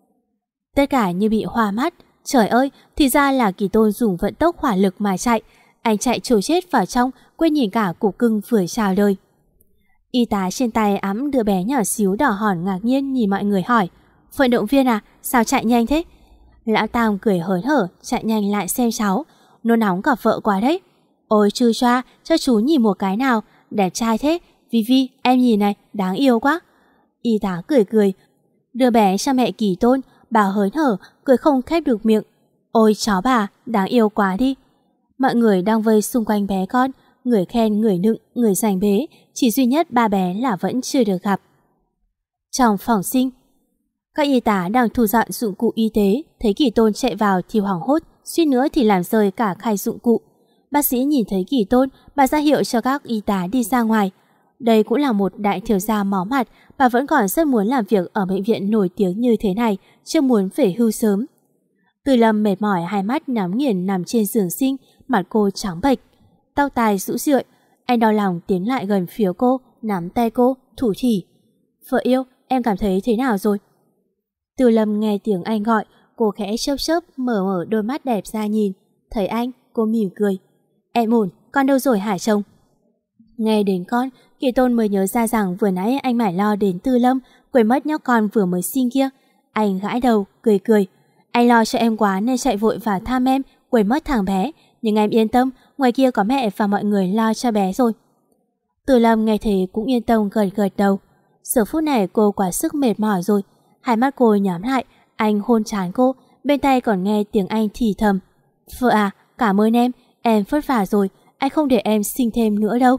Speaker 2: Tất cả như bị hoa mắt. Trời ơi, thì ra là Kỳ Tôn dùng vận tốc hỏa lực mà chạy. Anh chạy trồi chết vào trong, quên nhìn cả cục cưng vừa chào đời. Y tá trên tay ẵm đứa bé nhỏ xíu đỏ hòn ngạc nhiên nhìn mọi người hỏi. Vận động viên à, sao chạy nhanh thế? Lão Tam cười hớn hở, chạy nhanh lại xem cháu. Nôn nóng cả vợ quá đấy. Ôi chư choa, cho chú nhìn một cái nào, đẹp trai thế. Vi Vi, em nhìn này, đáng yêu quá. Y tá cười cười, đưa bé cho mẹ Kỳ Tôn. Bà hớn hở, cười không khép được miệng. Ôi chó bà, đáng yêu quá đi. Mọi người đang vây xung quanh bé con, người khen, người nựng, người giành bế. Chỉ duy nhất ba bé là vẫn chưa được gặp. Trong phòng sinh, các y tá đang thu dọn dụng cụ y tế. Thấy Kỳ Tôn chạy vào thì hoảng hốt, suýt nữa thì làm rơi cả khay dụng cụ. Bác sĩ nhìn thấy Kỳ Tôn, bà ra hiệu cho các y tá đi ra ngoài. Đây cũng là một đại thiếu gia máu mặt, bà vẫn còn rất muốn làm việc ở bệnh viện nổi tiếng như thế này, chưa muốn về hưu sớm. Từ Lâm mệt mỏi, hai mắt nhắm nghiền nằm trên giường sinh, mặt cô trắng bệch, tóc tai rũ rượi. Anh đau lòng tiến lại gần phía cô, nắm tay cô, thủ thỉ. Vợ yêu, em cảm thấy thế nào rồi? Từ Lâm nghe tiếng anh gọi, cô khẽ chớp chớp, mở mở đôi mắt đẹp ra nhìn. Thấy anh, cô mỉm cười. Em ổn, con đâu rồi hả chồng? Nghe đến con, Kỳ Tôn mới nhớ ra rằng vừa nãy anh mải lo đến Tư Lâm, quên mất nhóc con vừa mới sinh kia. Anh gãi đầu, cười cười. Anh lo cho em quá nên chạy vội vào thăm em, quên mất thằng bé. Nhưng em yên tâm, ngoài kia có mẹ và mọi người lo cho bé rồi. Từ Lâm nghe thế cũng yên tâm gật gật đầu. Giờ phút này cô quá sức mệt mỏi rồi. Hai mắt cô nhắm lại, anh hôn trán cô, bên tay còn nghe tiếng anh thì thầm. Vợ à, cảm ơn em, em vất vả rồi, anh không để em sinh thêm nữa đâu.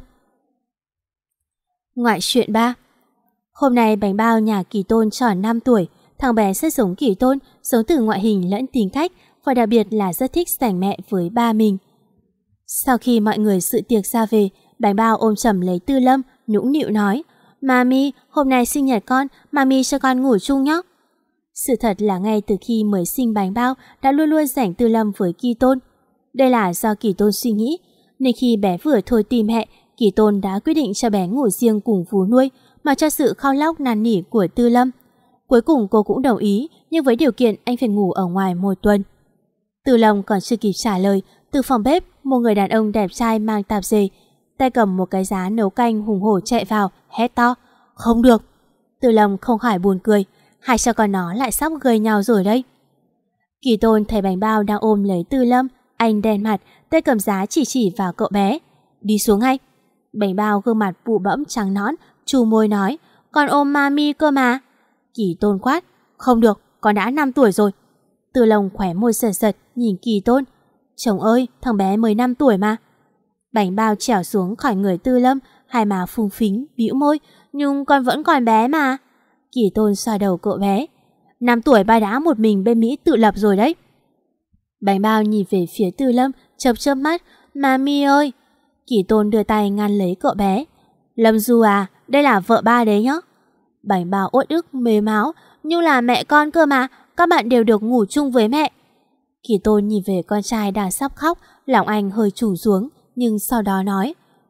Speaker 2: Ngoại truyện ba. Hôm nay bánh bao nhà Kỳ Tôn tròn năm tuổi. Thằng bé rất giống Kỳ Tôn, giống từ ngoại hình lẫn tính cách, và đặc biệt là rất thích giành mẹ với ba mình. Sau khi mọi người dự tiệc ra về, bánh bao ôm chầm lấy Tư Lâm, nũng nịu nói: Mami, hôm nay sinh nhật con, Mami cho con ngủ chung nhé. Sự thật là ngay từ khi mới sinh bánh bao đã luôn luôn giành Tư Lâm với Kỳ Tôn. Đây là do Kỳ Tôn suy nghĩ, nên khi bé vừa thôi tìm mẹ, Kỳ Tôn đã quyết định cho bé ngủ riêng cùng vú nuôi, mà cho sự khao lóc năn nỉ của Tư Lâm. Cuối cùng cô cũng đồng ý, nhưng với điều kiện anh phải ngủ ở ngoài một tuần. Tư Lâm còn chưa kịp trả lời, từ phòng bếp một người đàn ông đẹp trai mang tạp dề, tay cầm một cái giá nấu canh hùng hổ chạy vào, hét to: Không được! Tư Lâm không khỏi buồn cười, hai cha con nó lại sắp gây nhau rồi đấy. Kỳ Tôn thấy bánh bao đang ôm lấy Tư Lâm, anh đen mặt, tay cầm giá chỉ chỉ vào cậu bé. Đi xuống ngay! Bánh bao gương mặt bụ bẫm trắng nõn, chu môi nói: Con ôm Mami cơ mà. Kỳ Tôn quát: Không được, con đã năm tuổi rồi. Tư Lâm khóe môi giật giật nhìn Kỳ Tôn. Chồng ơi, thằng bé mới năm tuổi mà. Bánh bao trèo xuống khỏi người Tư Lâm, hai má phung phính, bĩu môi. Nhưng con vẫn còn bé mà. Kỳ Tôn xoa đầu cậu bé. Năm tuổi ba đã một mình bên Mỹ tự lập rồi đấy. Bánh bao nhìn về phía Tư Lâm, chớp chớp mắt. Mami ơi! Kỳ Tôn đưa tay ngăn lấy cậu bé. Lâm Du à, đây là vợ ba đấy nhá. Bánh bao uất ức mếu máo. Nhưng là mẹ con cơ mà, các bạn đều được ngủ chung với mẹ. Kỳ Tôn nhìn về con trai đang sắp khóc, lòng anh hơi trùng xuống, nhưng sau đó nói: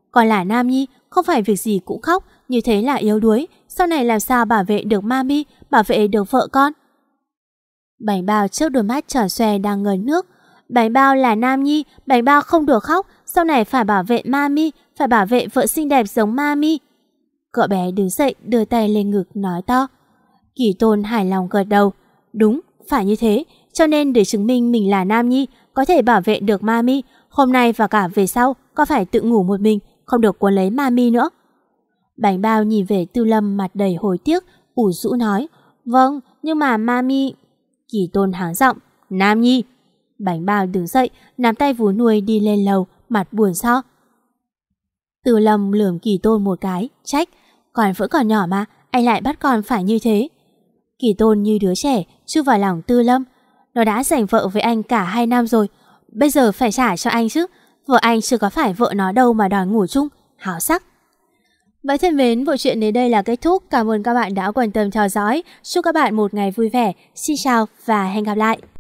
Speaker 2: Con là nam nhi, không phải việc gì cũng khóc, như thế là yếu đuối, sau này làm sao bảo vệ được mami, bảo vệ được vợ con. Bánh bao trước đôi mắt tròn xoe đang ngấn nước. Bánh bao là nam nhi, bánh bao không được khóc, sau này phải bảo vệ mami, phải bảo vệ vợ xinh đẹp giống mami. Cậu bé đứng dậy đưa tay lên ngực nói to. Kỳ Tôn hài lòng gật đầu. Đúng, phải như thế, cho nên để chứng minh mình là nam nhi, có thể bảo vệ được mami, hôm nay và cả về sau con phải tự ngủ một mình, không được cuốn lấy mami nữa. Bánh bao nhìn về Tư Lâm mặt đầy hối tiếc, ủ rũ nói. Vâng, nhưng mà mami... Kỳ Tôn háng giọng. Nam nhi. Bánh bao đứng dậy, nắm tay vú nuôi đi lên lầu, mặt buồn so. Tư Lâm lườm Kỳ Tôn một cái, trách. Con vẫn còn nhỏ mà, anh lại bắt con phải như thế. Kỳ Tôn như đứa trẻ, chui vào lòng Tư Lâm. Nó đã giành vợ với anh cả hai năm rồi, bây giờ phải trả cho anh chứ. Vợ anh chưa có phải vợ nó đâu mà đòi ngủ chung, háo sắc. Vậy thân mến, bộ truyện đến đây là kết thúc. Cảm ơn các bạn đã quan tâm theo dõi. Chúc các bạn một ngày vui vẻ. Xin chào và hẹn gặp lại.